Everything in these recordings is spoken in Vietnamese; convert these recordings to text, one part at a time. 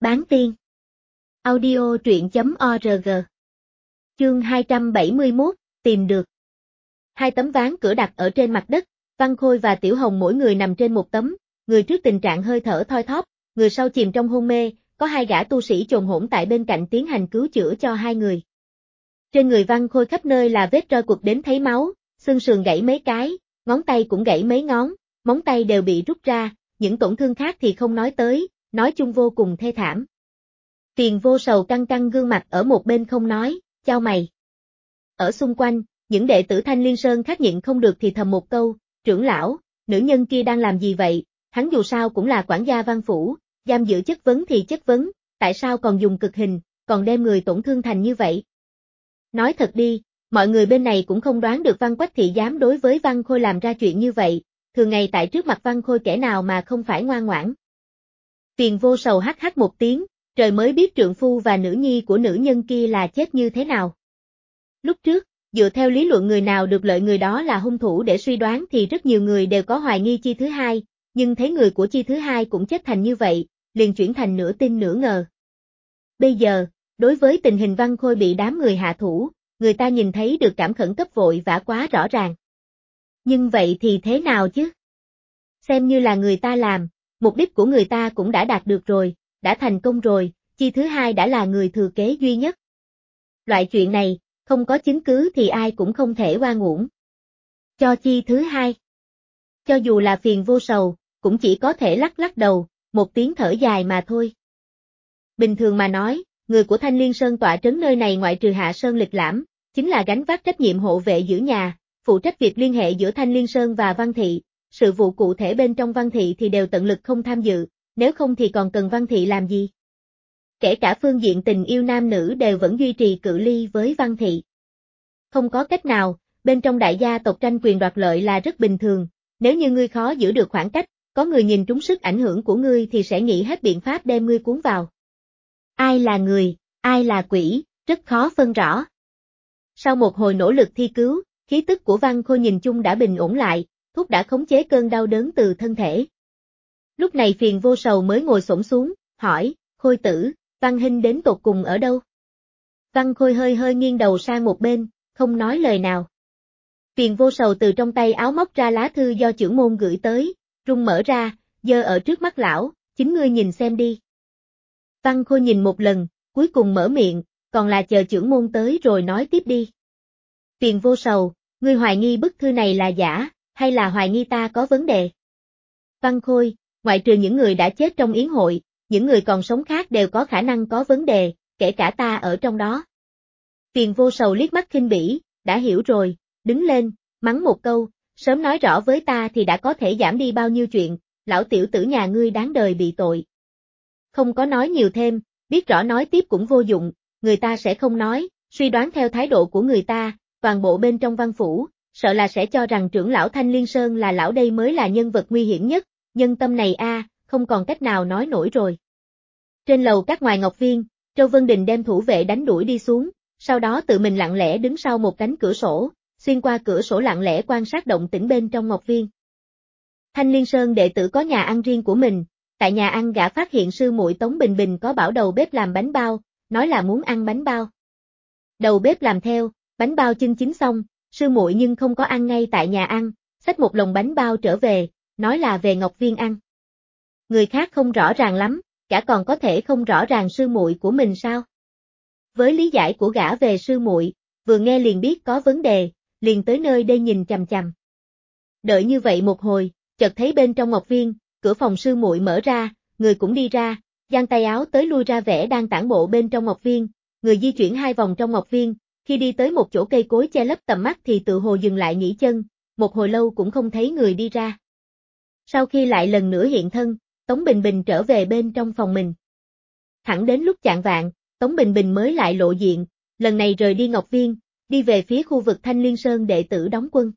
Bán tiên. Audio truyện.org. Chương 271, tìm được. Hai tấm ván cửa đặt ở trên mặt đất, Văn Khôi và Tiểu Hồng mỗi người nằm trên một tấm, người trước tình trạng hơi thở thoi thóp, người sau chìm trong hôn mê, có hai gã tu sĩ chồn hổn tại bên cạnh tiến hành cứu chữa cho hai người. Trên người Văn Khôi khắp nơi là vết roi quật đến thấy máu, xương sườn gãy mấy cái, ngón tay cũng gãy mấy ngón, móng tay đều bị rút ra, những tổn thương khác thì không nói tới, nói chung vô cùng thê thảm. Tiền Vô Sầu căng căng gương mặt ở một bên không nói, chau mày. Ở xung quanh, những đệ tử Thanh Liên Sơn khác nhịn không được thì thầm một câu, trưởng lão, nữ nhân kia đang làm gì vậy, hắn dù sao cũng là quản gia Văn phủ, giam giữ chất vấn thì chất vấn, tại sao còn dùng cực hình, còn đem người tổn thương thành như vậy. Nói thật đi, mọi người bên này cũng không đoán được Văn Quách Thị dám đối với Văn Khôi làm ra chuyện như vậy, thường ngày tại trước mặt Văn Khôi kẻ nào mà không phải ngoan ngoãn. Tiền Vô Sầu hắc hắc một tiếng, trời mới biết trượng phu và nữ nhi của nữ nhân kia là chết như thế nào. Lúc trước, dựa theo lý luận người nào được lợi người đó là hung thủ để suy đoán thì rất nhiều người đều có hoài nghi Chi thứ hai, nhưng thấy người của Chi thứ hai cũng chết thành như vậy, liền chuyển thành nửa tin nửa ngờ. Bây giờ, đối với tình hình Văn Khôi bị đám người hạ thủ, người ta nhìn thấy được cảm khẩn cấp vội vã quá rõ ràng. Nhưng vậy thì thế nào chứ? Xem như là người ta làm, mục đích của người ta cũng đã đạt được rồi, đã thành công rồi, Chi thứ hai đã là người thừa kế duy nhất. Loại chuyện này, không có chứng cứ thì ai cũng không thể oan uổng. Cho Chi thứ hai. Cho dù là Phiền Vô Sầu, cũng chỉ có thể lắc lắc đầu, một tiếng thở dài mà thôi. Bình thường mà nói, người của Thanh Liên Sơn tọa trấn nơi này ngoại trừ Hạ Sơn Lịch Lãm, chính là gánh vác trách nhiệm hộ vệ giữ nhà, phụ trách việc liên hệ giữa Thanh Liên Sơn và Văn Thị, sự vụ cụ thể bên trong Văn Thị thì đều tận lực không tham dự, nếu không thì còn cần Văn Thị làm gì? Kể cả phương diện tình yêu nam nữ đều vẫn duy trì cự ly với Văn Thị. Không có cách nào, bên trong đại gia tộc tranh quyền đoạt lợi là rất bình thường, nếu như ngươi khó giữ được khoảng cách, có người nhìn trúng sức ảnh hưởng của ngươi thì sẽ nghĩ hết biện pháp đem ngươi cuốn vào. Ai là người, ai là quỷ, rất khó phân rõ. Sau một hồi nỗ lực thi cứu, khí tức của Văn Khôi nhìn chung đã bình ổn lại, thuốc đã khống chế cơn đau đớn từ thân thể. Lúc này Phiền Vô Sầu mới ngồi xổm xuống, hỏi, Khôi tử, Văn huynh đến tột cùng ở đâu? Văn Khôi hơi hơi nghiêng đầu sang một bên, không nói lời nào. Phiền Vô Sầu từ trong tay áo móc ra lá thư do trưởng môn gửi tới, rung mở ra, giơ ở trước mắt lão, chính ngươi nhìn xem đi. Văn Khôi nhìn một lần, cuối cùng mở miệng, còn là chờ trưởng môn tới rồi nói tiếp đi. Phiền Vô Sầu, ngươi hoài nghi bức thư này là giả, hay là hoài nghi ta có vấn đề? Văn Khôi, ngoại trừ những người đã chết trong yến hội, những người còn sống khác đều có khả năng có vấn đề, kể cả ta ở trong đó. Phiền Vô Sầu liếc mắt khinh bỉ, đã hiểu rồi, đứng lên, mắng một câu, sớm nói rõ với ta thì đã có thể giảm đi bao nhiêu chuyện, lão tiểu tử nhà ngươi đáng đời bị tội. Không có nói nhiều thêm, biết rõ nói tiếp cũng vô dụng, người ta sẽ không nói, suy đoán theo thái độ của người ta, toàn bộ bên trong Văn phủ, sợ là sẽ cho rằng trưởng lão Thanh Liên Sơn là lão đây mới là nhân vật nguy hiểm nhất, nhân tâm này không còn cách nào nói nổi rồi. Trên lầu các ngoài Ngọc Viên, Châu Vân Đình đem thủ vệ đánh đuổi đi xuống, sau đó tự mình lặng lẽ đứng sau một cánh cửa sổ, xuyên qua cửa sổ lặng lẽ quan sát động tĩnh bên trong Ngọc Viên. Thanh Liên Sơn đệ tử có nhà ăn riêng của mình, tại nhà ăn gã phát hiện sư muội Tống Bình Bình có bảo đầu bếp làm bánh bao, nói là muốn ăn bánh bao. Đầu bếp làm theo, bánh bao chưng chín xong, sư muội nhưng không có ăn ngay tại nhà ăn, xách một lồng bánh bao trở về, nói là về Ngọc Viên ăn. Người khác không rõ ràng lắm, gã còn có thể không rõ ràng sư muội của mình sao? Với lý giải của gã về sư muội, vừa nghe liền biết có vấn đề, liền tới nơi đây nhìn chằm chằm. Đợi như vậy một hồi, chợt thấy bên trong Ngọc Viên, cửa phòng sư muội mở ra, người cũng đi ra, giang tay áo tới lui ra vẻ đang tản bộ bên trong Ngọc Viên, người di chuyển hai vòng trong Ngọc Viên, khi đi tới một chỗ cây cối che lấp tầm mắt thì tự hồ dừng lại nghỉ chân, một hồi lâu cũng không thấy người đi ra. Sau khi lại lần nữa hiện thân, Tống Bình Bình trở về bên trong phòng mình. Thẳng đến lúc chạng vạng, Tống Bình Bình mới lại lộ diện, lần này rời đi Ngọc Viên, đi về phía khu vực Thanh Liên Sơn đệ tử đóng quân.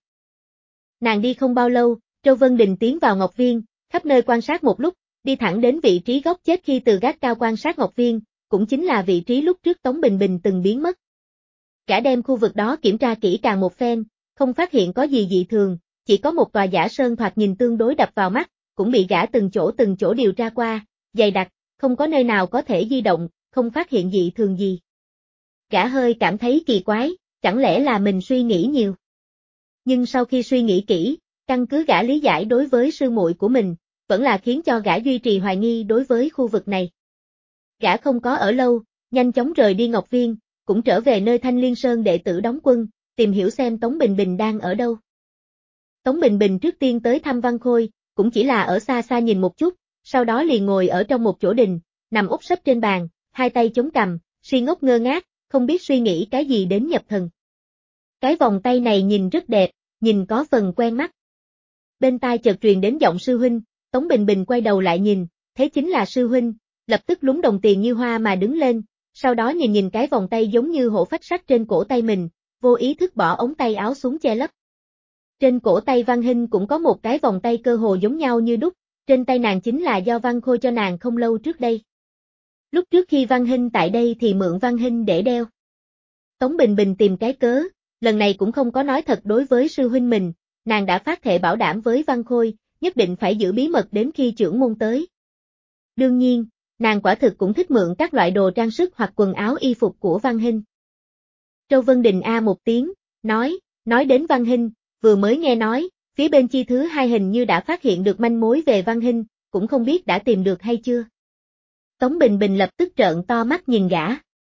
Nàng đi không bao lâu, Châu Vân Đình tiến vào Ngọc Viên, khắp nơi quan sát một lúc, đi thẳng đến vị trí góc chết khi từ gác cao quan sát Ngọc Viên, cũng chính là vị trí lúc trước Tống Bình Bình từng biến mất. Cả đem khu vực đó kiểm tra kỹ càng một phen, không phát hiện có gì dị thường, chỉ có một tòa giả sơn thoạt nhìn tương đối đập vào mắt, cũng bị gã từng chỗ điều tra qua, dày đặc, không có nơi nào có thể di động, không phát hiện dị thường gì. Gã hơi cảm thấy kỳ quái, chẳng lẽ là mình suy nghĩ nhiều. Nhưng sau khi suy nghĩ kỹ, căn cứ gã lý giải đối với sư muội của mình, vẫn là khiến cho gã duy trì hoài nghi đối với khu vực này. Gã không có ở lâu, nhanh chóng rời đi Ngọc Viên, cũng trở về nơi Thanh Liên Sơn đệ tử đóng quân, tìm hiểu xem Tống Bình Bình đang ở đâu. Tống Bình Bình trước tiên tới thăm Văn Khôi, cũng chỉ là ở xa xa nhìn một chút, sau đó liền ngồi ở trong một chỗ đình, nằm úp sấp trên bàn, hai tay chống cằm, si ngốc ngơ ngác, không biết suy nghĩ cái gì đến nhập thần. Cái vòng tay này nhìn rất đẹp, nhìn có phần quen mắt. Bên tai chợt truyền đến giọng sư huynh, Tống Bình Bình quay đầu lại nhìn, thấy chính là sư huynh, lập tức lúng đồng tiền như hoa mà đứng lên, sau đó nhìn nhìn cái vòng tay giống như hổ phách sắt trên cổ tay mình, vô ý thức bỏ ống tay áo xuống che lấp. Trên cổ tay Văn Hinh cũng có một cái vòng tay cơ hồ giống nhau như đúc, trên tay nàng chính là do Văn Khôi cho nàng không lâu trước đây. Lúc trước khi Văn Hinh tại đây thì mượn Văn Hinh để đeo. Tống Bình Bình tìm cái cớ, lần này cũng không có nói thật đối với sư huynh mình, nàng đã phát thệ bảo đảm với Văn Khôi, nhất định phải giữ bí mật đến khi trưởng môn tới. Đương nhiên, nàng quả thực cũng thích mượn các loại đồ trang sức hoặc quần áo y phục của Văn Hinh. Châu Vân Đình a một tiếng, nói đến Văn Hinh, vừa mới nghe nói, phía bên chi thứ hai hình như đã phát hiện được manh mối về Văn Hinh, cũng không biết đã tìm được hay chưa. Tống Bình Bình lập tức trợn to mắt nhìn gã.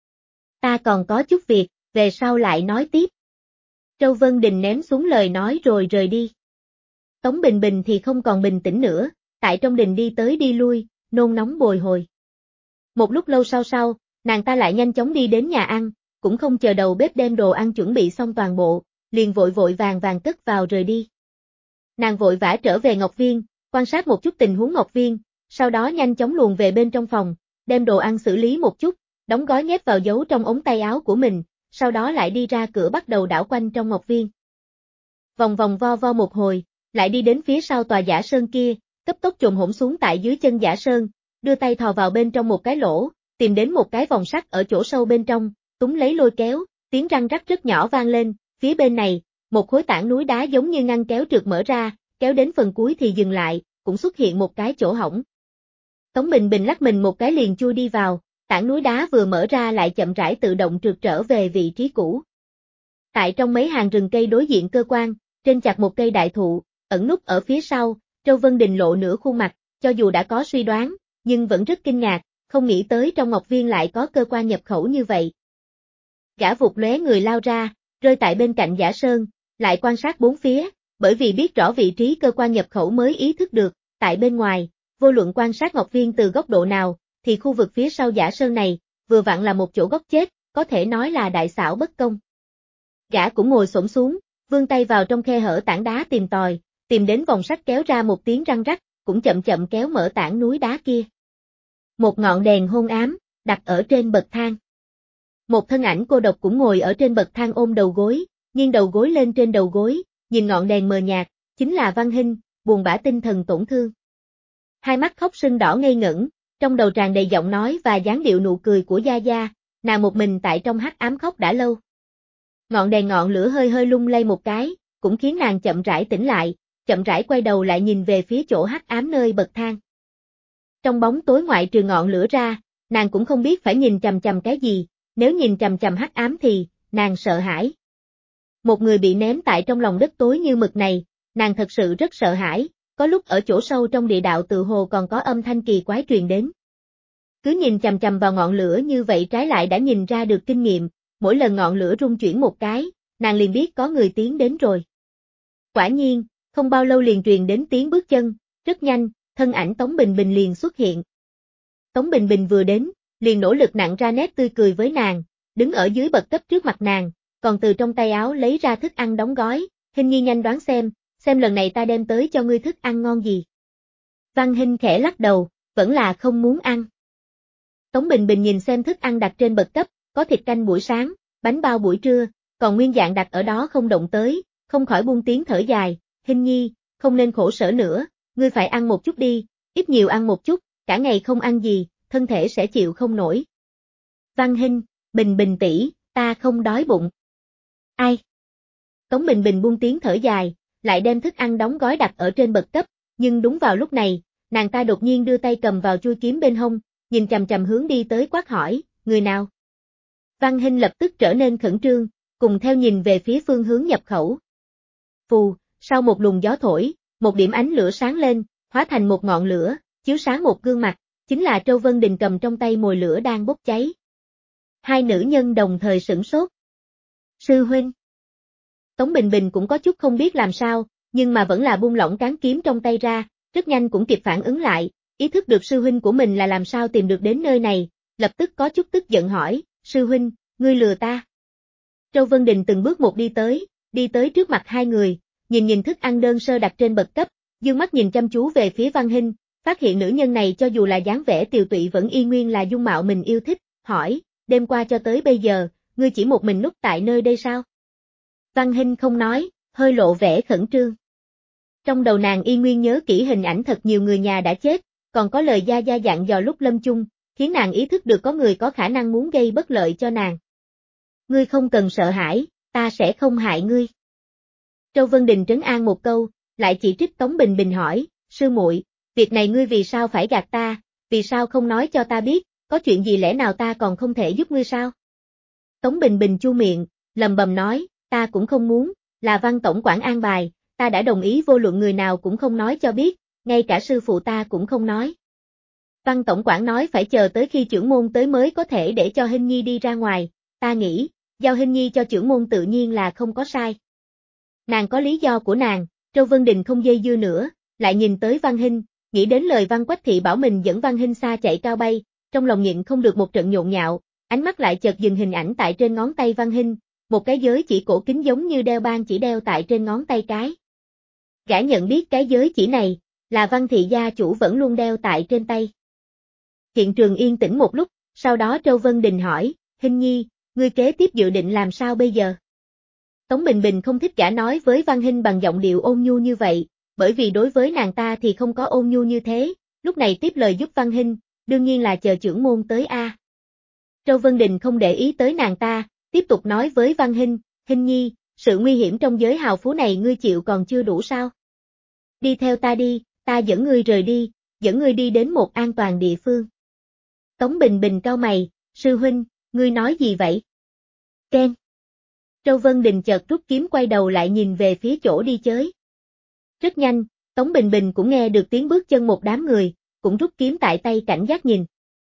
Ta còn có chút việc, về sau lại nói tiếp. Châu Vân Đình ném xuống lời nói rồi rời đi. Tống Bình Bình thì không còn bình tĩnh nữa, tại trong đình đi tới đi lui, nôn nóng bồi hồi. Một lúc lâu sau, nàng ta lại nhanh chóng đi đến nhà ăn, cũng không chờ đầu bếp đem đồ ăn chuẩn bị xong toàn bộ, liền vội vàng cất vào rời đi. Nàng vội vã trở về Ngọc Viên, quan sát một chút tình huống Ngọc Viên, sau đó nhanh chóng luồn về bên trong phòng, đem đồ ăn xử lý một chút, đóng gói nhét vào giấu trong ống tay áo của mình, sau đó lại đi ra cửa bắt đầu đảo quanh trong Ngọc Viên. Vòng vòng vo vo một hồi, lại đi đến phía sau tòa giả sơn kia, cấp tốc chồm hổm xuống tại dưới chân giả sơn, đưa tay thò vào bên trong một cái lỗ, tìm đến một cái vòng sắt ở chỗ sâu bên trong, túm lấy lôi kéo, tiếng răng rắc rất nhỏ vang lên, phía bên này, một khối tảng núi đá giống như ngăn kéo trượt mở ra, kéo đến phần cuối thì dừng lại, cũng xuất hiện một cái chỗ hổng. Tống Bình Bình lắc mình một cái liền chui đi vào, tảng núi đá vừa mở ra lại chậm rãi tự động trượt trở về vị trí cũ. Tại trong mấy hàng rừng cây đối diện cơ quan, trên chặt một cây đại thụ, ẩn núp ở phía sau, Châu Vân Đình lộ nửa khuôn mặt, cho dù đã có suy đoán, nhưng vẫn rất kinh ngạc, không nghĩ tới trong Ngọc Viên lại có cơ quan nhập khẩu như vậy. Gã vụt lóe người lao ra, rơi tại bên cạnh giả sơn, lại quan sát bốn phía, bởi vì biết rõ vị trí cơ quan nhập khẩu mới ý thức được, tại bên ngoài, vô luận quan sát Ngọc Viên từ góc độ nào, thì khu vực phía sau giả sơn này, vừa vặn là một chỗ góc chết, có thể nói là đại xảo bất công. Gã cũng ngồi xổm xuống, vươn tay vào trong khe hở tảng đá tìm tòi, tìm đến vòng sắt kéo ra một tiếng răng rắc, cũng chậm chậm kéo mở tảng núi đá kia. Một ngọn đèn hôn ám, đặt ở trên bậc thang. Một thân ảnh cô độc cũng ngồi ở trên bậc thang ôm đầu gối, nghiêng đầu gối lên trên đầu gối, nhìn ngọn đèn mờ nhạt, chính là Văn Hinh, buồn bã tinh thần tổn thương. Hai mắt khóc sưng đỏ ngây ngẩn, trong đầu tràn đầy giọng nói và dáng điệu nụ cười của Gia Gia, nàng một mình tại trong hắc ám khóc đã lâu. Ngọn đèn ngọn lửa hơi hơi lung lay một cái, cũng khiến nàng chậm rãi tỉnh lại, chậm rãi quay đầu lại nhìn về phía chỗ hắc ám nơi bậc thang. Trong bóng tối ngoại trừ ngọn lửa ra, nàng cũng không biết phải nhìn chằm chằm cái gì, nếu nhìn chằm chằm hắc ám thì, nàng sợ hãi. Một người bị ném tại trong lòng đất tối như mực này, nàng thật sự rất sợ hãi, có lúc ở chỗ sâu trong địa đạo tự hồ còn có âm thanh kỳ quái truyền đến. Cứ nhìn chằm chằm vào ngọn lửa như vậy trái lại đã nhìn ra được kinh nghiệm, mỗi lần ngọn lửa rung chuyển một cái, nàng liền biết có người tiến đến rồi. Quả nhiên, không bao lâu liền truyền đến tiếng bước chân, rất nhanh, thân ảnh Tống Bình Bình liền xuất hiện. Tống Bình Bình vừa đến, liền nỗ lực nặn ra nét tươi cười với nàng, đứng ở dưới bậc cấp trước mặt nàng, còn từ trong tay áo lấy ra thức ăn đóng gói, Hinh Nhi nhanh đoán xem lần này ta đem tới cho ngươi thức ăn ngon gì. Văn Hinh khẽ lắc đầu, vẫn là không muốn ăn. Tống Bình Bình nhìn xem thức ăn đặt trên bậc cấp, có thịt canh buổi sáng, bánh bao buổi trưa, còn nguyên dạng đặt ở đó không động tới, không khỏi buông tiếng thở dài, Hinh Nhi, không nên khổ sở nữa, ngươi phải ăn một chút đi, ít nhiều ăn một chút, cả ngày không ăn gì, thân thể sẽ chịu không nổi. Văn Hinh, Bình Bình tỷ, ta không đói bụng. Ai? Tống Bình Bình buông tiếng thở dài, lại đem thức ăn đóng gói đặt ở trên bậc cấp, nhưng đúng vào lúc này, nàng ta đột nhiên đưa tay cầm vào chuôi kiếm bên hông, nhìn chằm chằm hướng đi tới quát hỏi, người nào? Văn Hinh lập tức trở nên khẩn trương, cùng theo nhìn về phía phương hướng nhập khẩu. Phù, sau một luồng gió thổi, một điểm ánh lửa sáng lên, hóa thành một ngọn lửa, chiếu sáng một gương mặt, chính là Châu Vân Đình cầm trong tay mồi lửa đang bốc cháy. Hai nữ nhân đồng thời sửng sốt. Sư huynh. Tống Bình Bình cũng có chút không biết làm sao, nhưng mà vẫn là buông lỏng cán kiếm trong tay ra, rất nhanh cũng kịp phản ứng lại, ý thức được sư huynh của mình là làm sao tìm được đến nơi này, lập tức có chút tức giận hỏi, sư huynh, ngươi lừa ta. Châu Vân Đình từng bước một đi tới trước mặt hai người, nhìn thức ăn đơn sơ đặt trên bậc cấp, dương mắt nhìn chăm chú về phía Văn Hinh, phát hiện nữ nhân này cho dù là dáng vẻ tiều tụy vẫn y nguyên là dung mạo mình yêu thích, hỏi, đêm qua cho tới bây giờ, ngươi chỉ một mình núp tại nơi đây sao? Văn Hinh không nói, hơi lộ vẻ khẩn trương. Trong đầu nàng y nguyên nhớ kỹ hình ảnh thật nhiều người nhà đã chết, còn có lời gia gia dặn dò lúc lâm chung, khiến nàng ý thức được có người có khả năng muốn gây bất lợi cho nàng. Ngươi không cần sợ hãi, ta sẽ không hại ngươi. Châu Vân Đình trấn an một câu, lại chỉ trích Tống Bình Bình hỏi, sư muội, việc này ngươi vì sao phải gạt ta, vì sao không nói cho ta biết, có chuyện gì lẽ nào ta còn không thể giúp ngươi sao? Tống Bình Bình chu miệng, lầm bầm nói, ta cũng không muốn, là Văn tổng quản an bài, ta đã đồng ý vô luận người nào cũng không nói cho biết, ngay cả sư phụ ta cũng không nói. Văn tổng quản nói phải chờ tới khi trưởng môn tới mới có thể để cho Hinh Nhi đi ra ngoài, ta nghĩ, giao Hinh Nhi cho trưởng môn tự nhiên là không có sai. Nàng có lý do của nàng, Châu Vân Đình không dây dưa nữa, lại nhìn tới Văn Hinh, nghĩ đến lời Văn Quách Thị bảo mình dẫn Văn Hinh xa chạy cao bay, trong lòng nhịn không được một trận nhộn nhạo, ánh mắt lại chợt dừng hình ảnh tại trên ngón tay Văn Hinh, một cái giới chỉ cổ kính giống như đeo ban chỉ đeo tại trên ngón tay cái. Gã nhận biết cái giới chỉ này, là Văn thị gia chủ vẫn luôn đeo tại trên tay. Hiện trường yên tĩnh một lúc, sau đó Châu Vân Đình hỏi, Hinh Nhi, ngươi kế tiếp dự định làm sao bây giờ? Tống Bình Bình không thích gã nói với Văn Hinh bằng giọng điệu ôn nhu như vậy, bởi vì đối với nàng ta thì không có ôn nhu như thế, lúc này tiếp lời giúp Văn Hinh, đương nhiên là chờ trưởng môn tới a. Châu Vân Đình không để ý tới nàng ta, tiếp tục nói với Văn Hinh, Hinh Nhi, sự nguy hiểm trong giới hào phú này ngươi chịu còn chưa đủ sao? Đi theo ta đi, ta dẫn ngươi rời đi, dẫn ngươi đi đến một an toàn địa phương. Tống Bình Bình cau mày, sư huynh, ngươi nói gì vậy? Ken. Châu Vân Đình chợt rút kiếm quay đầu lại nhìn về phía chỗ đi chới. Rất nhanh, Tống Bình Bình cũng nghe được tiếng bước chân một đám người, cũng rút kiếm tại tay cảnh giác nhìn.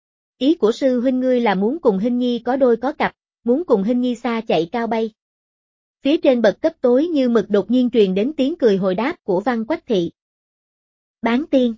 Ý của sư huynh ngươi là muốn cùng Hinh Nhi có đôi có cặp, muốn cùng Hinh Nhi xa chạy cao bay. Phía trên bậc cấp tối như mực đột nhiên truyền đến tiếng cười hồi đáp của Văn Quách Thị. Bán tiên.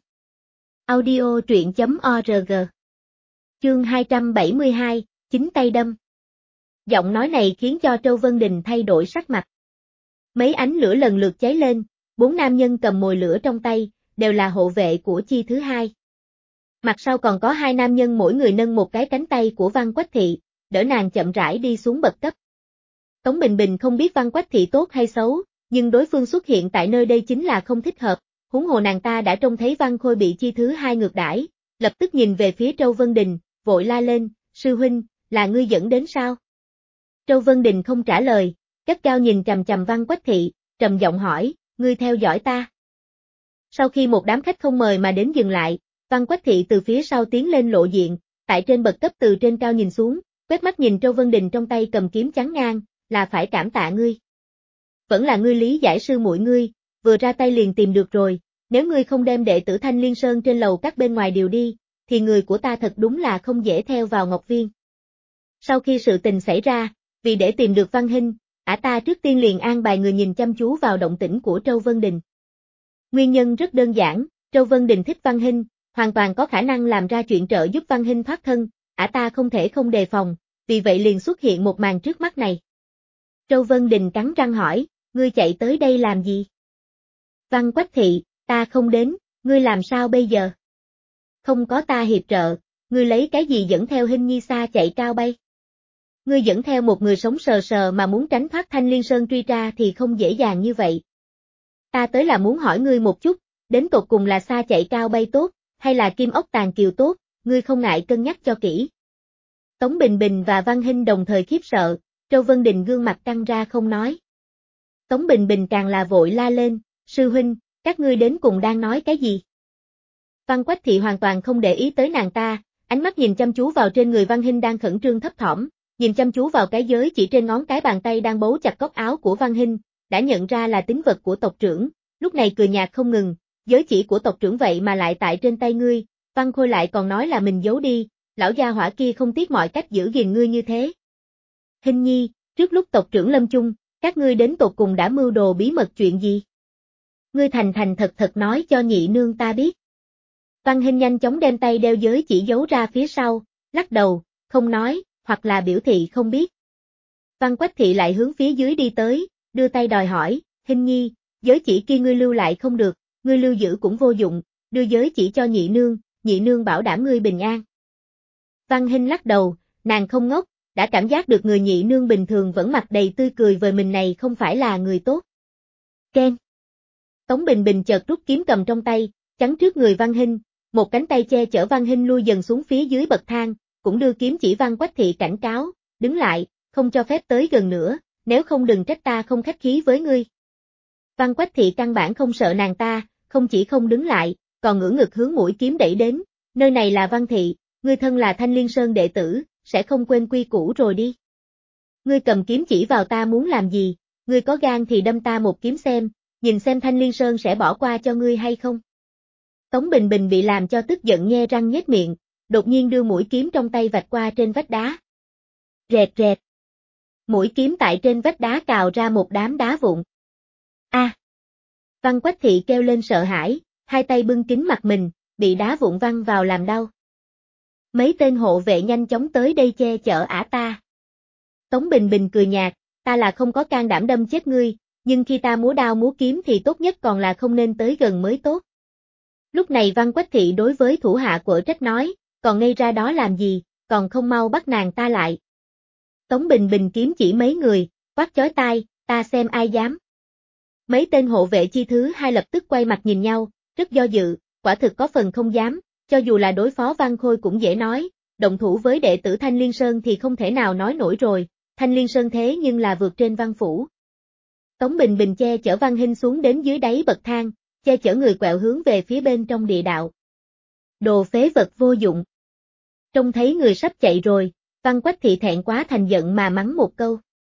Audio truyện.org. Chương 272, chính tay đâm. Giọng nói này khiến cho Châu Vân Đình thay đổi sắc mặt. Mấy ánh lửa lần lượt cháy lên, 4 nam nhân cầm mồi lửa trong tay, đều là hộ vệ của chi thứ hai. Mặt sau còn có 2 nam nhân mỗi người nâng một cái cánh tay của Văn Quách Thị, đỡ nàng chậm rãi đi xuống bậc cấp. Tống Bình Bình không biết Văn Quách Thị tốt hay xấu, nhưng đối phương xuất hiện tại nơi đây chính là không thích hợp, huống hồ nàng ta đã trông thấy Văn Khôi bị chi thứ hai ngược đãi, lập tức nhìn về phía Châu Vân Đình, vội la lên, sư huynh, là ngươi dẫn đến sao? Châu Vân Đình không trả lời, gắt gao nhìn chằm chằm Văn Quách Thị, trầm giọng hỏi, ngươi theo dõi ta. Sau khi một đám khách không mời mà đến dừng lại, Văn Quách Thị từ phía sau tiến lên lộ diện, tại trên bậc cấp từ trên cao nhìn xuống, quét mắt nhìn Châu Vân Đình trong tay cầm kiếm chắn ngang, là phải cảm tạ ngươi. Vẫn là ngươi lý giải sư muội ngươi, vừa ra tay liền tìm được rồi, nếu ngươi không đem đệ tử Thanh Liên Sơn trên lầu các bên ngoài điều đi, thì người của ta thật đúng là không dễ theo vào Ngọc Viên. Sau khi sự tình xảy ra, vì để tìm được Văn Hinh, ta trước tiên liền an bài người nhìn chăm chú vào động tĩnh của Châu Vân Đình. Nguyên nhân rất đơn giản, Châu Vân Đình thích Văn Hinh, hoàn toàn có khả năng làm ra chuyện trợ giúp Văn Hinh thoát thân, ta không thể không đề phòng, vì vậy liền xuất hiện một màn trước mắt này. Châu Vân Đình cắn răng hỏi, ngươi chạy tới đây làm gì? Văn Quách Thị, ta không đến, ngươi làm sao bây giờ? Không có ta hiệp trợ, ngươi lấy cái gì dẫn theo Hinh Nhi xa chạy cao bay? Ngươi dẫn theo một người sống sờ sờ mà muốn tránh thoát Thanh Liên Sơn truy tra thì không dễ dàng như vậy. Ta tới là muốn hỏi ngươi một chút, đến tột cùng là xa chạy cao bay tốt, hay là kim ốc tàng kiều tốt, ngươi không ngại cân nhắc cho kỹ. Tống Bình Bình và Văn Hinh đồng thời khiếp sợ, Châu Vân Đình gương mặt căng ra không nói. Tống Bình Bình càng là vội la lên, sư huynh, các ngươi đến cùng đang nói cái gì? Văn Quách Thị hoàn toàn không để ý tới nàng ta, Ánh mắt nhìn chăm chú vào trên người Văn Hinh đang khẩn trương thấp thỏm, nhìn chăm chú vào cái giới chỉ trên ngón cái bàn tay đang bấu chặt góc áo của Văn Hinh, đã nhận ra là tín vật của tộc trưởng, lúc này cười nhạt không ngừng, giới chỉ của tộc trưởng vậy mà lại tại trên tay ngươi, Văn Khôi lại còn nói là mình giấu đi, lão gia hỏa kia không tiếc mọi cách giữ gìn ngươi như thế. Hinh nhi, trước lúc tộc trưởng lâm chung, các ngươi đến tột cùng đã mưu đồ bí mật chuyện gì? Ngươi thành thành thật thật nói cho nhị nương ta biết. Văn Hinh nhanh chóng đem tay đeo giới chỉ giấu ra phía sau, lắc đầu, không nói, hoặc là biểu thị không biết. Văn Quách Thị lại hướng phía dưới đi tới, đưa tay đòi hỏi, Hinh nhi, giới chỉ kia ngươi lưu lại không được, ngươi lưu giữ cũng vô dụng, đưa giới chỉ cho nhị nương bảo đảm ngươi bình an. Văn Hinh lắc đầu, nàng không ngốc, đã cảm giác được người nhị nương bình thường vẫn mặt đầy tươi cười với mình này không phải là người tốt. Ken. Tống Bình Bình chợt rút kiếm cầm trong tay, chắn trước người Văn Hinh, một cánh tay che chở Văn Hinh lui dần xuống phía dưới bậc thang, cũng đưa kiếm chỉ Văn Quách Thị cảnh cáo, đứng lại, không cho phép tới gần nữa, nếu không đừng trách ta không khách khí với ngươi. Văn Quách Thị căn bản không sợ nàng ta, không chỉ không đứng lại, còn ngửa ngực hướng mũi kiếm đẩy đến, nơi này là Văn Thị, ngươi thân là Thanh Liên Sơn đệ tử, sẽ không quên quy củ rồi đi. Ngươi cầm kiếm chỉ vào ta muốn làm gì, ngươi có gan thì đâm ta một kiếm xem, nhìn xem Thanh Liên Sơn sẽ bỏ qua cho ngươi hay không. Tống Bình Bình bị làm cho tức giận nhe răng nhếch miệng, đột nhiên đưa mũi kiếm trong tay vạch qua trên vách đá. Rẹt rẹt. Mũi kiếm tại trên vách đá cào ra một đám đá vụn. A! Văn Quách Thị kêu lên sợ hãi, hai tay bưng kín mặt mình, bị đá vụn văng vào làm đau. Mấy tên hộ vệ nhanh chóng tới đây che chở ả ta. Tống Bình Bình cười nhạt, ta là không có can đảm đâm chết ngươi, nhưng khi ta múa đao múa kiếm thì tốt nhất còn là không nên tới gần mới tốt. Lúc này Văn Quách Thị đối với thủ hạ quở trách nói, còn ngây ra đó làm gì, còn không mau bắt nàng ta lại. Tống Bình Bình kiếm chỉ mấy người, quát chói tai, ta xem ai dám. Mấy tên hộ vệ chi thứ hai lập tức quay mặt nhìn nhau, rất do dự, quả thực có phần không dám, cho dù là đối phó Văn Khôi cũng dễ nói, động thủ với đệ tử Thanh Liên Sơn thì không thể nào nói nổi rồi, Thanh Liên Sơn thế nhưng là vượt trên Văn Phủ. Tống Bình Bình che chở Văn Hinh xuống đến dưới đáy bậc thang, che chở người quẹo hướng về phía bên trong địa đạo. Đồ phế vật vô dụng. Trông thấy người sắp chạy rồi, Văn Quách Thị thẹn quá thành giận mà mắng một câu.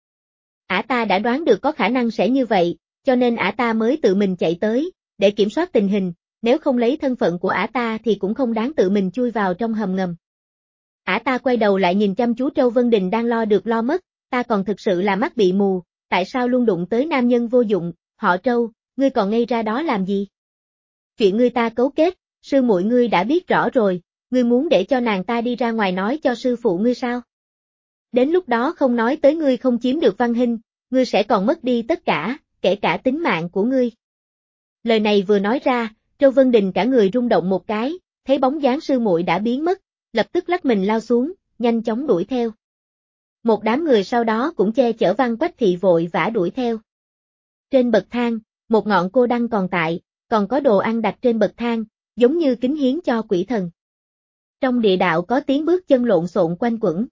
Ả ta đã đoán được có khả năng sẽ như vậy, cho nên ả ta mới tự mình chạy tới, để kiểm soát tình hình, nếu không lấy thân phận của ả ta thì cũng không đáng tự mình chui vào trong hầm ngầm. Ả ta quay đầu lại nhìn chăm chú Châu Vân Đình đang lo được lo mất, ta còn thực sự là mắt bị mù, tại sao luôn đụng tới nam nhân vô dụng, họ Châu, ngươi còn ngây ra đó làm gì? Chuyện ngươi ta cấu kết, sư muội ngươi đã biết rõ rồi, ngươi muốn để cho nàng ta đi ra ngoài nói cho sư phụ ngươi sao? Đến lúc đó không nói tới ngươi không chiếm được Văn Hinh, ngươi sẽ còn mất đi tất cả, kể cả tính mạng của ngươi. Lời này vừa nói ra, Châu Vân Đình cả người rung động một cái, thấy bóng dáng sư muội đã biến mất, lập tức lắc mình lao xuống, nhanh chóng đuổi theo. Một đám người sau đó cũng che chở Văn Quách Thị vội vã đuổi theo. Trên bậc thang, một ngọn cô đăng còn tại, còn có đồ ăn đặt trên bậc thang, giống như kính hiến cho quỷ thần. Trong địa đạo có tiếng bước chân lộn xộn quanh quẩn.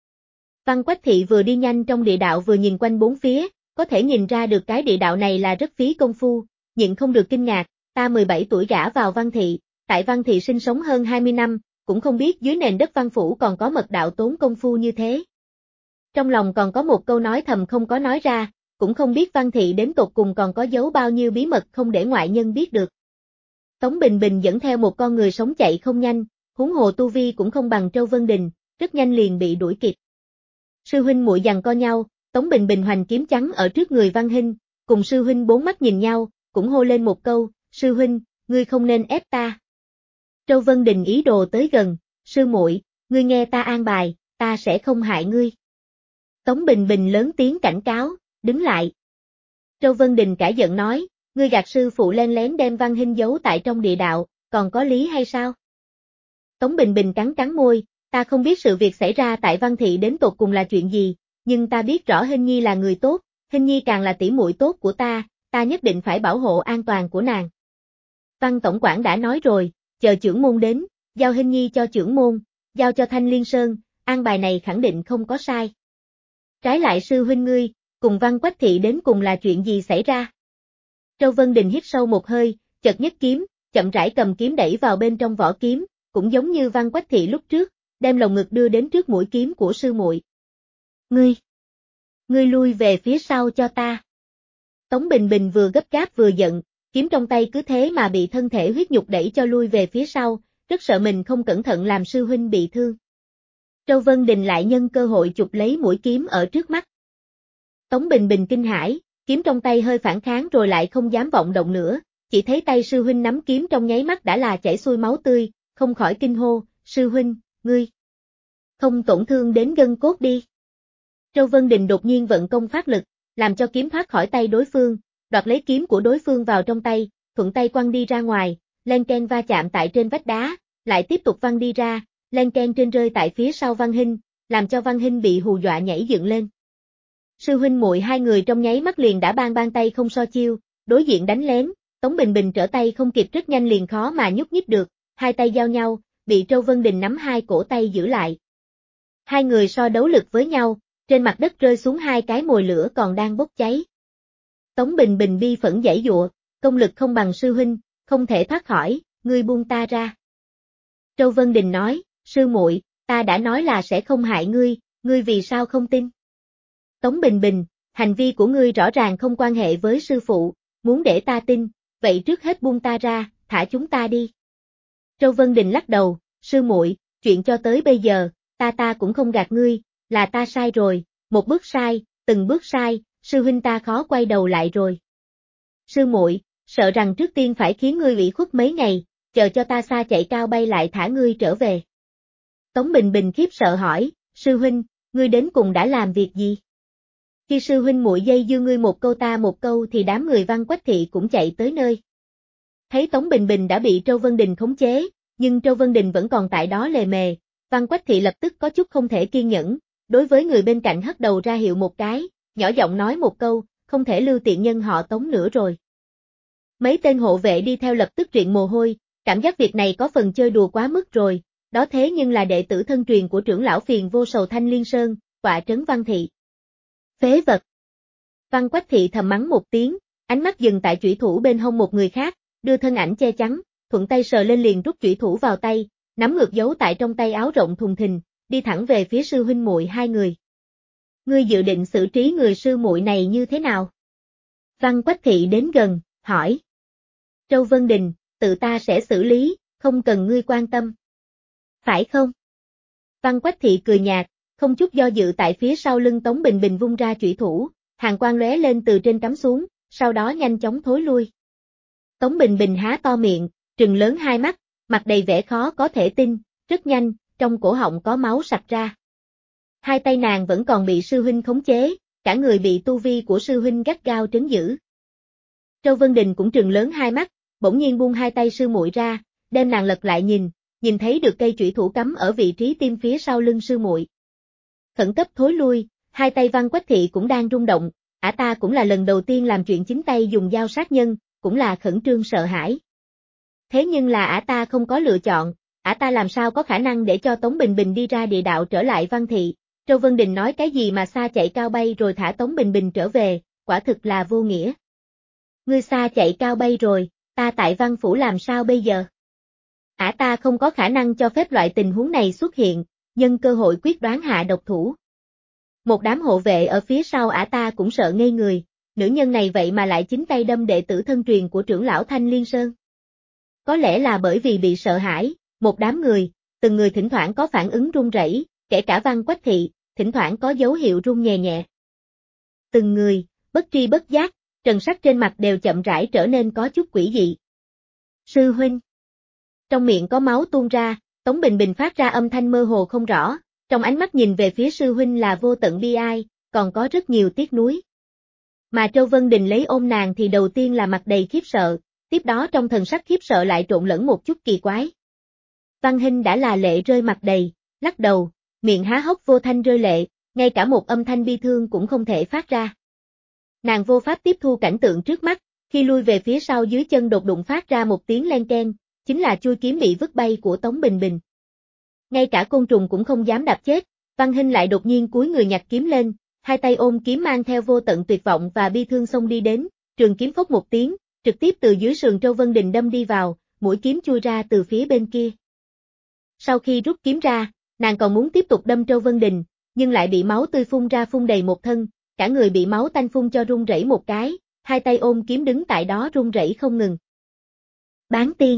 Văn Quách Thị vừa đi nhanh trong địa đạo vừa nhìn quanh bốn phía, có thể nhìn ra được cái địa đạo này là rất phí công phu, nhịn không được kinh ngạc, ta 17 tuổi gả vào Văn Thị, tại Văn Thị sinh sống hơn 20 năm, cũng không biết dưới nền đất Văn Phủ còn có mật đạo tốn công phu như thế. Trong lòng còn có một câu nói thầm không có nói ra, cũng không biết Văn Thị đến tột cùng còn có giấu bao nhiêu bí mật không để ngoại nhân biết được. Tống Bình Bình dẫn theo một con người sống chạy không nhanh, huống hồ tu vi cũng không bằng Châu Vân Đình, rất nhanh liền bị đuổi kịp. Sư huynh muội giằng co nhau, Tống Bình Bình hoành kiếm trắng ở trước người Văn Hinh, cùng sư huynh bốn mắt nhìn nhau, cũng hô lên một câu, sư huynh, ngươi không nên ép ta. Châu Vân Đình ý đồ tới gần, sư muội, ngươi nghe ta an bài, ta sẽ không hại ngươi. Tống Bình Bình lớn tiếng cảnh cáo, đứng lại. Châu Vân Đình cả giận nói, ngươi gạt sư phụ len lén đem Văn Hinh giấu tại trong địa đạo, còn có lý hay sao? Tống Bình Bình cắn cắn môi, ta không biết sự việc xảy ra tại Văn Thị đến tột cùng là chuyện gì, nhưng ta biết rõ Hinh Nhi là người tốt, Hinh Nhi càng là tỷ muội tốt của ta nhất định phải bảo hộ an toàn của nàng. Văn tổng quản đã nói rồi, chờ trưởng môn đến, giao Hinh Nhi cho trưởng môn, giao cho Thanh Liên Sơn, an bài này khẳng định không có sai. Trái lại sư huynh ngươi, cùng Văn Quách Thị đến cùng là chuyện gì xảy ra? Châu Vân Đình hít sâu một hơi, chợt nhấc kiếm, chậm rãi cầm kiếm đẩy vào bên trong vỏ kiếm, cũng giống như Văn Quách Thị lúc trước, đem lồng ngực đưa đến trước mũi kiếm của sư muội. Ngươi lui về phía sau cho ta. Tống Bình Bình vừa gấp gáp vừa giận, kiếm trong tay cứ thế mà bị thân thể huyết nhục đẩy cho lui về phía sau, rất sợ mình không cẩn thận làm sư huynh bị thương. Châu Vân Đình lại nhân cơ hội chụp lấy mũi kiếm ở trước mắt. Tống Bình Bình kinh hãi, kiếm trong tay hơi phản kháng rồi lại không dám vọng động nữa, chỉ thấy tay sư huynh nắm kiếm trong nháy mắt đã là chảy xuôi máu tươi, không khỏi kinh hô, sư huynh, ngươi không tổn thương đến gân cốt đi. Châu Vân Đình đột nhiên vận công phát lực, làm cho kiếm thoát khỏi tay đối phương, đoạt lấy kiếm của đối phương vào trong tay, thuận tay quăng đi ra ngoài, len keng va chạm tại trên vách đá, lại tiếp tục văng đi ra, len keng trên rơi tại phía sau Văn Hinh, làm cho Văn Hinh bị hù dọa nhảy dựng lên. Sư huynh muội hai người trong nháy mắt liền đã ban tay không so chiêu, đối diện đánh lén, Tống Bình Bình trở tay không kịp rất nhanh liền khó mà nhúc nhích được, hai tay giao nhau, bị Châu Vân Đình nắm hai cổ tay giữ lại. Hai người so đấu lực với nhau, trên mặt đất rơi xuống hai cái mồi lửa còn đang bốc cháy. Tống Bình Bình bi phẫn giãy giụa, công lực không bằng sư huynh, không thể thoát khỏi, ngươi buông ta ra. Châu Vân Đình nói, sư muội, ta đã nói là sẽ không hại ngươi, ngươi vì sao không tin? Tống Bình Bình, hành vi của ngươi rõ ràng không quan hệ với sư phụ, muốn để ta tin, vậy trước hết buông ta ra, thả chúng ta đi. Châu Vân Đình lắc đầu, sư muội, chuyện cho tới bây giờ, ta cũng không gạt ngươi, là ta sai rồi, một bước sai, từng bước sai, sư huynh ta khó quay đầu lại rồi. Sư muội, sợ rằng trước tiên phải khiến ngươi ủy khuất mấy ngày, chờ cho ta xa chạy cao bay lại thả ngươi trở về. Tống Bình Bình khiếp sợ hỏi, sư huynh, ngươi đến cùng đã làm việc gì? Khi sư huynh muội dây dưa ngươi một câu ta một câu thì đám người Văn Quách Thị cũng chạy tới nơi. Thấy Tống Bình Bình đã bị Châu Vân Đình khống chế, nhưng Châu Vân Đình vẫn còn tại đó lề mề, Văn Quách Thị lập tức có chút không thể kiên nhẫn, đối với người bên cạnh hất đầu ra hiệu một cái, nhỏ giọng nói một câu, không thể lưu tiện nhân họ Tống nữa rồi. Mấy tên hộ vệ đi theo lập tức triện mồ hôi, cảm giác việc này có phần chơi đùa quá mức rồi, đó thế nhưng là đệ tử thân truyền của trưởng lão Phiền Vô Sầu Thanh Liên Sơn, tọa trấn Văn Thị. Phế vật. Văn Quách Thị thầm mắng một tiếng, ánh mắt dừng tại chủy thủ bên hông một người khác, đưa thân ảnh che chắn, thuận tay sờ lên liền rút chủy thủ vào tay, nắm ngược giấu tại trong tay áo rộng thùng thình, đi thẳng về phía sư huynh muội hai người. Ngươi dự định xử trí người sư muội này như thế nào? Văn Quách Thị đến gần, hỏi. Châu Vân Đình, tự ta sẽ xử lý, không cần ngươi quan tâm. Phải không? Văn Quách Thị cười nhạt, không chút do dự tại phía sau lưng Tống Bình Bình vung ra chủy thủ, hàn quang lóe lên từ trên cắm xuống, sau đó nhanh chóng thối lui. Tống Bình Bình há to miệng, trừng lớn hai mắt, mặt đầy vẻ khó có thể tin, rất nhanh, trong cổ họng có máu sặc ra. Hai tay nàng vẫn còn bị sư huynh khống chế, cả người bị tu vi của sư huynh gắt gao trấn giữ. Châu Vân Đình cũng trừng lớn hai mắt, bỗng nhiên buông hai tay sư muội ra, đem nàng lật lại nhìn thấy được cây chủy thủ cắm ở vị trí tim phía sau lưng sư muội. Khẩn cấp thối lui, hai tay Văn Quách Thị cũng đang rung động, ả ta cũng là lần đầu tiên làm chuyện chính tay dùng dao sát nhân, cũng là khẩn trương sợ hãi. Thế nhưng là ả ta không có lựa chọn, ả ta làm sao có khả năng để cho Tống Bình Bình đi ra địa đạo trở lại Văn Thị. Châu Vân Đình nói cái gì mà xa chạy cao bay rồi thả Tống Bình Bình trở về, quả thực là vô nghĩa. Ngươi xa chạy cao bay rồi, ta tại Văn Phủ làm sao bây giờ? Ả ta không có khả năng cho phép loại tình huống này xuất hiện, nhân cơ hội quyết đoán hạ độc thủ. Một đám hộ vệ ở phía sau ả ta cũng sợ ngây người, nữ nhân này vậy mà lại chính tay đâm đệ tử thân truyền của trưởng lão Thanh Liên Sơn. Có lẽ là bởi vì bị sợ hãi, một đám người, từng người thỉnh thoảng có phản ứng run rẩy, kể cả Văn Quách Thị, thỉnh thoảng có dấu hiệu run nhẹ nhẹ. Từng người, bất tri bất giác, trần sắc trên mặt đều chậm rãi trở nên có chút quỷ dị. Sư huynh. Trong miệng có máu tuôn ra, Tống Bình Bình phát ra âm thanh mơ hồ không rõ, trong ánh mắt nhìn về phía sư huynh là vô tận bi ai, còn có rất nhiều tiếc nuối. Mà Châu Vân Đình lấy ôm nàng thì đầu tiên là mặt đầy khiếp sợ, tiếp đó trong thần sắc khiếp sợ lại trộn lẫn một chút kỳ quái. Văn Hinh đã là lệ rơi mặt đầy, lắc đầu, miệng há hốc vô thanh rơi lệ, ngay cả một âm thanh bi thương cũng không thể phát ra. Nàng vô pháp tiếp thu cảnh tượng trước mắt, khi lui về phía sau dưới chân đột đụng phát ra một tiếng len keng, chính là chui kiếm bị vứt bay của Tống Bình Bình. Ngay cả côn trùng cũng không dám đạp chết, Văn Hinh lại đột nhiên cúi người nhặt kiếm lên, hai tay ôm kiếm mang theo vô tận tuyệt vọng và bi thương xông đi đến, trường kiếm phốc một tiếng, trực tiếp từ dưới sườn Châu Vân Đình đâm đi vào, mũi kiếm chui ra từ phía bên kia. Sau khi rút kiếm ra, nàng còn muốn tiếp tục đâm Châu Vân Đình, nhưng lại bị máu tươi phun ra phun đầy một thân, cả người bị máu tanh phun cho run rẩy một cái, hai tay ôm kiếm đứng tại đó run rẩy không ngừng. Bán tiên.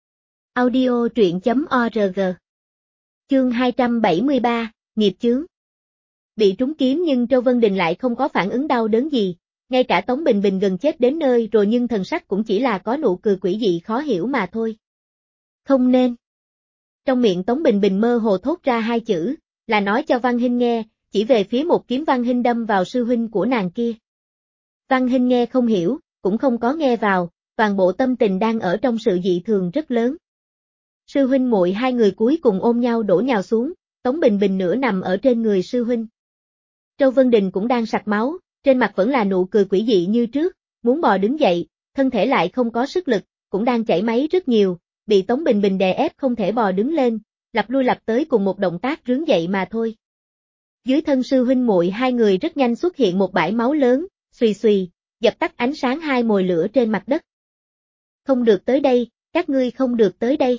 Audio truyện.org. Chương 273, nghiệp chướng. Bị trúng kiếm nhưng Châu Vân Đình lại không có phản ứng đau đớn gì, ngay cả Tống Bình Bình gần chết đến nơi rồi nhưng thần sắc cũng chỉ là có nụ cười quỷ dị khó hiểu mà thôi. Không nên. Trong miệng Tống Bình Bình mơ hồ thốt ra hai chữ, là nói cho Văn Hinh nghe, chỉ về phía một kiếm Văn Hinh đâm vào sư huynh của nàng kia. Văn Hinh nghe không hiểu, cũng không có nghe vào, toàn bộ tâm tình đang ở trong sự dị thường rất lớn. Sư huynh muội hai người cuối cùng ôm nhau đổ nhào xuống, Tống Bình Bình nửa nằm ở trên người sư huynh. Châu Vân Đình cũng đang sặc máu, trên mặt vẫn là nụ cười quỷ dị như trước, muốn bò đứng dậy, thân thể lại không có sức lực, cũng đang chảy máu rất nhiều, bị Tống Bình Bình đè ép không thể bò đứng lên, lặp lui lặp tới cùng một động tác rướn dậy mà thôi. Dưới thân sư huynh muội hai người rất nhanh xuất hiện một bãi máu lớn, xùy xùy, dập tắt ánh sáng hai mồi lửa trên mặt đất. Không được tới đây, các ngươi không được tới đây.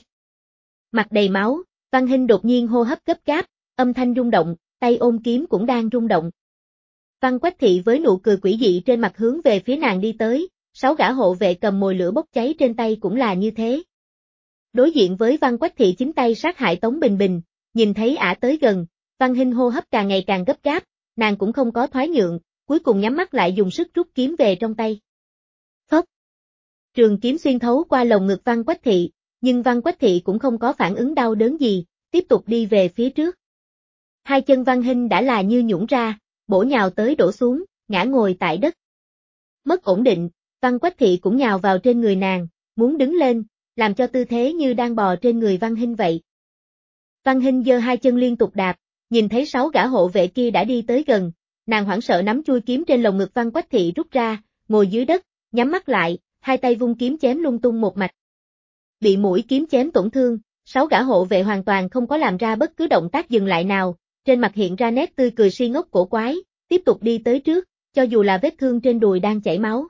Mặt đầy máu, Văn Hinh đột nhiên hô hấp gấp gáp, âm thanh rung động, tay ôm kiếm cũng đang rung động. Văn Quách Thị với nụ cười quỷ dị trên mặt hướng về phía nàng đi tới, 6 gã hộ vệ cầm mồi lửa bốc cháy trên tay cũng là như thế. Đối diện với Văn Quách Thị chính tay sát hại Tống Bình Bình, nhìn thấy ả tới gần, Văn Hinh hô hấp càng ngày càng gấp gáp, nàng cũng không có thoái nhượng, cuối cùng nhắm mắt lại dùng sức rút kiếm về trong tay. Phốc. Trường kiếm xuyên thấu qua lồng ngực Văn Quách Thị, nhưng Văn Quách Thị cũng không có phản ứng đau đớn gì, tiếp tục đi về phía trước. Hai chân Văn Hinh đã là như nhũn ra, bổ nhào tới đổ xuống, ngã ngồi tại đất. Mất ổn định, Văn Quách Thị cũng nhào vào trên người nàng, muốn đứng lên, làm cho tư thế như đang bò trên người Văn Hinh vậy. Văn Hinh giơ hai chân liên tục đạp, nhìn thấy 6 gã hộ vệ kia đã đi tới gần, nàng hoảng sợ nắm chui kiếm trên lồng ngực Văn Quách Thị rút ra, ngồi dưới đất, nhắm mắt lại, hai tay vung kiếm chém lung tung một mạch. Bị mũi kiếm chém tổn thương, 6 gã hộ vệ hoàn toàn không có làm ra bất cứ động tác dừng lại nào, trên mặt hiện ra nét tươi cười si ngốc cổ quái, tiếp tục đi tới trước, cho dù là vết thương trên đùi đang chảy máu.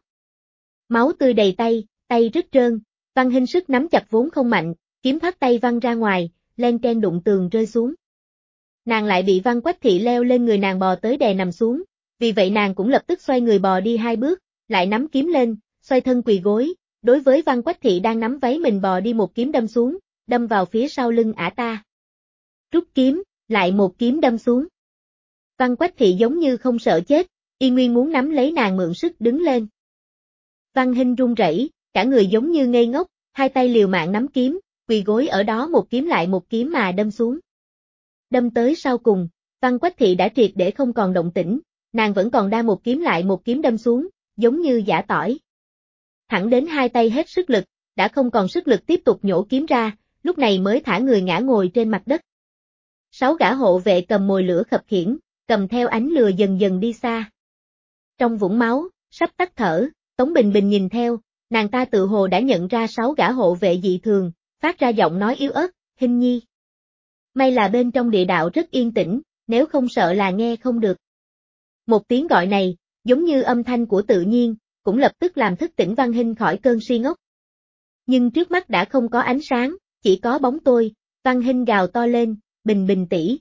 Máu tươi đầy tay, tay rứt trơn, Văn Hinh sức nắm chặt vốn không mạnh, kiếm thoát tay văng ra ngoài, len keng đụng tường rơi xuống. Nàng lại bị Văn Quách Thị leo lên người nàng bò tới đè nằm xuống, vì vậy nàng cũng lập tức xoay người bò đi 2 bước, lại nắm kiếm lên, xoay thân quỳ gối, đối với Văn Quách Thị đang nắm váy mình bò đi một kiếm đâm xuống, đâm vào phía sau lưng ả ta. Rút kiếm, lại một kiếm đâm xuống. Văn Quách Thị giống như không sợ chết, y nguyên muốn nắm lấy nàng mượn sức đứng lên. Văn Hinh run rẩy, cả người giống như ngây ngốc, hai tay liều mạng nắm kiếm, quỳ gối ở đó một kiếm lại một kiếm mà đâm xuống. Đâm tới sau cùng, Văn Quách Thị đã triệt để không còn động tĩnh, nàng vẫn còn đang một kiếm lại một kiếm đâm xuống, giống như giã tỏi. Thẳng đến hai tay hết sức lực, đã không còn sức lực tiếp tục nhổ kiếm ra, lúc này mới thả người ngã ngồi trên mặt đất. 6 gã hộ vệ cầm mồi lửa khập khiễng, cầm theo ánh lửa dần dần đi xa. Trong vũng máu, sắp tắt thở, Tống Bình Bình nhìn theo, nàng ta tự hồ đã nhận ra 6 gã hộ vệ dị thường, phát ra giọng nói yếu ớt, Hinh nhi. May là bên trong địa đạo rất yên tĩnh, nếu không sợ là nghe không được. Một tiếng gọi này, giống như âm thanh của tự nhiên, cũng lập tức làm thức tỉnh Văn Hinh khỏi cơn si ngốc. Nhưng trước mắt đã không có ánh sáng, chỉ có bóng tôi, Văn Hinh gào to lên, Bình Bình tỷ.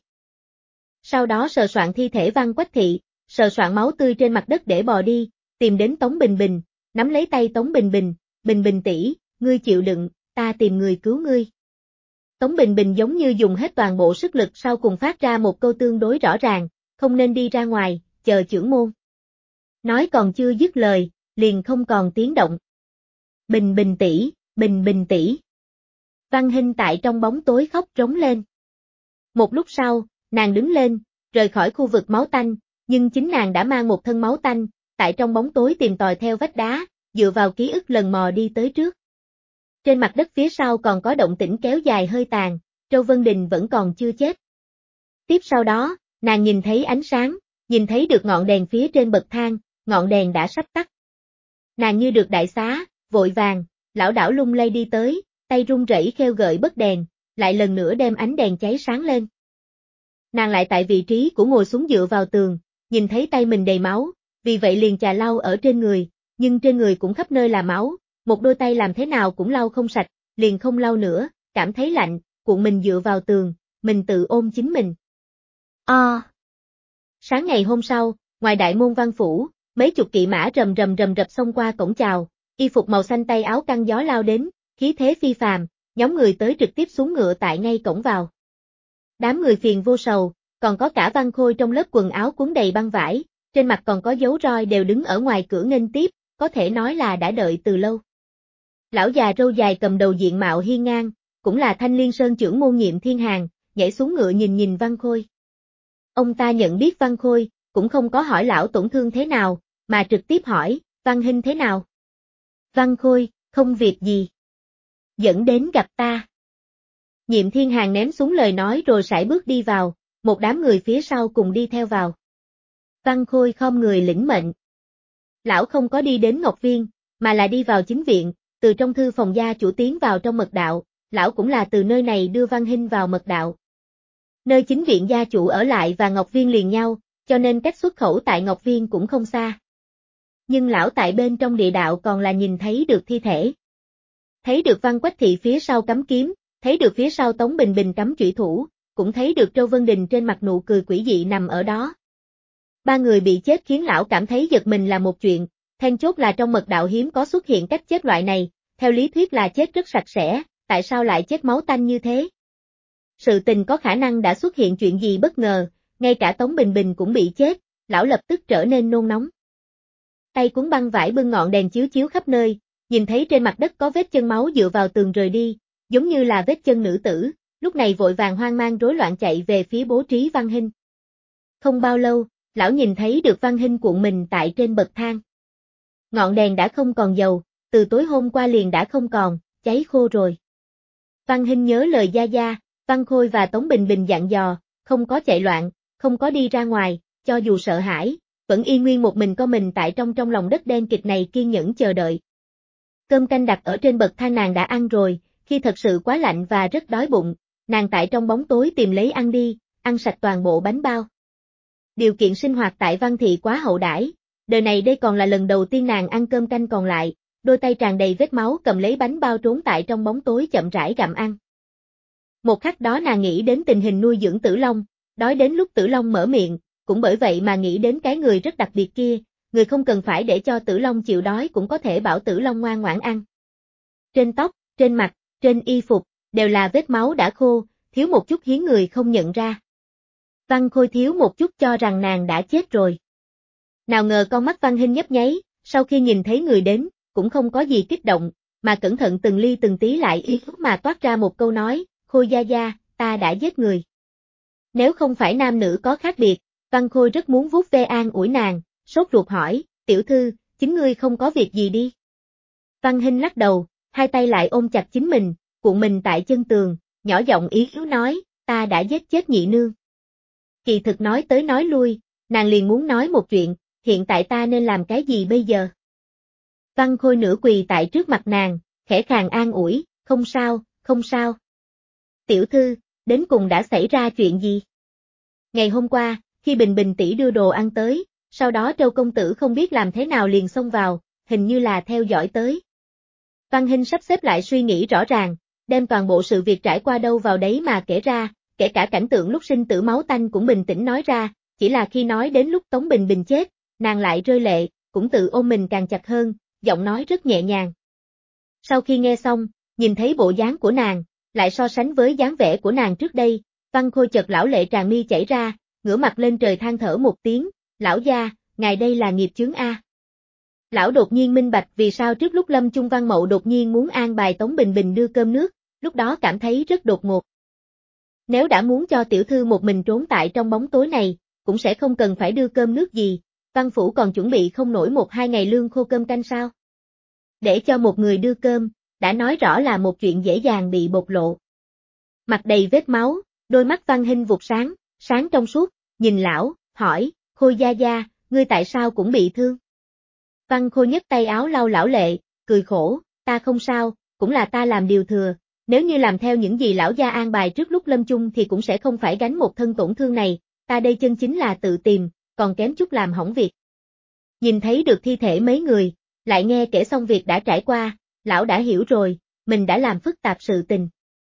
Sau đó sờ soạn thi thể Văn Quách Thị, sờ soạn máu tươi trên mặt đất để bò đi, tìm đến Tống Bình Bình, nắm lấy tay Tống Bình Bình, Bình Bình tỷ, ngươi chịu đựng, ta tìm người cứu ngươi. Tống Bình Bình giống như dùng hết toàn bộ sức lực sau cùng phát ra một câu tương đối rõ ràng, không nên đi ra ngoài, chờ chưởng môn. Nói còn chưa dứt lời, liền không còn tiếng động. Bình Bình tỷ, Bình Bình tỷ. Văn Hinh tại trong bóng tối khóc trống lên. Một lúc sau, nàng đứng lên, rời khỏi khu vực máu tanh, nhưng chính nàng đã mang một thân máu tanh, tại trong bóng tối tìm tòi theo vách đá, dựa vào ký ức lần mò đi tới trước. Trên mặt đất phía sau còn có động tĩnh kéo dài hơi tàn, Châu Vân Đình vẫn còn chưa chết. Tiếp sau đó, nàng nhìn thấy ánh sáng, nhìn thấy được ngọn đèn phía trên bậc thang, ngọn đèn đã sắp tắt. Nàng như được đại xá, vội vàng, lảo đảo lung lay đi tới, tay run rẩy khêu gợi bấc đèn, lại lần nữa đem ánh đèn cháy sáng lên. Nàng lại tại vị trí của ngồi xuống dựa vào tường, nhìn thấy tay mình đầy máu, vì vậy liền chà lau ở trên người, nhưng trên người cũng khắp nơi là máu, một đôi tay làm thế nào cũng lau không sạch, liền không lau nữa, cảm thấy lạnh, cuộn mình dựa vào tường, mình tự ôm chính mình. Sáng ngày hôm sau, ngoài đại môn văn phủ, mấy chục kỵ mã rầm rập xông qua cổng chào, y phục màu xanh tay áo căng gió lao đến, khí thế phi phàm, nhóm người tới trực tiếp xuống ngựa tại ngay cổng vào. Đám người phiền vô sầu, còn có cả Văn Khôi trong lớp quần áo cuốn đầy băng vải, trên mặt còn có dấu roi đều đứng ở ngoài cửa nghênh tiếp, có thể nói là đã đợi từ lâu. Lão già râu dài cầm đầu diện mạo hiên ngang, cũng là Thanh Liên Sơn trưởng môn Nhiệm Thiên Hàn, nhảy xuống ngựa nhìn Văn Khôi. Ông ta nhận biết Văn Khôi, cũng không có hỏi lão tổn thương thế nào, mà trực tiếp hỏi, Văn huynh thế nào? Văn Khôi, không việc gì. Dẫn đến gặp ta. Nhiệm Thiên Hàn ném xuống lời nói rồi sải bước đi vào, một đám người phía sau cùng đi theo vào. Văn Khôi khom người lĩnh mệnh. Lão không có đi đến Ngọc Viên, mà là đi vào chính viện, từ trong thư phòng gia chủ tiến vào trong mật đạo, lão cũng là từ nơi này đưa Văn Hinh vào mật đạo. Nơi chính viện gia chủ ở lại và Ngọc Viên liền nhau, cho nên cách xuất khẩu tại Ngọc Viên cũng không xa. Nhưng lão tại bên trong địa đạo còn là nhìn thấy được thi thể. Thấy được Văn Quách Thị phía sau cắm kiếm, thấy được phía sau Tống Bình Bình cắm chủy thủ, cũng thấy được Trâu Vân Đình trên mặt nụ cười quỷ dị nằm ở đó. Ba người bị chết khiến lão cảm thấy giật mình là một chuyện, then chốt là trong mật đạo hiếm có xuất hiện cách chết loại này, theo lý thuyết là chết rất sạch sẽ, tại sao lại chết máu tanh như thế? Sự tình có khả năng đã xuất hiện chuyện gì bất ngờ, ngay cả Tống Bình Bình cũng bị chết, lão lập tức trở nên nôn nóng. Tay cuốn băng vải bưng ngọn đèn chiếu khắp nơi, nhìn thấy trên mặt đất có vết chân máu dựa vào tường rời đi, giống như là vết chân nữ tử, lúc này vội vàng hoang mang rối loạn chạy về phía bố trí Văn Hinh. Không bao lâu, lão nhìn thấy được Văn Hinh cuộn mình tại trên bậc thang. Ngọn đèn đã không còn dầu, từ tối hôm qua liền đã không còn, cháy khô rồi. Văn Hinh nhớ lời Gia Gia, Văn Khôi và Tống Bình Bình dặn dò, không có chạy loạn, không có đi ra ngoài, cho dù sợ hãi, vẫn y nguyên một mình co mình tại trong lòng đất đen kịt này kiên nhẫn chờ đợi. Cơm canh đặt ở trên bậc thang nàng đã ăn rồi, khi thật sự quá lạnh và rất đói bụng, nàng tại trong bóng tối tìm lấy ăn đi, ăn sạch toàn bộ bánh bao. Điều kiện sinh hoạt tại Văn Thị quá hậu đãi, đời này đây còn là lần đầu tiên nàng ăn cơm canh còn lại, đôi tay tràn đầy vết máu cầm lấy bánh bao trốn tại trong bóng tối chậm rãi gặm ăn. Một khắc đó nàng nghĩ đến tình hình nuôi dưỡng Tử Long, đói đến lúc Tử Long mở miệng, cũng bởi vậy mà nghĩ đến cái người rất đặc biệt kia, người không cần phải để cho Tử Long chịu đói cũng có thể bảo Tử Long ngoan ngoãn ăn. Trên tóc, trên mặt, trên y phục, đều là vết máu đã khô, thiếu một chút khiến người không nhận ra. Văn Khôi thiếu một chút cho rằng nàng đã chết rồi. Nào ngờ con mắt Văn Hinh nhấp nháy, sau khi nhìn thấy người đến, cũng không có gì kích động, mà cẩn thận từng ly từng tí lại yếu mà toát ra một câu nói, Khôi Gia Gia, ta đã giết người. Nếu không phải nam nữ có khác biệt, Văn Khôi rất muốn vuốt ve an ủi nàng, sốt ruột hỏi, tiểu thư, chính ngươi không có việc gì đi. Văn Hinh lắc đầu, hai tay lại ôm chặt chính mình, cuộn mình tại chân tường, nhỏ giọng yếu nói, ta đã giết chết nhị nương. Kỳ thực nói tới nói lui, nàng liền muốn nói một chuyện, hiện tại ta nên làm cái gì bây giờ? Văn Khôi nửa quỳ tại trước mặt nàng, khẽ khàng an ủi, không sao, không sao. Tiểu thư, đến cùng đã xảy ra chuyện gì? Ngày hôm qua, khi Bình Bình tỷ đưa đồ ăn tới, sau đó Trâu công tử không biết làm thế nào liền xông vào, hình như là theo dõi tới. Văn Hinh sắp xếp lại suy nghĩ rõ ràng, đem toàn bộ sự việc trải qua đâu vào đấy mà kể ra, kể cả cảnh tượng lúc sinh tử máu tanh cũng bình tĩnh nói ra, chỉ là khi nói đến lúc Tống Bình Bình chết, nàng lại rơi lệ, cũng tự ôm mình càng chặt hơn, giọng nói rất nhẹ nhàng. Sau khi nghe xong, nhìn thấy bộ dáng của nàng, lại so sánh với dáng vẻ của nàng trước đây, Văn Khôi chợt lão lệ tràn mi chảy ra, ngửa mặt lên trời than thở một tiếng, lão gia, ngài đây là nghiệp chướng a. Lão đột nhiên minh bạch vì sao trước lúc Lâm Chung Văn Mậu đột nhiên muốn an bài Tống Bình Bình đưa cơm nước, lúc đó cảm thấy rất đột ngột. Nếu đã muốn cho tiểu thư một mình trốn tại trong bóng tối này, cũng sẽ không cần phải đưa cơm nước gì, Văn Phủ còn chuẩn bị không nổi 1-2 ngày lương khô cơm canh sao. Để cho một người đưa cơm, đã nói rõ là một chuyện dễ dàng bị bộc lộ. Mặt đầy vết máu, đôi mắt Văn Hinh vụt sáng, sáng trong suốt, nhìn lão, hỏi, Khôi Gia Gia, ngươi tại sao cũng bị thương? Văn Khôi nhấc tay áo lau lão lệ, cười khổ, ta không sao, cũng là ta làm điều thừa, nếu như làm theo những gì lão gia an bài trước lúc lâm chung thì cũng sẽ không phải gánh một thân tổn thương này, ta đây chân chính là tự tìm, còn kém chút làm hỏng việc. Nhìn thấy được thi thể mấy người, lại nghe kể xong việc đã trải qua, lão đã hiểu rồi, mình đã làm phức tạp sự tình.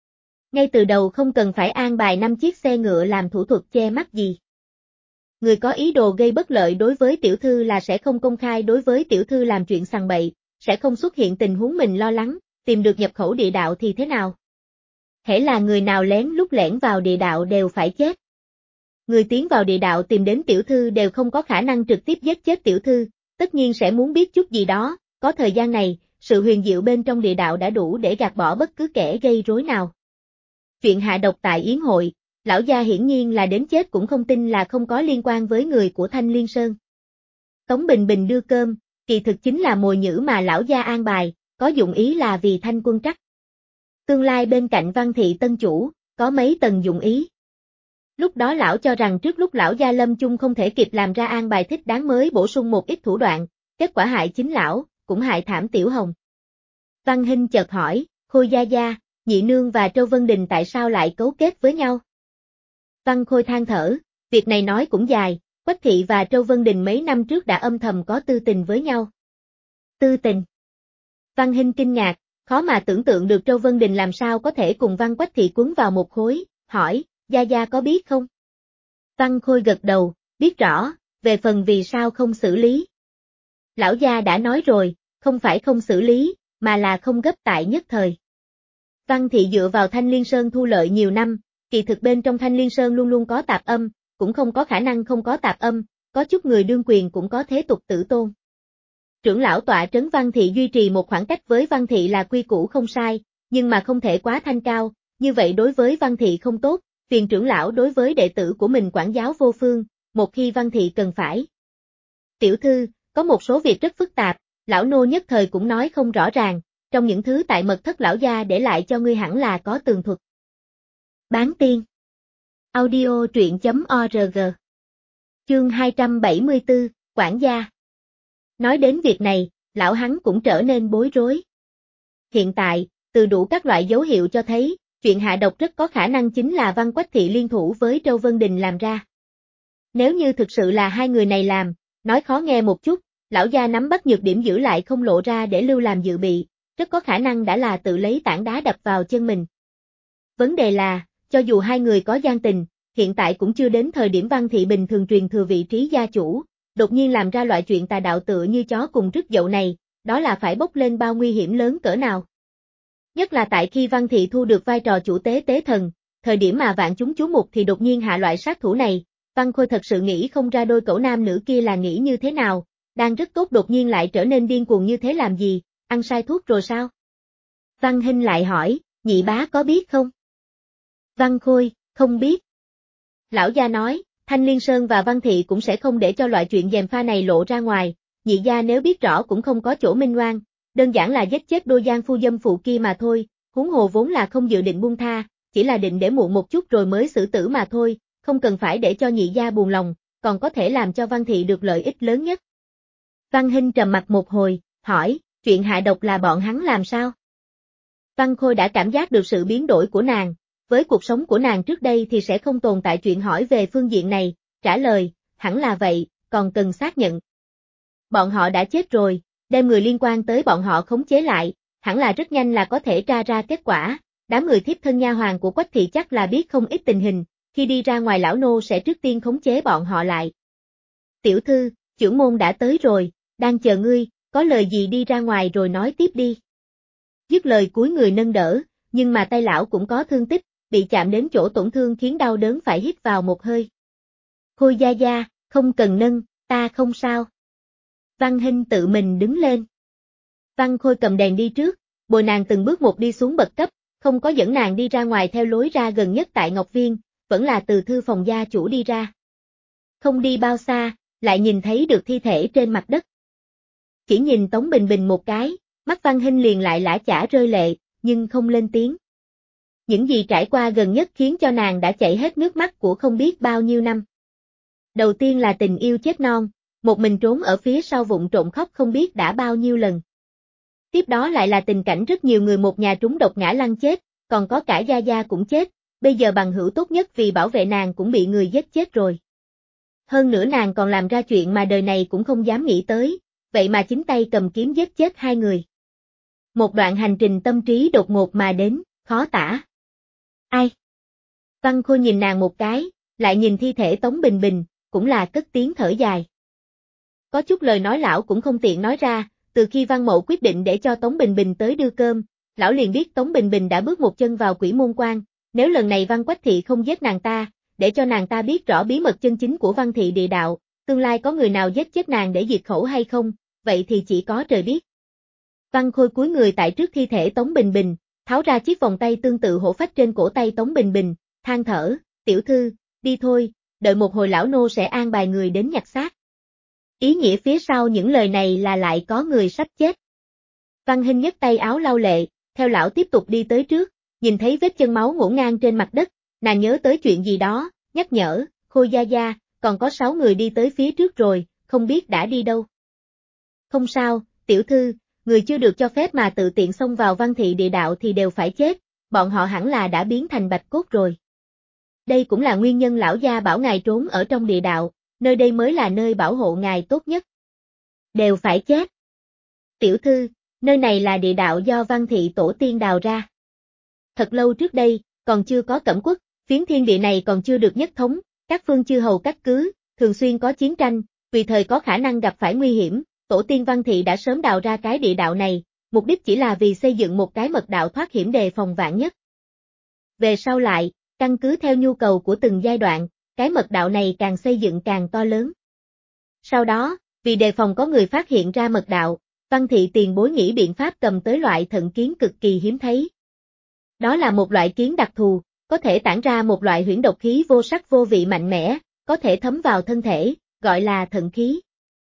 Ngay từ đầu không cần phải an bài 5 chiếc xe ngựa làm thủ thuật che mắt gì. Người có ý đồ gây bất lợi đối với tiểu thư là sẽ không công khai đối với tiểu thư làm chuyện sằng bậy, sẽ không xuất hiện tình huống mình lo lắng, tìm được nhập khẩu địa đạo thì thế nào? Hễ là người nào lén lút lẻn vào địa đạo đều phải chết. Người tiến vào địa đạo tìm đến tiểu thư đều không có khả năng trực tiếp giết chết tiểu thư, tất nhiên sẽ muốn biết chút gì đó, có thời gian này, sự huyền diệu bên trong địa đạo đã đủ để gạt bỏ bất cứ kẻ gây rối nào. Chuyện hạ độc tại yến hội, lão gia hiển nhiên là đến chết cũng không tin là không có liên quan với người của Thanh Liên Sơn. Tống Bình Bình đưa cơm, kỳ thực chính là mồi nhử mà lão gia an bài, có dụng ý là vì Thanh Quân Trắc. Tương lai bên cạnh Văn thị tân chủ, có mấy tầng dụng ý. Lúc đó lão cho rằng trước lúc lão gia lâm chung không thể kịp làm ra an bài thích đáng mới bổ sung một ít thủ đoạn, kết quả hại chính lão, cũng hại thảm Tiểu Hồng. Văn Hinh chợt hỏi, Khôi gia gia, Nhị nương và Châu Vân Đình tại sao lại cấu kết với nhau? Văn Khôi than thở, việc này nói cũng dài, Quách thị và Châu Vân Đình mấy năm trước đã âm thầm có tư tình với nhau. Tư tình? Văn Hinh kinh ngạc, khó mà tưởng tượng được Châu Vân Đình làm sao có thể cùng Văn Quách thị quấn vào một khối, hỏi, gia gia có biết không? Văn Khôi gật đầu, biết rõ, về phần vì sao không xử lý. Lão gia đã nói rồi, không phải không xử lý, mà là không gấp tại nhất thời. Văn thị dựa vào Thanh Liên Sơn thu lợi nhiều năm, kỳ thực bên trong Thanh Liên Sơn luôn luôn có tạp âm, cũng không có khả năng không có tạp âm, có chút người đương quyền cũng có thế tục tử tôn. Trưởng lão tọa trấn Văn thị duy trì một khoảng cách với Văn thị là quy củ không sai, nhưng mà không thể quá thanh cao, như vậy đối với Văn thị không tốt, phiền trưởng lão đối với đệ tử của mình quản giáo vô phương, một khi Văn thị cần phải. Tiểu thư, có một số việc rất phức tạp, lão nô nhất thời cũng nói không rõ ràng, trong những thứ tại mật thất lão gia để lại cho ngươi hẳn là có tường thuật. Bán tiên. Audio truyện.org. Chương 274, quản gia. Nói đến việc này, lão hắn cũng trở nên bối rối. Hiện tại, từ đủ các loại dấu hiệu cho thấy, chuyện hạ độc rất có khả năng chính là Văn Quách thị liên thủ với Châu Vân Đình làm ra. Nếu như thực sự là hai người này làm, nói khó nghe một chút, lão gia nắm bắt nhược điểm giữ lại không lộ ra để lưu làm dự bị, rất có khả năng đã là tự lấy tảng đá đập vào chân mình. Vấn đề là, cho dù hai người có gian tình, hiện tại cũng chưa đến thời điểm Văn thị bình thường truyền thừa vị trí gia chủ, đột nhiên làm ra loại chuyện tà đạo tựa như chó cùng rứt dậu này, đó là phải bốc lên bao nguy hiểm lớn cỡ nào. Nhất là tại khi Văn thị thu được vai trò chủ tế tế thần, thời điểm mà vạn chúng chú mục thì đột nhiên hạ loại sát thủ này, Văn Khôi thật sự nghĩ không ra đôi cẩu nam nữ kia là nghĩ như thế nào, đang rất tốt đột nhiên lại trở nên điên cuồng như thế làm gì, ăn sai thuốc rồi sao? Văn Hinh lại hỏi, nhị bá có biết không? Văn Khôi, không biết. Lão gia nói, Thanh Liên Sơn và Văn thị cũng sẽ không để cho loại chuyện gièm pha này lộ ra ngoài, nhị gia nếu biết rõ cũng không có chỗ minh oan, đơn giản là giết chết đôi giang phu dâm phụ kia mà thôi, huống hồ vốn là không dự định buông tha, chỉ là định để muộn một chút rồi mới xử tử mà thôi, không cần phải để cho nhị gia buồn lòng, còn có thể làm cho Văn thị được lợi ích lớn nhất. Văn Hinh trầm mặt một hồi, hỏi, chuyện hạ độc là bọn hắn làm sao? Văn Khôi đã cảm giác được sự biến đổi của nàng, với cuộc sống của nàng trước đây thì sẽ không tồn tại chuyện hỏi về phương diện này, trả lời, hẳn là vậy, còn cần xác nhận. Bọn họ đã chết rồi, đem người liên quan tới bọn họ khống chế lại, hẳn là rất nhanh là có thể tra ra kết quả, đám người thiếp thân nha hoàn của Quách thị chắc là biết không ít tình hình, khi đi ra ngoài lão nô sẽ trước tiên khống chế bọn họ lại. Tiểu thư, chưởng môn đã tới rồi, đang chờ ngươi, có lời gì đi ra ngoài rồi nói tiếp đi. Dứt lời cúi người nâng đỡ, nhưng mà tay lão cũng có thương tích, bị chạm đến chỗ tổn thương khiến đau đớn phải hít vào một hơi. Khôi gia gia, không cần nâng, ta không sao. Văn Hinh tự mình đứng lên. Văn Khôi cầm đèn đi trước, bồi nàng từng bước một đi xuống bậc cấp, không có dẫn nàng đi ra ngoài theo lối ra gần nhất tại Ngọc Viên, vẫn là từ thư phòng gia chủ đi ra. Không đi bao xa, lại nhìn thấy được thi thể trên mặt đất. Chỉ nhìn Tống Bình Bình một cái, mắt Văn Hinh liền lại lã chả rơi lệ, nhưng không lên tiếng. Những gì trải qua gần nhất khiến cho nàng đã chảy hết nước mắt của không biết bao nhiêu năm. Đầu tiên là tình yêu chết non, một mình trốn ở phía sau vụng trộm khóc không biết đã bao nhiêu lần. Tiếp đó lại là tình cảnh rất nhiều người một nhà trúng độc ngã lăn chết, còn có cả gia gia cũng chết, bây giờ bằng hữu tốt nhất vì bảo vệ nàng cũng bị người giết chết rồi. Hơn nữa nàng còn làm ra chuyện mà đời này cũng không dám nghĩ tới, vậy mà chính tay cầm kiếm giết chết hai người. Một đoạn hành trình tâm trí đột ngột mà đến, khó tả. Ai? Văn Khôi nhìn nàng một cái, lại nhìn thi thể Tống Bình Bình, cũng là cất tiếng thở dài. Có chút lời nói lão cũng không tiện nói ra, từ khi Văn Mậu quyết định để cho Tống Bình Bình tới đưa cơm, lão liền biết Tống Bình Bình đã bước một chân vào Quỷ Môn Quan, nếu lần này Văn Quách Thị không giết nàng ta, để cho nàng ta biết rõ bí mật chân chính của Văn Thị địa đạo, tương lai có người nào giết chết nàng để diệt khẩu hay không, vậy thì chỉ có trời biết. Văn Khôi cúi người tại trước thi thể Tống Bình Bình, tháo ra chiếc vòng tay tương tự hổ phách trên cổ tay Tống Bình Bình, than thở, tiểu thư, đi thôi, đợi một hồi lão nô sẽ an bài người đến nhặt xác. Ý nghĩa phía sau những lời này là lại có người sắp chết. Văn Hinh nhấc tay áo lau lệ, theo lão tiếp tục đi tới trước, nhìn thấy vết chân máu ngổn ngang trên mặt đất, nàng nhớ tới chuyện gì đó, nhắc nhở, Khôi gia gia, còn có 6 người đi tới phía trước rồi, không biết đã đi đâu. Không sao, tiểu thư, người chưa được cho phép mà tự tiện xông vào Văn Thị địa đạo thì đều phải chết, bọn họ hẳn là đã biến thành bạch cốt rồi. Đây cũng là nguyên nhân lão gia bảo ngài trốn ở trong địa đạo, nơi đây mới là nơi bảo hộ ngài tốt nhất. Đều phải chết. Tiểu thư, nơi này là địa đạo do Văn Thị tổ tiên đào ra. Thật lâu trước đây, còn chưa có cẩm quốc, phiến thiên địa này còn chưa được nhất thống, các phương chư hầu cắt cứ, thường xuyên có chiến tranh, vì thời có khả năng gặp phải nguy hiểm, tổ tiên Văn Thị đã sớm đào ra cái địa đạo này, mục đích chỉ là vì xây dựng một cái mật đạo thoát hiểm đề phòng vạn nhất. Về sau lại, căn cứ theo nhu cầu của từng giai đoạn, cái mật đạo này càng xây dựng càng to lớn. Sau đó, vì đề phòng có người phát hiện ra mật đạo, Văn Thị tiền bối nghĩ biện pháp cầm tới loại thận kiến cực kỳ hiếm thấy. Đó là một loại kiến đặc thù, có thể tản ra một loại huyễn độc khí vô sắc vô vị mạnh mẽ, có thể thấm vào thân thể, gọi là thận khí.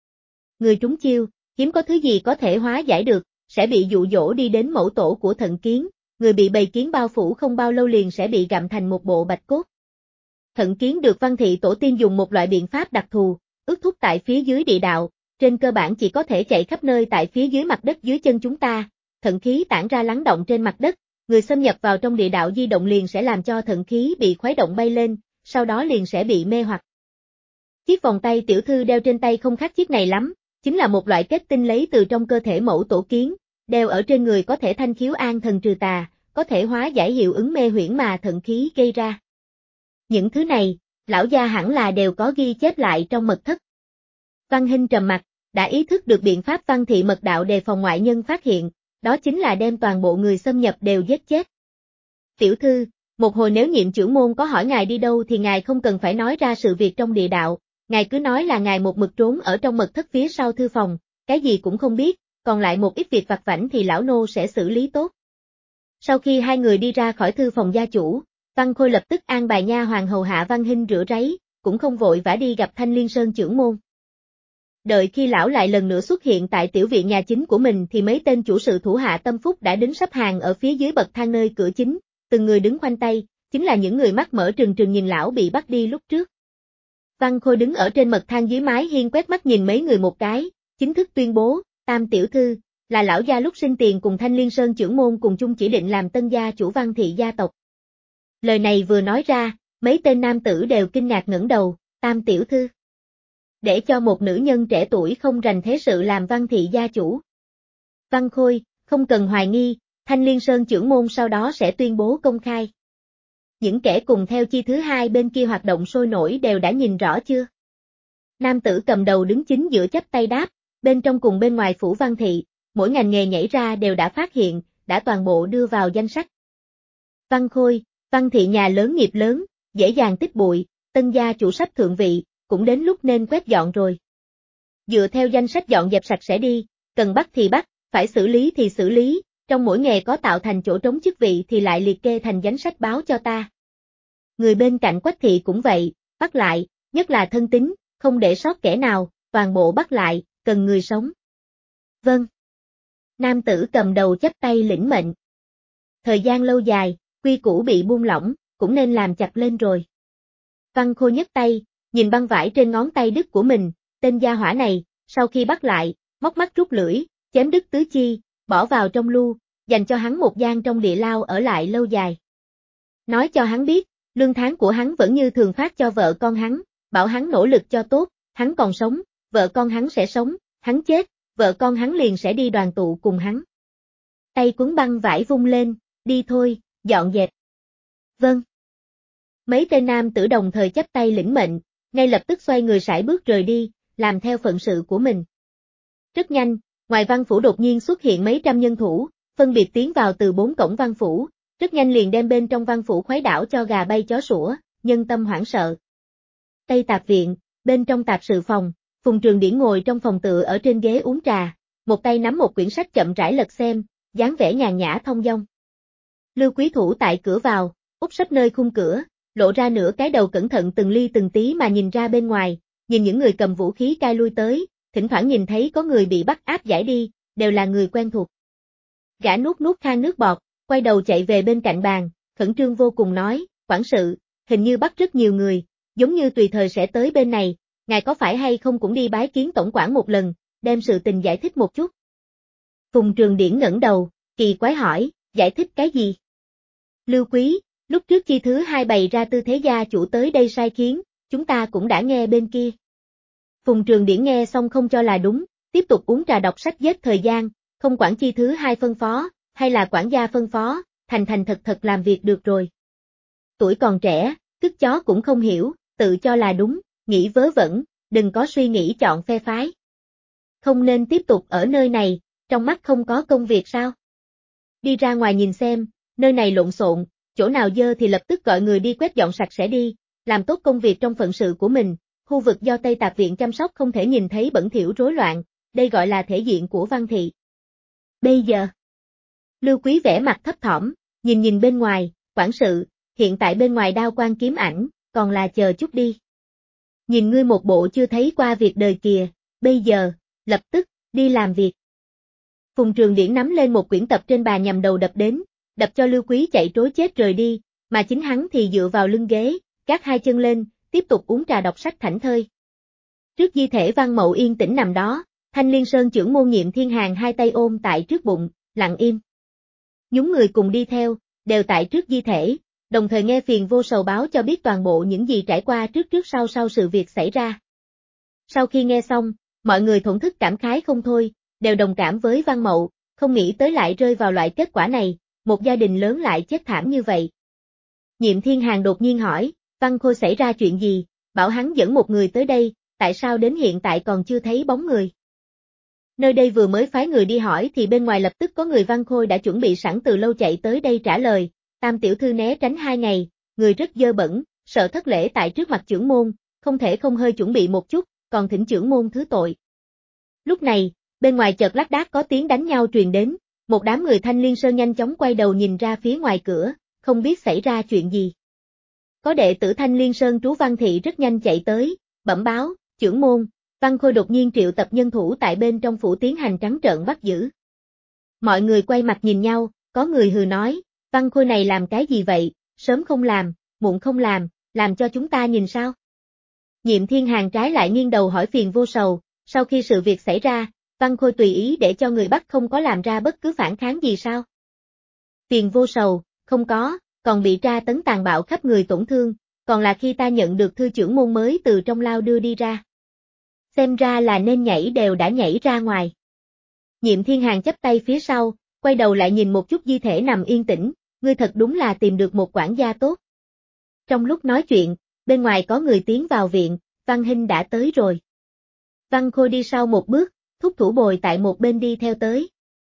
Người trúng chiêu, hiếm có thứ gì có thể hóa giải được, sẽ bị dụ dỗ đi đến mẫu tổ của thận kiến, người bị bầy kiến bao phủ không bao lâu liền sẽ bị gặm thành một bộ bạch cốt. Thận kiến được Văn Thị tổ tiên dùng một loại biện pháp đặc thù, ước thúc tại phía dưới địa đạo, trên cơ bản chỉ có thể chạy khắp nơi tại phía dưới mặt đất dưới chân chúng ta, thận khí tản ra lắng động trên mặt đất, người xâm nhập vào trong địa đạo di động liền sẽ làm cho thận khí bị khuấy động bay lên, sau đó liền sẽ bị mê hoặc. Chiếc vòng tay tiểu thư đeo trên tay không khác chiếc này lắm, chính là một loại kết tinh lấy từ trong cơ thể mẫu tổ kiến, đeo ở trên người có thể thanh khiếu an thần trừ tà, có thể hóa giải hiệu ứng mê huyễn mà thận khí gây ra. Những thứ này, lão gia hẳn là đều có ghi chép lại trong mật thất. Văn Hinh trầm mặt, đã ý thức được biện pháp Văn Thị mật đạo đề phòng ngoại nhân phát hiện, đó chính là đem toàn bộ người xâm nhập đều giết chết. Tiểu thư, một hồi nếu nhiệm trưởng môn có hỏi ngài đi đâu thì ngài không cần phải nói ra sự việc trong địa đạo, ngài cứ nói là ngài một mực trốn ở trong mật thất phía sau thư phòng, cái gì cũng không biết, còn lại một ít việc vặt vãnh thì lão nô sẽ xử lý tốt. Sau khi hai người đi ra khỏi thư phòng gia chủ, Văn Khôi lập tức an bài nha hoàng hầu hạ Văn Hinh rửa ráy, cũng không vội vã đi gặp Thanh Liên Sơn trưởng môn. Đợi khi lão lại lần nữa xuất hiện tại tiểu viện nhà chính của mình thì mấy tên chủ sự thủ hạ tâm phúc đã đứng sắp hàng ở phía dưới bậc thang nơi cửa chính, từng người đứng khoanh tay, chính là những người mắt mở trừng trừng nhìn lão bị bắt đi lúc trước. Văn Khôi đứng ở trên bậc thang dưới mái hiên quét mắt nhìn mấy người một cái, chính thức tuyên bố, Tam tiểu thư, là lão gia lúc sinh tiền cùng Thanh Liên Sơn trưởng môn cùng chung chỉ định làm tân gia chủ Văn Thị gia tộc. Lời này vừa nói ra, mấy tên nam tử đều kinh ngạc ngẩng đầu, Tam tiểu thư. Để cho một nữ nhân trẻ tuổi không rành thế sự làm Văn Thị gia chủ. Văn Khôi, không cần hoài nghi, Thanh Liên Sơn trưởng môn sau đó sẽ tuyên bố công khai. Những kẻ cùng theo chi thứ hai bên kia hoạt động sôi nổi đều đã nhìn rõ chưa? Nam tử cầm đầu đứng chính giữa chắp tay đáp, bên trong cùng bên ngoài phủ Văn Thị, mỗi ngành nghề nhảy ra đều đã phát hiện, đã toàn bộ đưa vào danh sách. Văn Khôi, Văn Thị nhà lớn nghiệp lớn, dễ dàng tích bụi, tân gia chủ sắp thượng vị, cũng đến lúc nên quét dọn rồi. Dựa theo danh sách dọn dẹp sạch sẽ đi, cần bắt thì bắt, phải xử lý thì xử lý, trong mỗi nghề có tạo thành chỗ trống chức vị thì lại liệt kê thành danh sách báo cho ta. Người bên cạnh Quách Thị cũng vậy, bắt lại, nhất là thân tín, không để sót kẻ nào, toàn bộ bắt lại, cần người sống. Vâng. Nam tử cầm đầu chắp tay lĩnh mệnh. Thời gian lâu dài, quy củ bị buông lỏng, cũng nên làm chặt lên rồi. Văn Khôi nhấc tay, nhìn băng vải trên ngón tay đứt của mình, tên gia hỏa này, sau khi bắt lại, móc mắt rút lưỡi, chém đứt tứ chi, bỏ vào trong lu, dành cho hắn một gian trong địa lao ở lại lâu dài. Nói cho hắn biết, lương tháng của hắn vẫn như thường phát cho vợ con hắn, bảo hắn nỗ lực cho tốt, hắn còn sống, vợ con hắn sẽ sống, hắn chết, vợ con hắn liền sẽ đi đoàn tụ cùng hắn. Tay cuốn băng vải vung lên, đi thôi, dọn dẹp. Vâng. Mấy tên nam tử đồng thời chắp tay lĩnh mệnh, ngay lập tức xoay người sải bước rời đi, làm theo phận sự của mình. Rất nhanh, ngoài văn phủ đột nhiên xuất hiện mấy trăm nhân thủ, phân biệt tiến vào từ 4 cổng văn phủ, rất nhanh liền đem bên trong văn phủ khuấy đảo cho gà bay chó sủa, nhân tâm hoảng sợ. Tây Tạp viện, bên trong tạp sự phòng, Phùng Trường Điển ngồi trong phòng tựa ở trên ghế uống trà, một tay nắm một quyển sách chậm rãi lật xem, dáng vẻ nhàn nhã thông dong. Lưu Quý thủ tại cửa vào, úp sấp nơi khung cửa, lộ ra nửa cái đầu cẩn thận từng ly từng tí mà nhìn ra bên ngoài, nhìn những người cầm vũ khí cai lui tới, thỉnh thoảng nhìn thấy có người bị bắt áp giải đi, đều là người quen thuộc. Gã nuốt nuốt khan nước bọt, quay đầu chạy về bên cạnh bàn, khẩn trương vô cùng nói, quản sự, hình như bắt rất nhiều người, giống như tùy thời sẽ tới bên này, ngài có phải hay không cũng đi bái kiến tổng quản một lần, đem sự tình giải thích một chút. Phùng Trường Điển ngẩng đầu, kỳ quái hỏi, giải thích cái gì? Lưu Quý, lúc trước chi thứ hai bày ra tư thế gia chủ tới đây sai khiến, chúng ta cũng đã nghe bên kia. Phùng Trường Điển nghe xong không cho là đúng, tiếp tục uống trà đọc sách giết thời gian, không quản chi thứ hai phân phó, hay là quản gia phân phó, thành thành thật thật làm việc được rồi. Tuổi còn trẻ, cứt chó cũng không hiểu, tự cho là đúng, nghĩ vớ vẩn, đừng có suy nghĩ chọn phe phái. Không nên tiếp tục ở nơi này, trong mắt không có công việc sao? Đi ra ngoài nhìn xem, nơi này lộn xộn, chỗ nào dơ thì lập tức gọi người đi quét dọn sạch sẽ đi, làm tốt công việc trong phận sự của mình, khu vực do Tây Tạp viện chăm sóc không thể nhìn thấy bẩn thỉu rối loạn, đây gọi là thể diện của văn thị. Bây giờ, Lưu Quý vẻ mặt thấp thỏm, nhìn bên ngoài, quản sự, hiện tại bên ngoài đao quan kiếm ảnh, còn là chờ chút đi. Nhìn ngươi một bộ chưa thấy qua việc đời kìa, bây giờ, lập tức, đi làm việc. Phùng Trường Điển nắm lên một quyển tập trên bàn nhằm đầu đập đến, đập cho Lưu Quý chạy trối chết rời đi, mà chính hắn thì dựa vào lưng ghế, gác hai chân lên, tiếp tục uống trà đọc sách thảnh thơi. Trước di thể Văn Mậu yên tĩnh nằm đó, Thanh Liên Sơn trưởng môn Nhiệm Thiên Hàn hai tay ôm tại trước bụng, lặng im. Nhúng người cùng đi theo, đều tại trước di thể, đồng thời nghe Phiền Vô Sầu báo cho biết toàn bộ những gì trải qua trước sau sự việc xảy ra. Sau khi nghe xong, mọi người thổn thức cảm khái không thôi, đều đồng cảm với Văn Mậu, không nghĩ tới lại rơi vào loại kết quả này, một gia đình lớn lại chết thảm như vậy. Nhiệm Thiên Hàn đột nhiên hỏi, Văn Khôi xảy ra chuyện gì, bảo hắn dẫn một người tới đây, tại sao đến hiện tại còn chưa thấy bóng người. Nơi đây vừa mới phái người đi hỏi thì bên ngoài lập tức có người Văn Khôi đã chuẩn bị sẵn từ lâu chạy tới đây trả lời, Tam tiểu thư né tránh 2 ngày, người rất dơ bẩn, sợ thất lễ tại trước mặt trưởng môn, không thể không hơi chuẩn bị một chút, còn thỉnh trưởng môn thứ tội. Lúc này, bên ngoài chợt lác đác có tiếng đánh nhau truyền đến, một đám người Thanh Liên Sơn nhanh chóng quay đầu nhìn ra phía ngoài cửa, không biết xảy ra chuyện gì. Có đệ tử Thanh Liên Sơn trú Văn Thị rất nhanh chạy tới, bẩm báo, trưởng môn, Văn Khôi đột nhiên triệu tập nhân thủ tại bên trong phủ tiến hành trắng trợn bắt giữ. Mọi người quay mặt nhìn nhau, có người hừ nói, Văn Khôi này làm cái gì vậy, sớm không làm, muộn không làm cho chúng ta nhìn sao? Nhiệm Thiên Hàn trái lại nghiêng đầu hỏi Phiền Vô Sầu, sau khi sự việc xảy ra, Văn Khôi tùy ý để cho người bắt không có làm ra bất cứ phản kháng gì sao? Phiền Vô Sầu, không có, còn bị tra tấn tàn bạo khắp người tổn thương, còn là khi ta nhận được thư trưởng môn mới từ trong lao đưa đi ra. Xem ra là nên nhảy đều đã nhảy ra ngoài. Nhiệm Thiên Hàn chắp tay phía sau, quay đầu lại nhìn một chút di thể nằm yên tĩnh, ngươi thật đúng là tìm được một quản gia tốt. Trong lúc nói chuyện, bên ngoài có người tiến vào viện, Văn Hinh đã tới rồi. Văn Khôi đi sau một bước, thúc thủ bồi tại một bên đi theo tới.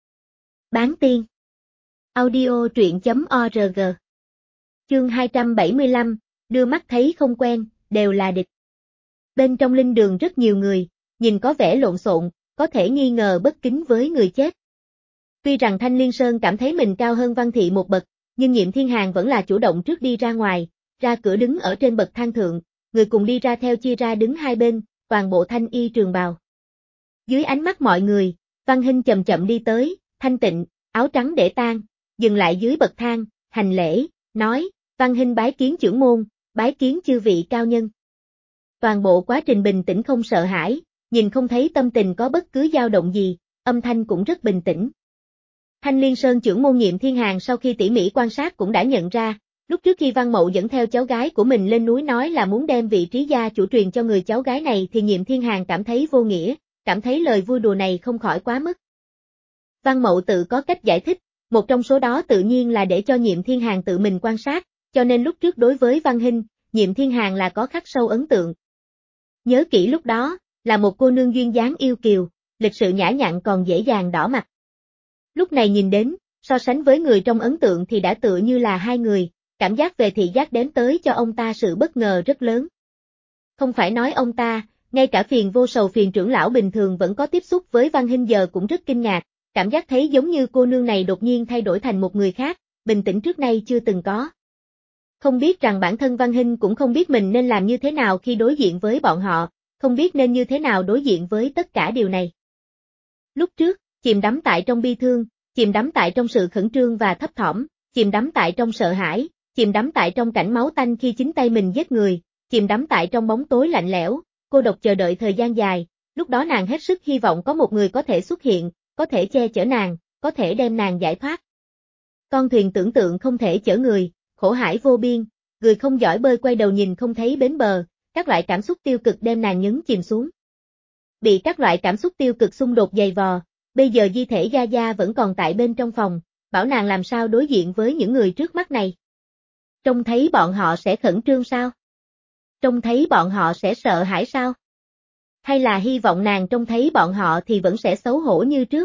Bán tiên. Audio truyện.org. Chương 275, đưa mắt thấy không quen, đều là địch. Bên trong linh đường rất nhiều người, nhìn có vẻ lộn xộn, có thể nghi ngờ bất kính với người chết. Tuy rằng Thanh Liên Sơn cảm thấy mình cao hơn Văn Thị một bậc, nhưng Nhiệm Thiên Hàn vẫn là chủ động trước đi ra ngoài, ra cửa đứng ở trên bậc thang thượng, người cùng đi ra theo chia ra đứng hai bên, toàn bộ thanh y trường bào. Dưới ánh mắt mọi người, Văn Hinh chậm chậm đi tới, thanh tịnh, áo trắng để tang, dừng lại dưới bậc thang, hành lễ, nói, Văn Hinh bái kiến trưởng môn, bái kiến chư vị cao nhân. Toàn bộ quá trình bình tĩnh không sợ hãi, nhìn không thấy tâm tình có bất cứ dao động gì, âm thanh cũng rất bình tĩnh. Thanh Liên Sơn trưởng môn Nhiệm Thiên Hàn sau khi tỉ mỉ quan sát cũng đã nhận ra, lúc trước khi Văn Mậu dẫn theo cháu gái của mình lên núi nói là muốn đem vị trí gia chủ truyền cho người cháu gái này thì Nhiệm Thiên Hàn cảm thấy vô nghĩa, cảm thấy lời vui đùa này không khỏi quá mức. Văn Mậu tự có cách giải thích, một trong số đó tự nhiên là để cho Nhiệm Thiên Hàn tự mình quan sát, Cho nên lúc trước đối với Văn Hinh, Nhiệm Thiên Hàn là có khắc sâu ấn tượng. Nhớ kỹ lúc đó, là một cô nương duyên dáng yêu kiều, lịch sự nhã nhặn còn dễ dàng đỏ mặt. Lúc này nhìn đến, so sánh với người trong ấn tượng thì đã tựa như là hai người, cảm giác về thị giác đến tới cho ông ta sự bất ngờ rất lớn. Không phải nói ông ta, ngay cả Phiền Vô Sầu Phiền trưởng lão bình thường vẫn có tiếp xúc với Văn Hinh giờ cũng rất kinh ngạc, cảm giác thấy giống như cô nương này đột nhiên thay đổi thành một người khác, bình tĩnh trước nay chưa từng có. Không biết rằng bản thân Văn Hinh cũng không biết mình nên làm như thế nào khi đối diện với bọn họ, không biết nên như thế nào đối diện với tất cả điều này. Lúc trước, chìm đắm tại trong bi thương, chìm đắm tại trong sự khẩn trương và thấp thỏm, chìm đắm tại trong sợ hãi, chìm đắm tại trong cảnh máu tanh khi chính tay mình giết người, chìm đắm tại trong bóng tối lạnh lẽo, cô độc chờ đợi thời gian dài, lúc đó nàng hết sức hy vọng có một người có thể xuất hiện, có thể che chở nàng, có thể đem nàng giải thoát. Con thuyền tưởng tượng không thể chở người, khổ hải vô biên, người không giỏi bơi quay đầu nhìn không thấy bến bờ, các loại cảm xúc tiêu cực đem nàng nhấn chìm xuống. Bị các loại cảm xúc tiêu cực xung đột dày vò, bây giờ di thể Gia Gia vẫn còn tại bên trong phòng, bảo nàng làm sao đối diện với những người trước mắt này. Trông thấy bọn họ sẽ khẩn trương sao? Trông thấy bọn họ sẽ sợ hãi sao? Hay là hy vọng nàng trông thấy bọn họ thì vẫn sẽ xấu hổ như trước?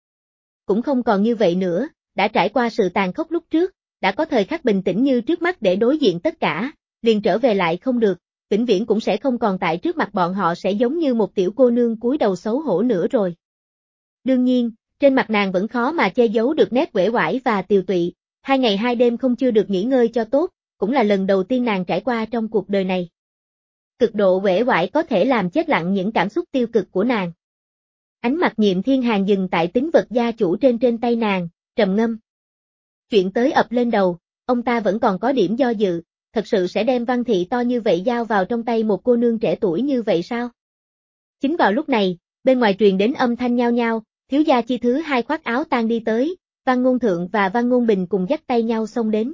Cũng không còn như vậy nữa, đã trải qua sự tàn khốc lúc trước, đã có thời khắc bình tĩnh như trước mắt để đối diện tất cả, liền trở về lại không được, vĩnh viễn cũng sẽ không còn tại trước mặt bọn họ sẽ giống như một tiểu cô nương cúi đầu xấu hổ nữa rồi. Đương nhiên, trên mặt nàng vẫn khó mà che giấu được nét uể oải và tiều tụy, 2 ngày 2 đêm không chưa được nghỉ ngơi cho tốt, cũng là lần đầu tiên nàng trải qua trong cuộc đời này. Cực độ uể oải có thể làm chết lặng những cảm xúc tiêu cực của nàng. Ánh mặt Nhiệm Thiên Hàn dừng tại tính vật gia chủ trên tay nàng, trầm ngâm. Chuyện tới ập lên đầu, ông ta vẫn còn có điểm do dự, thật sự sẽ đem văn thị to như vậy giao vào trong tay một cô nương trẻ tuổi như vậy sao? Chính vào lúc này, bên ngoài truyền đến âm thanh nhao nhao, thiếu gia chi thứ hai khoác áo tang đi tới, Văn Ngôn Thượng và Văn Ngôn Bình cùng dắt tay nhau xông đến.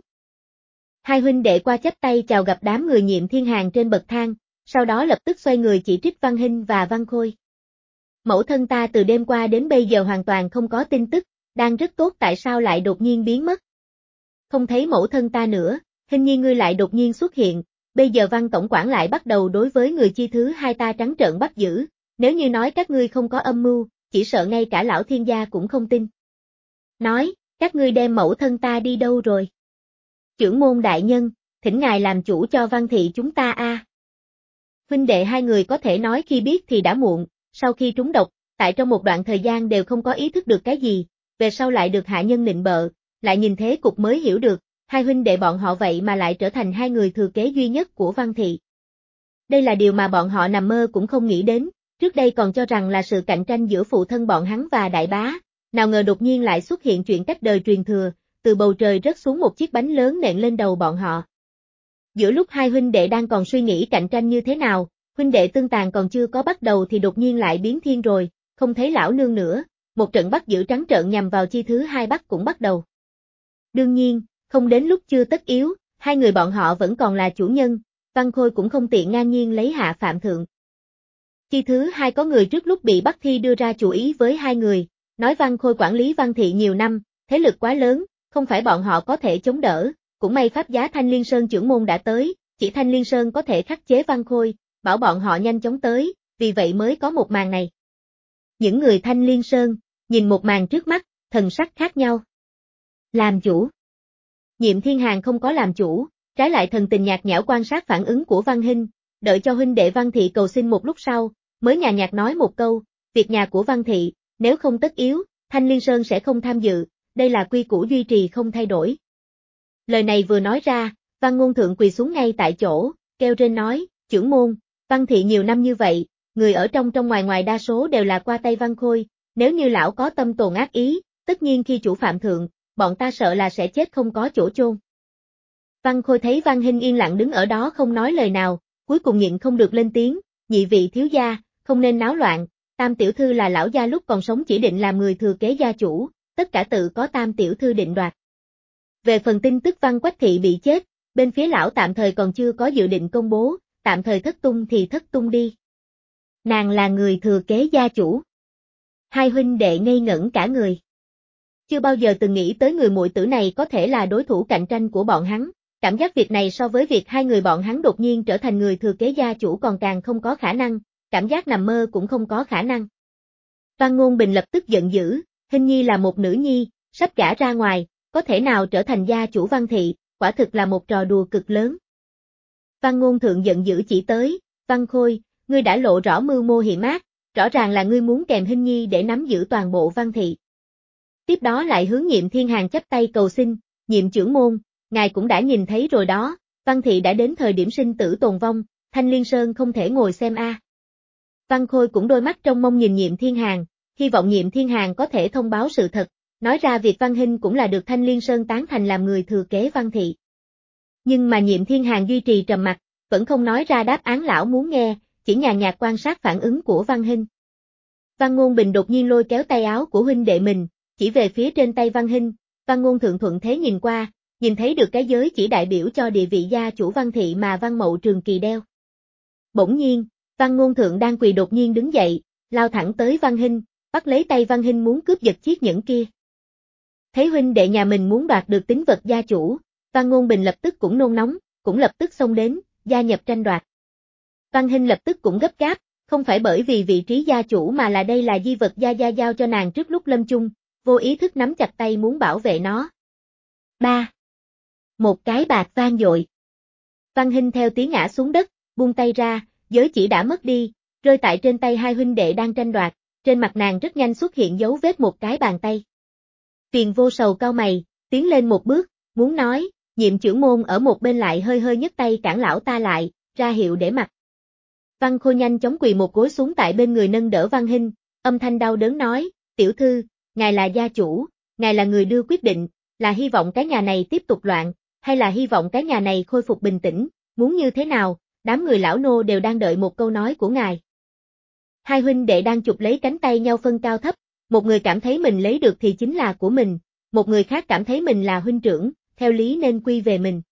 Hai huynh đệ qua chắp tay chào gặp đám người Nhiệm Thiên Hàn trên bậc thang, sau đó lập tức xoay người chỉ trích Văn Hinh và Văn Khôi. Mẫu thân ta từ đêm qua đến bây giờ hoàn toàn không có tin tức, đang rất tốt tại sao lại đột nhiên biến mất. Không thấy mẫu thân ta nữa, hình như ngươi lại đột nhiên xuất hiện, bây giờ Văn tổng quản lại bắt đầu đối với người chi thứ hai ta trắng trợn bắt giữ, nếu như nói các ngươi không có âm mưu, chỉ sợ ngay cả lão thiên gia cũng không tin. Nói, các ngươi đem mẫu thân ta đi đâu rồi? Chưởng môn đại nhân, thỉnh ngài làm chủ cho Văn thị chúng ta a. Huynh đệ hai người có thể nói khi biết thì đã muộn, sau khi trúng độc, tại trong một đoạn thời gian đều không có ý thức được cái gì, về sau lại được hạ nhân nịnh bợ, lại nhìn thế cục mới hiểu được, hai huynh đệ bọn họ vậy mà lại trở thành hai người thừa kế duy nhất của Văn thị. Đây là điều mà bọn họ nằm mơ cũng không nghĩ đến, trước đây còn cho rằng là sự cạnh tranh giữa phụ thân bọn hắn và đại bá, nào ngờ đột nhiên lại xuất hiện chuyện cách đời truyền thừa, từ bầu trời rớt xuống một chiếc bánh lớn nện lên đầu bọn họ. Giữa lúc hai huynh đệ đang còn suy nghĩ cạnh tranh như thế nào, huynh đệ tương tàn còn chưa có bắt đầu thì đột nhiên lại biến thiên rồi, không thấy lão nương nữa, một trận bắt giữ trắng trợn nhằm vào chi thứ hai bắt cũng bắt đầu. Đương nhiên, không đến lúc chưa tất yếu, hai người bọn họ vẫn còn là chủ nhân, Văn Khôi cũng không tiện ngang nhiên lấy hạ phạm thượng. Chi thứ hai có người trước lúc bị bắt thi đưa ra chủ ý với hai người, nói Văn Khôi quản lý Văn thị nhiều năm, thế lực quá lớn, không phải bọn họ có thể chống đỡ, cũng may pháp giá Thanh Liên Sơn trưởng môn đã tới, chỉ Thanh Liên Sơn có thể khắc chế Văn Khôi, bảo bọn họ nhanh chóng tới, vì vậy mới có một màn này. Những người Thanh Liên Sơn, nhìn một màn trước mắt, thần sắc khác nhau. Làm chủ. Nhiệm Thiên Hàn không có làm chủ, trái lại thần tình nhạt nhẽo quan sát phản ứng của Văn Hinh, đợi cho huynh đệ Văn thị cầu xin một lúc sau, mới nhàn nhạt nói một câu, việc nhà của Văn thị, nếu không tất yếu, Thanh Liên Sơn sẽ không tham dự, đây là quy củ duy trì không thay đổi. Lời này vừa nói ra, Văn Ngôn Thượng quỳ xuống ngay tại chỗ, kêu rên nói, trưởng môn, Văn thị nhiều năm như vậy, người ở trong ngoài đa số đều là qua tay Văn Khôi, nếu như lão có tâm tồn ác ý, tất nhiên khi chủ phạm thượng, bọn ta sợ là sẽ chết không có chỗ chôn. Văn Khôi thấy Văn Hinh yên lặng đứng ở đó không nói lời nào, cuối cùng nhịn không được lên tiếng, nhị vị thiếu gia, không nên náo loạn, Tam tiểu thư là lão gia lúc còn sống chỉ định làm người thừa kế gia chủ, tất cả tự có Tam tiểu thư định đoạt. Về phần tin tức Văn Quách thị bị chết, bên phía lão tạm thời còn chưa có dự định công bố, tạm thời thất tung thì thất tung đi. Nàng là người thừa kế gia chủ. Hai huynh đệ ngây ngẩn cả người. Chưa bao giờ từng nghĩ tới người muội tử này có thể là đối thủ cạnh tranh của bọn hắn, cảm giác việc này so với việc hai người bọn hắn đột nhiên trở thành người thừa kế gia chủ còn càng không có khả năng, cảm giác nằm mơ cũng không có khả năng. Văn Ngôn Bình lập tức giận dữ, Hình Nhi là một nữ nhi, sắp gả ra ngoài, có thể nào trở thành gia chủ Văn thị, quả thực là một trò đùa cực lớn. Văn Ngôn Thượng giận dữ chỉ tới, Văn Khôi, ngươi đã lộ rõ mưu mô hiểm ác, rõ ràng là ngươi muốn kèm Hình Nhi để nắm giữ toàn bộ Văn thị. Tiếp đó lại hướng Nhiệm Thiên Hàn chắp tay cầu xin, Nhiệm trưởng môn, ngài cũng đã nhìn thấy rồi đó, Văn thị đã đến thời điểm sinh tử tồn vong, Thanh Liên Sơn không thể ngồi xem a. Văn Khôi cũng đôi mắt trong mong nhìn Nhiệm Thiên Hàn, hy vọng Nhiệm Thiên Hàn có thể thông báo sự thật, nói ra việc Văn Hinh cũng là được Thanh Liên Sơn tán thành làm người thừa kế Văn thị. Nhưng mà Nhiệm Thiên Hàn duy trì trầm mặc, vẫn không nói ra đáp án lão muốn nghe, chỉ nhàn nhạt quan sát phản ứng của Văn Hinh. Văn Ngôn Bình đột nhiên lôi kéo tay áo của huynh đệ mình, chỉ về phía trên tay Văn Hinh, Văn Ngôn Thượng thuận thế nhìn qua, nhìn thấy được cái giới chỉ đại biểu cho địa vị gia chủ Văn thị mà Văn Mậu Trường Kỳ đeo. Bỗng nhiên, Văn Ngôn Thượng đang quỳ đột nhiên đứng dậy, lao thẳng tới Văn Hinh, bắt lấy tay Văn Hinh muốn cướp giật chiếc nhẫn kia. Thấy huynh đệ nhà mình muốn đoạt được tín vật gia chủ, Văn Ngôn Bình lập tức cũng nôn nóng, cũng lập tức xông đến, gia nhập tranh đoạt. Văn Hinh lập tức cũng gấp gáp, không phải bởi vì vị trí gia chủ mà là đây là di vật gia giao cho nàng trước lúc lâm chung, vô ý thức nắm chặt tay muốn bảo vệ nó. 3. Một cái bạc vang dội. Văn Hinh theo tiếng ngã xuống đất, buông tay ra, giới chỉ đã mất đi, rơi tại trên tay hai huynh đệ đang tranh đoạt, trên mặt nàng rất nhanh xuất hiện dấu vết một cái bàn tay. Tiền Vô Sầu cau mày, tiến lên một bước, muốn nói, Nhiệm trưởng môn ở một bên lại hơi hơi nhấc tay cản lão ta lại, ra hiệu để mặc. Văn Khôi nhanh chóng quỳ một gối xuống tại bên người nâng đỡ Văn Hinh, âm thanh đau đớn nói, tiểu thư, ngài là gia chủ, ngài là người đưa quyết định, là hy vọng cái nhà này tiếp tục loạn, hay là hy vọng cái nhà này khôi phục bình tĩnh, muốn như thế nào, đám người lão nô đều đang đợi một câu nói của ngài. Hai huynh đệ đang chụp lấy cánh tay nhau phân cao thấp, một người cảm thấy mình lấy được thì chính là của mình, một người khác cảm thấy mình là huynh trưởng, theo lý nên quy về mình.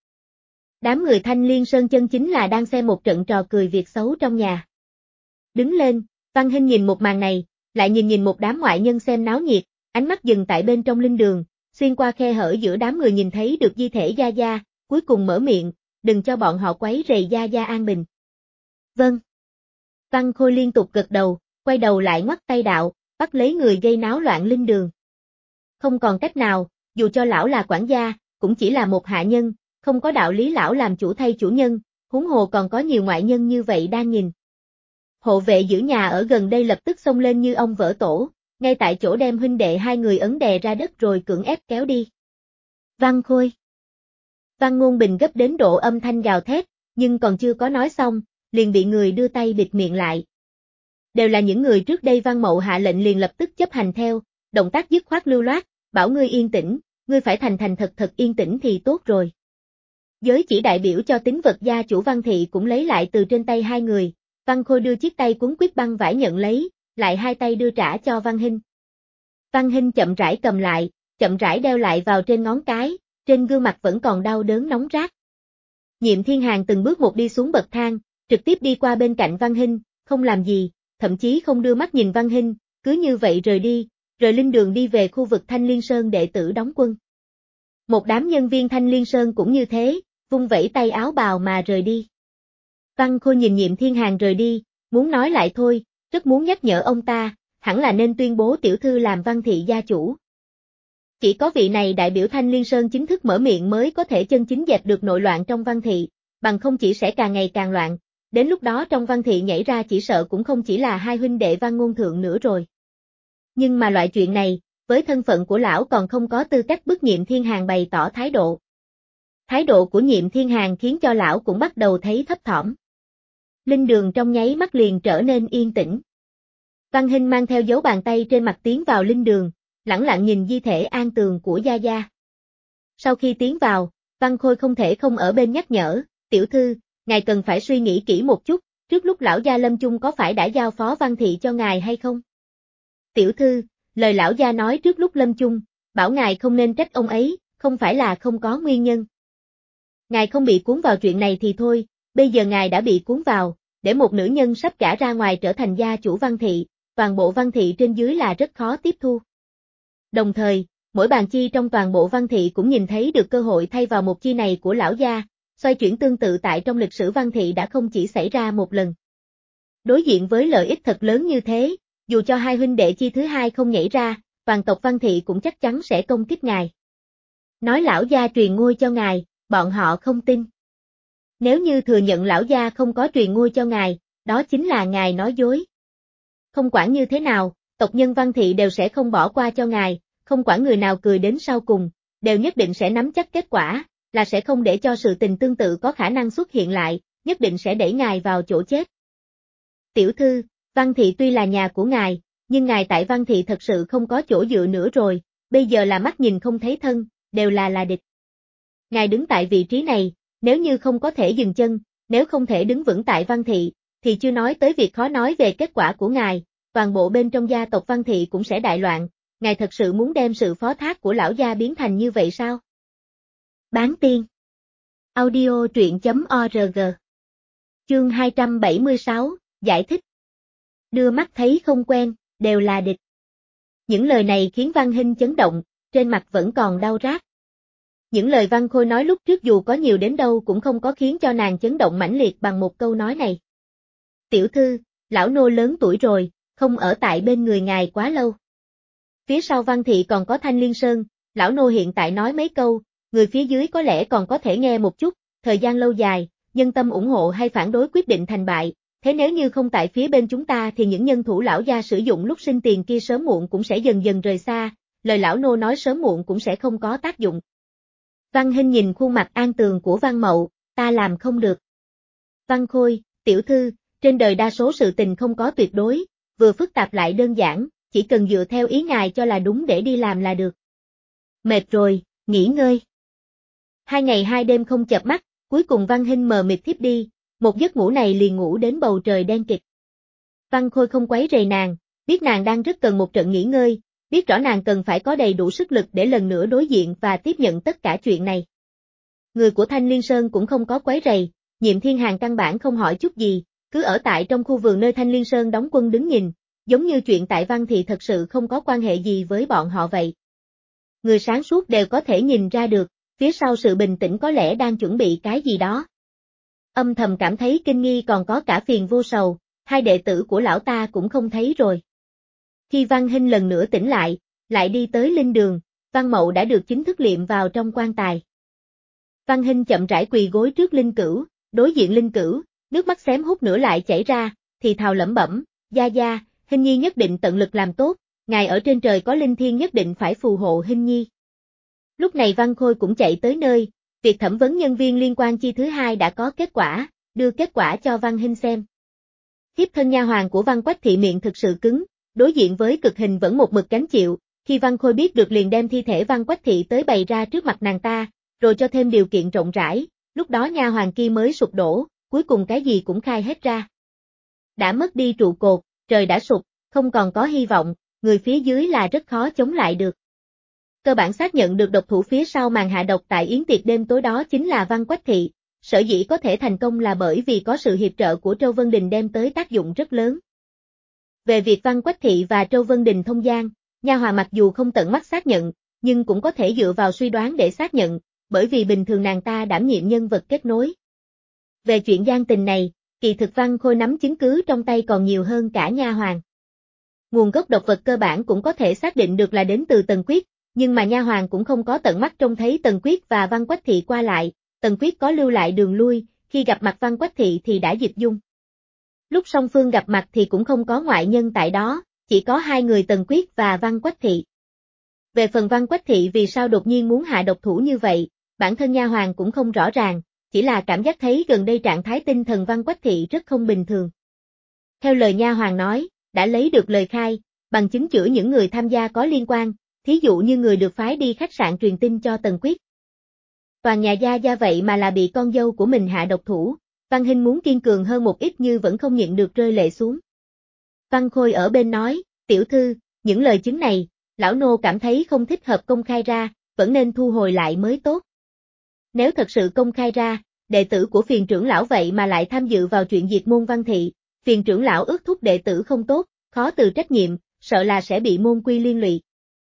Đám người Thanh Liên Sơn chân chính là đang xem một trận trò cười việc xấu trong nhà. Đứng lên, Văn Hinh nhìn một màn này, lại nhìn một đám ngoại nhân xem náo nhiệt, ánh mắt dừng tại bên trong linh đường, xuyên qua khe hở giữa đám người nhìn thấy được di thể Gia Gia, cuối cùng mở miệng, đừng cho bọn họ quấy rầy Gia Gia an bình. Vâng. Văn Khôi liên tục gật đầu, quay đầu lại ngoắt tay đạo, bắt lấy người gây náo loạn linh đường. Không còn cách nào, dù cho lão là quản gia, cũng chỉ là một hạ nhân, không có đạo lý lão làm chủ thay chủ nhân, huống hồ còn có nhiều ngoại nhân như vậy đang nhìn. Hộ vệ giữ nhà ở gần đây lập tức xông lên như ông vỡ tổ, ngay tại chỗ đem huynh đệ hai người ấn đè ra đất rồi cưỡng ép kéo đi. Văn Khôi. Văn Ngôn Bình gấp đến độ âm thanh gào thét, nhưng còn chưa có nói xong, liền bị người đưa tay bịt miệng lại. Đều là những người trước đây Văn Mậu hạ lệnh liền lập tức chấp hành theo, động tác dứt khoát lưu loát, bảo ngươi yên tĩnh, ngươi phải thành thật yên tĩnh thì tốt rồi. Giới chỉ đại biểu cho tín vật gia chủ Văn thị cũng lấy lại từ trên tay hai người, Văn Khôi đưa chiếc tay cuốn quýt băng vải nhận lấy, lại hai tay đưa trả cho Văn Hinh. Văn Hinh chậm rãi cầm lại, chậm rãi đeo lại vào trên ngón cái, trên gương mặt vẫn còn đau đớn nóng rát. Nhiệm Thiên Hàn từng bước một đi xuống bậc thang, trực tiếp đi qua bên cạnh Văn Hinh, không làm gì, thậm chí không đưa mắt nhìn Văn Hinh, cứ như vậy rời đi, rời linh đường đi về khu vực Thanh Liên Sơn đệ tử đóng quân. Một đám nhân viên Thanh Liên Sơn cũng như thế, vung vẩy tay áo bào mà rời đi. Văn Khôi nhìn Nhiệm Thiên Hàn rời đi, muốn nói lại thôi, rất muốn nhắc nhở ông ta, hẳn là nên tuyên bố tiểu thư làm Văn thị gia chủ. Chỉ có vị này đại biểu Thanh Liên Sơn chính thức mở miệng mới có thể chân chính dẹp được nội loạn trong Văn thị, bằng không chỉ sẽ càng ngày càng loạn, đến lúc đó trong Văn thị nhảy ra chỉ sợ cũng không chỉ là hai huynh đệ Văn Ngôn Thượng nữa rồi. Nhưng mà loại chuyện này, với thân phận của lão còn không có tư cách bức Nhiệm Thiên Hàn bày tỏ thái độ. Thái độ của Nhiệm Thiên Hàn khiến cho lão cũng bắt đầu thấy thấp thỏm. Linh đường trong nháy mắt liền trở nên yên tĩnh. Văn Hinh mang theo dấu bàn tay trên mặt tiến vào linh đường, lẳng lặng nhìn di thể an tường của Gia Gia. Sau khi tiến vào, Văn Khôi không thể không ở bên nhắc nhở, tiểu thư, ngài cần phải suy nghĩ kỹ một chút, trước lúc lão gia lâm chung có phải đã giao phó Văn thị cho ngài hay không? Tiểu thư, lời lão gia nói trước lúc lâm chung, bảo ngài không nên trách ông ấy, không phải là không có nguyên nhân. Ngài không bị cuốn vào chuyện này thì thôi, bây giờ ngài đã bị cuốn vào, để một nữ nhân sắp gả ra ngoài trở thành gia chủ Văn thị, toàn bộ Văn thị trên dưới là rất khó tiếp thu. Đồng thời, mỗi bàn chi trong toàn bộ Văn Thị cũng nhìn thấy được cơ hội thay vào một chi này của lão gia, xoay chuyển tương tự tại trong lịch sử Văn Thị đã không chỉ xảy ra một lần. Đối diện với lợi ích thật lớn như thế, dù cho hai huynh đệ chi thứ hai không nhảy ra, toàn tộc Văn Thị cũng chắc chắn sẽ công kích ngài. Nói lão gia truyền ngôi cho ngài, bọn họ không tin. Nếu như thừa nhận lão gia không có truyền ngôi cho ngài, đó chính là ngài nói dối. Không quản như thế nào, tộc nhân Văn Thị đều sẽ không bỏ qua cho ngài, không quản người nào cười đến sau cùng, đều nhất định sẽ nắm chắc kết quả, là sẽ không để cho sự tình tương tự có khả năng xuất hiện lại, nhất định sẽ đẩy ngài vào chỗ chết. Tiểu thư, Văn Thị tuy là nhà của ngài, nhưng ngài tại Văn Thị thật sự không có chỗ dựa nữa rồi, bây giờ là mắt nhìn không thấy thân, đều là địch. Ngài đứng tại vị trí này, nếu như không có thể dừng chân, nếu không thể đứng vững tại Văn Thị, thì chưa nói tới việc khó nói về kết quả của ngài, toàn bộ bên trong gia tộc Văn Thị cũng sẽ đại loạn, ngài thật sự muốn đem sự phó thác của lão gia biến thành như vậy sao? Bán tiên. Audio truyện.org. Chương 276, giải thích. Đưa mắt thấy không quen, đều là địch. Những lời này khiến Văn Hinh chấn động, trên mặt vẫn còn đau rát. Những lời Văn Khôi nói lúc trước dù có nhiều đến đâu cũng không có khiến cho nàng chấn động mãnh liệt bằng một câu nói này. Tiểu thư, lão nô lớn tuổi rồi, không ở tại bên người ngài quá lâu. Phía sau Văn Thị còn có Thanh Liên Sơn, lão nô hiện tại nói mấy câu, người phía dưới có lẽ còn có thể nghe một chút, thời gian lâu dài, nhân tâm ủng hộ hay phản đối quyết định thành bại, thế nếu như không tại phía bên chúng ta thì những nhân thủ lão gia sử dụng lúc sinh tiền kia sớm muộn cũng sẽ dần dần rời xa, lời lão nô nói sớm muộn cũng sẽ không có tác dụng. Văn Hinh nhìn khuôn mặt an tường của Văn Mậu, ta làm không được. Văn Khôi, tiểu thư, trên đời đa số sự tình không có tuyệt đối, vừa phức tạp lại đơn giản, chỉ cần dựa theo ý ngài cho là đúng để đi làm là được. Mệt rồi, nghỉ ngơi. 2 ngày 2 đêm không chợp mắt, cuối cùng Văn Hinh mờ mịt thiếp đi, một giấc ngủ này liền ngủ đến bầu trời đen kịt. Văn Khôi không quấy rầy nàng, biết nàng đang rất cần một trận nghỉ ngơi, biết rõ nàng cần phải có đầy đủ sức lực để lần nữa đối diện và tiếp nhận tất cả chuyện này. Người của Thanh Liên Sơn cũng không có quấy rầy, Nhiệm Thiên Hàn căn bản không hỏi chút gì, cứ ở tại trong khu vườn nơi Thanh Liên Sơn đóng quân đứng nhìn, giống như chuyện tại Văn Thị thật sự không có quan hệ gì với bọn họ vậy. Người sáng suốt đều có thể nhìn ra được, phía sau sự bình tĩnh có lẽ đang chuẩn bị cái gì đó. Âm thầm cảm thấy kinh nghi còn có cả Phiền Vô Sầu, hai đệ tử của lão ta cũng không thấy rồi. Khi Văn Hinh lần nữa tỉnh lại đi tới linh đường, Văn Mậu đã được chính thức liệm vào trong quan tài. Văn Hinh chậm rãi quỳ gối trước Linh Cửu, đối diện Linh Cửu, nước mắt xém hút nữa lại chảy ra, thì thào lẩm bẩm, gia gia, Hinh Nhi nhất định tận lực làm tốt, ngài ở trên trời có linh thiêng nhất định phải phù hộ Hinh Nhi. Lúc này Văn Khôi cũng chạy tới nơi, việc thẩm vấn nhân viên liên quan chi thứ hai đã có kết quả, đưa kết quả cho Văn Hinh xem. Thiếp thân nha hoàn của Văn Quách Thị miệng thực sự cứng, đối diện với cực hình vẫn một mực gánh chịu, khi Văn Khôi biết được liền đem thi thể Văn Quách Thị tới bày ra trước mặt nàng ta, rồi cho thêm điều kiện rộng rãi, lúc đó nha hoàn kia mới sụp đổ, cuối cùng cái gì cũng khai hết ra. Đã mất đi trụ cột, trời đã sụp, không còn có hy vọng, người phía dưới là rất khó chống lại được. Cơ bản xác nhận được độc thủ phía sau màn hạ độc tại yến tiệc đêm tối đó chính là Văn Quách Thị, sở dĩ có thể thành công là bởi vì có sự hiệp trợ của Trâu Vân Đình đem tới tác dụng rất lớn. Về việc Văn Quách Thị và Trâu Vân Đình thông gian, nha hoàn mặc dù không tận mắt xác nhận, nhưng cũng có thể dựa vào suy đoán để xác nhận, bởi vì bình thường nàng ta đảm nhiệm nhân vật kết nối. Về chuyện gian tình này, kỳ thực Văn Khôi nắm chứng cứ trong tay còn nhiều hơn cả nha hoàn. Nguồn gốc độc vật cơ bản cũng có thể xác định được là đến từ Tần Quyết, nhưng mà nha hoàn cũng không có tận mắt trông thấy Tần Quyết và Văn Quách Thị qua lại, Tần Quyết có lưu lại đường lui, khi gặp mặt Văn Quách Thị thì đã dịch dung. Lúc song phương gặp mặt thì cũng không có ngoại nhân tại đó, chỉ có hai người Tần Quyết và Văn Quách Thị. Về phần Văn Quách Thị vì sao đột nhiên muốn hạ độc thủ như vậy, bản thân nha hoàn cũng không rõ ràng, chỉ là cảm giác thấy gần đây trạng thái tinh thần Văn Quách Thị rất không bình thường. Theo lời nha hoàn nói, đã lấy được lời khai, bằng chứng chữa những người tham gia có liên quan, thí dụ như người được phái đi khách sạn truyền tin cho Tần Quyết. Toàn nhà gia vậy mà là bị con dâu của mình hạ độc thủ, Văn Hinh muốn kiên cường hơn một ít như vẫn không nhịn được rơi lệ xuống. Văn Khôi ở bên nói, tiểu thư, những lời chứng này, lão nô cảm thấy không thích hợp công khai ra, vẫn nên thu hồi lại mới tốt. Nếu thật sự công khai ra, đệ tử của Phiền trưởng lão vậy mà lại tham dự vào chuyện diệt môn Văn Thị, Phiền trưởng lão ước thúc đệ tử không tốt, khó từ trách nhiệm, sợ là sẽ bị môn quy liên lụy.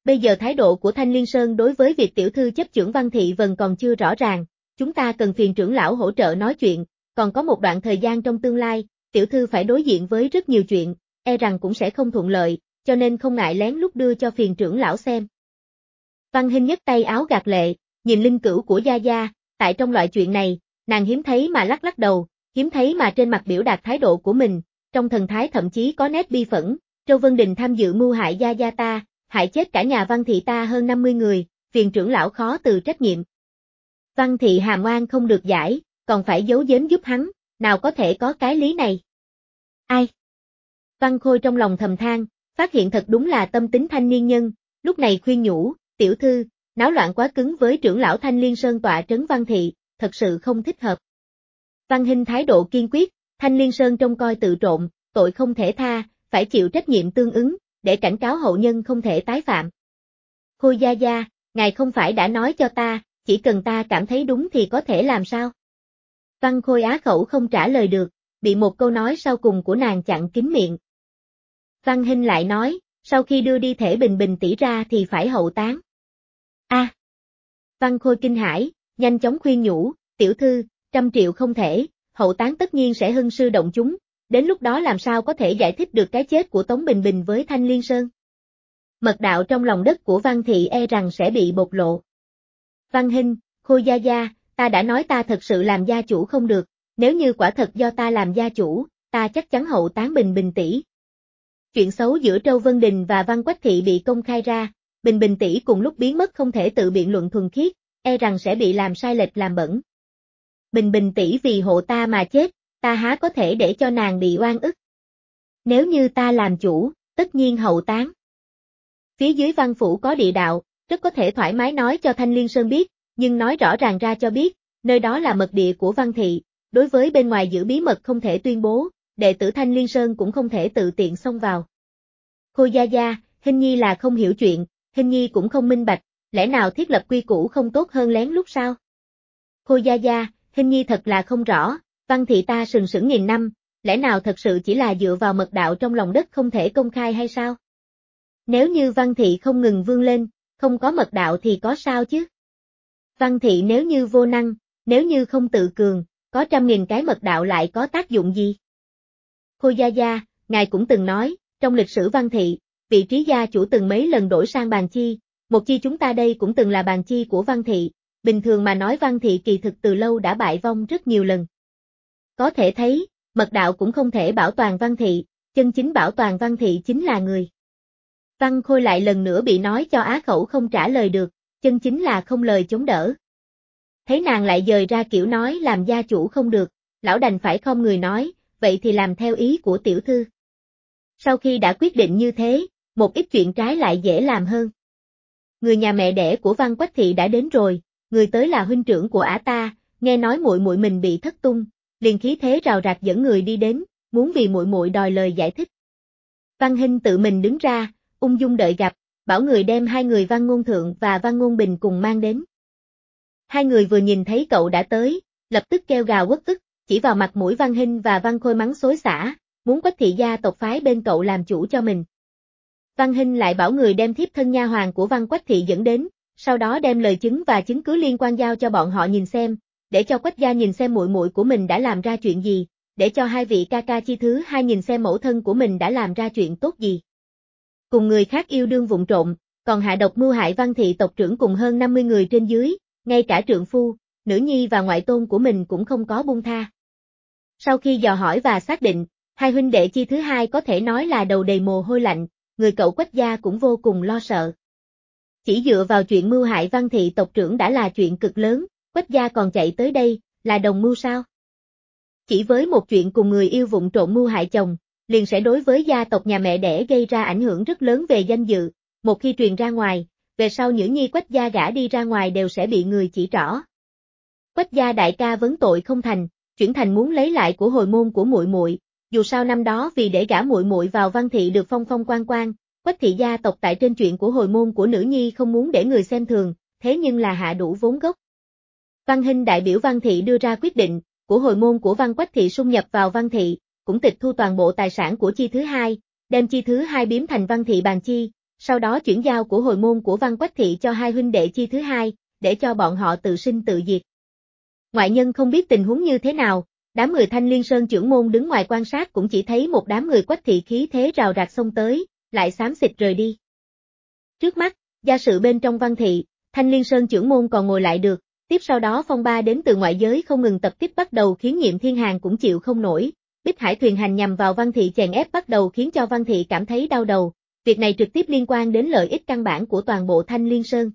Bây giờ thái độ của Thanh Liên Sơn đối với việc tiểu thư chấp chưởng Văn Thị Vân còn chưa rõ ràng, chúng ta cần phiền trưởng lão hỗ trợ nói chuyện, còn có một đoạn thời gian trong tương lai, tiểu thư phải đối diện với rất nhiều chuyện, e rằng cũng sẽ không thuận lợi, cho nên không ngại lén lút đưa cho phiền trưởng lão xem. Văn Hinh nhấc tay áo gạt lệ, nhìn linh cữu của Gia Gia, tại trong loại chuyện này, nàng hiếm thấy mà lắc lắc đầu, hiếm thấy mà trên mặt biểu đạt thái độ của mình, trong thần thái thậm chí có nét bi phẫn, Châu Vân Đình tham dự mưu hại Gia Gia ta, hại chết cả nhà Văn Thị ta hơn 50 người, phiền trưởng lão khó từ trách nhiệm. Văn Thị hàm oan không được giải, còn phải giấu giếm giúp hắn, nào có thể có cái lý này. Ai? Văn Khôi trong lòng thầm than, phát hiện thật đúng là tâm tính thanh niên nhân, lúc này khuyên nhủ, tiểu thư, náo loạn quá cứng với trưởng lão Thanh Liên Sơn tọa trấn Văn Thị, thật sự không thích hợp. Văn Hinh thái độ kiên quyết, Thanh Liên Sơn trông coi tự trộn, tội không thể tha, phải chịu trách nhiệm tương ứng, để cảnh cáo hậu nhân không thể tái phạm. Khôi Gia Gia, ngài không phải đã nói cho ta, chỉ cần ta cảm thấy đúng thì có thể làm sao? Văn Khôi á khẩu không trả lời được, bị một câu nói sau cùng của nàng chặn kín miệng. Văn Hinh lại nói, sau khi đưa đi thể Bình Bình tỷ ra thì phải hậu táng. Văn Khôi kinh hãi, nhanh chóng khuyên nhủ, tiểu thư, 100 triệu không thể, hậu táng tất nhiên sẽ hưng sư động chúng, đến lúc đó làm sao có thể giải thích được cái chết của Tống Bình Bình với Thanh Liên Sơn. Mật đạo trong lòng đất của Văn Thị e rằng sẽ bị bộc lộ. Văn Hinh, Khôi Gia Gia, ta đã nói ta thật sự làm gia chủ không được, nếu như quả thật do ta làm gia chủ, ta chắc chắn hậu táng Bình Bình tỷ. Chuyện xấu giữa Châu Vân Đình và Văn Quách Thị bị công khai ra, Bình Bình tỷ cùng lúc biến mất không thể tự biện luận thuần khiết, e rằng sẽ bị làm sai lệch làm bẩn. Bình Bình tỷ vì hộ ta mà chết, ta há có thể để cho nàng bị oan ức. Nếu như ta làm chủ, tất nhiên hậu táng. Phía dưới Văn phủ có địa đạo, rất có thể thoải mái nói cho Thanh Liên Sơn biết, nhưng nói rõ ràng ra cho biết, nơi đó là mật địa của Văn Thị, đối với bên ngoài giữ bí mật không thể tuyên bố, đệ tử Thanh Liên Sơn cũng không thể tự tiện xông vào. Khôi Gia Gia, Hinh Nhi là không hiểu chuyện, Hinh Nhi cũng không minh bạch, lẽ nào thiết lập quy củ không tốt hơn lén lút sao? Khôi Gia Gia, Hinh Nhi thật là không rõ, Văn Thị ta sừng sững nghìn năm, lẽ nào thật sự chỉ là dựa vào mật đạo trong lòng đất không thể công khai hay sao? Nếu như Văn Thị không ngừng vươn lên, không có mật đạo thì có sao chứ? Văn Thị nếu như vô năng, nếu như không tự cường, có 100.000 cái mật đạo lại có tác dụng gì? Khôi Gia Gia, ngài cũng từng nói, trong lịch sử Văn Thị, vị trí gia chủ từng mấy lần đổi sang bàn chi, một chi chúng ta đây cũng từng là bàn chi của Văn Thị, bình thường mà nói Văn Thị kỳ thực từ lâu đã bại vong rất nhiều lần. Có thể thấy, mật đạo cũng không thể bảo toàn Văn Thị, chân chính bảo toàn Văn Thị chính là người. Văn Khôi lại lần nữa bị nói cho á khẩu không trả lời được, chân chính là không lời chống đỡ. Thấy nàng lại dời ra kiểu nói làm gia chủ không được, lão đành phải không người nói, vậy thì làm theo ý của tiểu thư. Sau khi đã quyết định như thế, một ít chuyện trái lại dễ làm hơn. Người nhà mẹ đẻ của Văn Quách Thị đã đến rồi, người tới là huynh trưởng của ả ta, nghe nói muội muội mình bị thất tung, liền khí thế rào rạt dẫn người đi đến, muốn vì muội muội đòi lời giải thích. Văn Hinh tự mình đứng ra, ung dung đợi gặp, bảo người đem hai người Văn Ngôn Thượng và Văn Ngôn Bình cùng mang đến. Hai người vừa nhìn thấy cậu đã tới, lập tức kêu gào uất ức, chỉ vào mặt mũi Văn Hinh và Văn Khôi mắng xối xả, muốn Quách Thị gia tộc phái bên cậu làm chủ cho mình. Văn Hinh lại bảo người đem thiếp thân nha hoàn của Văn Quách Thị dẫn đến, sau đó đem lời chứng và chứng cứ liên quan giao cho bọn họ nhìn xem, để cho Quách gia nhìn xem muội muội của mình đã làm ra chuyện gì, để cho hai vị ca ca chi thứ hai nhìn xem mẫu thân của mình đã làm ra chuyện tốt gì. Cùng người khác yêu đương vụng trộm, còn hạ độc mưu hại Văn Thị tộc trưởng cùng hơn 50 người trên dưới, ngay cả trượng phu, nữ nhi và ngoại tôn của mình cũng không có buông tha. Sau khi dò hỏi và xác định, hai huynh đệ chi thứ hai có thể nói là đầu đầy mồ hôi lạnh, người cậu Quách gia cũng vô cùng lo sợ. Chỉ dựa vào chuyện mưu hại Văn Thị tộc trưởng đã là chuyện cực lớn, Quách gia còn chạy tới đây, là đồng mưu sao? Chỉ với một chuyện cùng người yêu vụng trộm mưu hại chồng, liền sẽ đối với gia tộc nhà mẹ đẻ gây ra ảnh hưởng rất lớn về danh dự, một khi truyền ra ngoài, về sau nữ nhi Quách gia gả đi ra ngoài đều sẽ bị người chỉ trỏ. Quách gia đại ca vấn tội không thành, chuyển thành muốn lấy lại của hồi môn của muội muội, dù sao năm đó vì để gả muội muội vào Văn Thị được phong phong quan quan, Quách Thị gia tộc tại trên chuyện của hồi môn của nữ nhi không muốn để người xem thường, thế nhưng là hạ đủ vốn gốc. Văn Hinh đại biểu Văn Thị đưa ra quyết định, của hồi môn của Văn Quách Thị xung nhập vào Văn Thị, cũng tịch thu toàn bộ tài sản của chi thứ hai, đem chi thứ hai biếm thành Văn Thị bàn chi, sau đó chuyển giao của hồi môn của Văn Quách Thị cho hai huynh đệ chi thứ hai, để cho bọn họ tự sinh tự diệt. Ngoại nhân không biết tình huống như thế nào, đám người Thanh Liên Sơn trưởng môn đứng ngoài quan sát cũng chỉ thấy một đám người Quách Thị khí thế rào rạc xông tới, lại xám xịt rời đi. Trước mắt, gia sự bên trong Văn Thị, Thanh Liên Sơn trưởng môn còn ngồi lại được, tiếp sau đó phong ba đến từ ngoại giới không ngừng tập kích bắt đầu khiến Nhiệm Thiên Hàn cũng chịu không nổi. Bích Hải thuyền hành nhằm vào Văn Thị chèn ép bắt đầu khiến cho Văn Thị cảm thấy đau đầu, việc này trực tiếp liên quan đến lợi ích căn bản của toàn bộ Thanh Liên Sơn.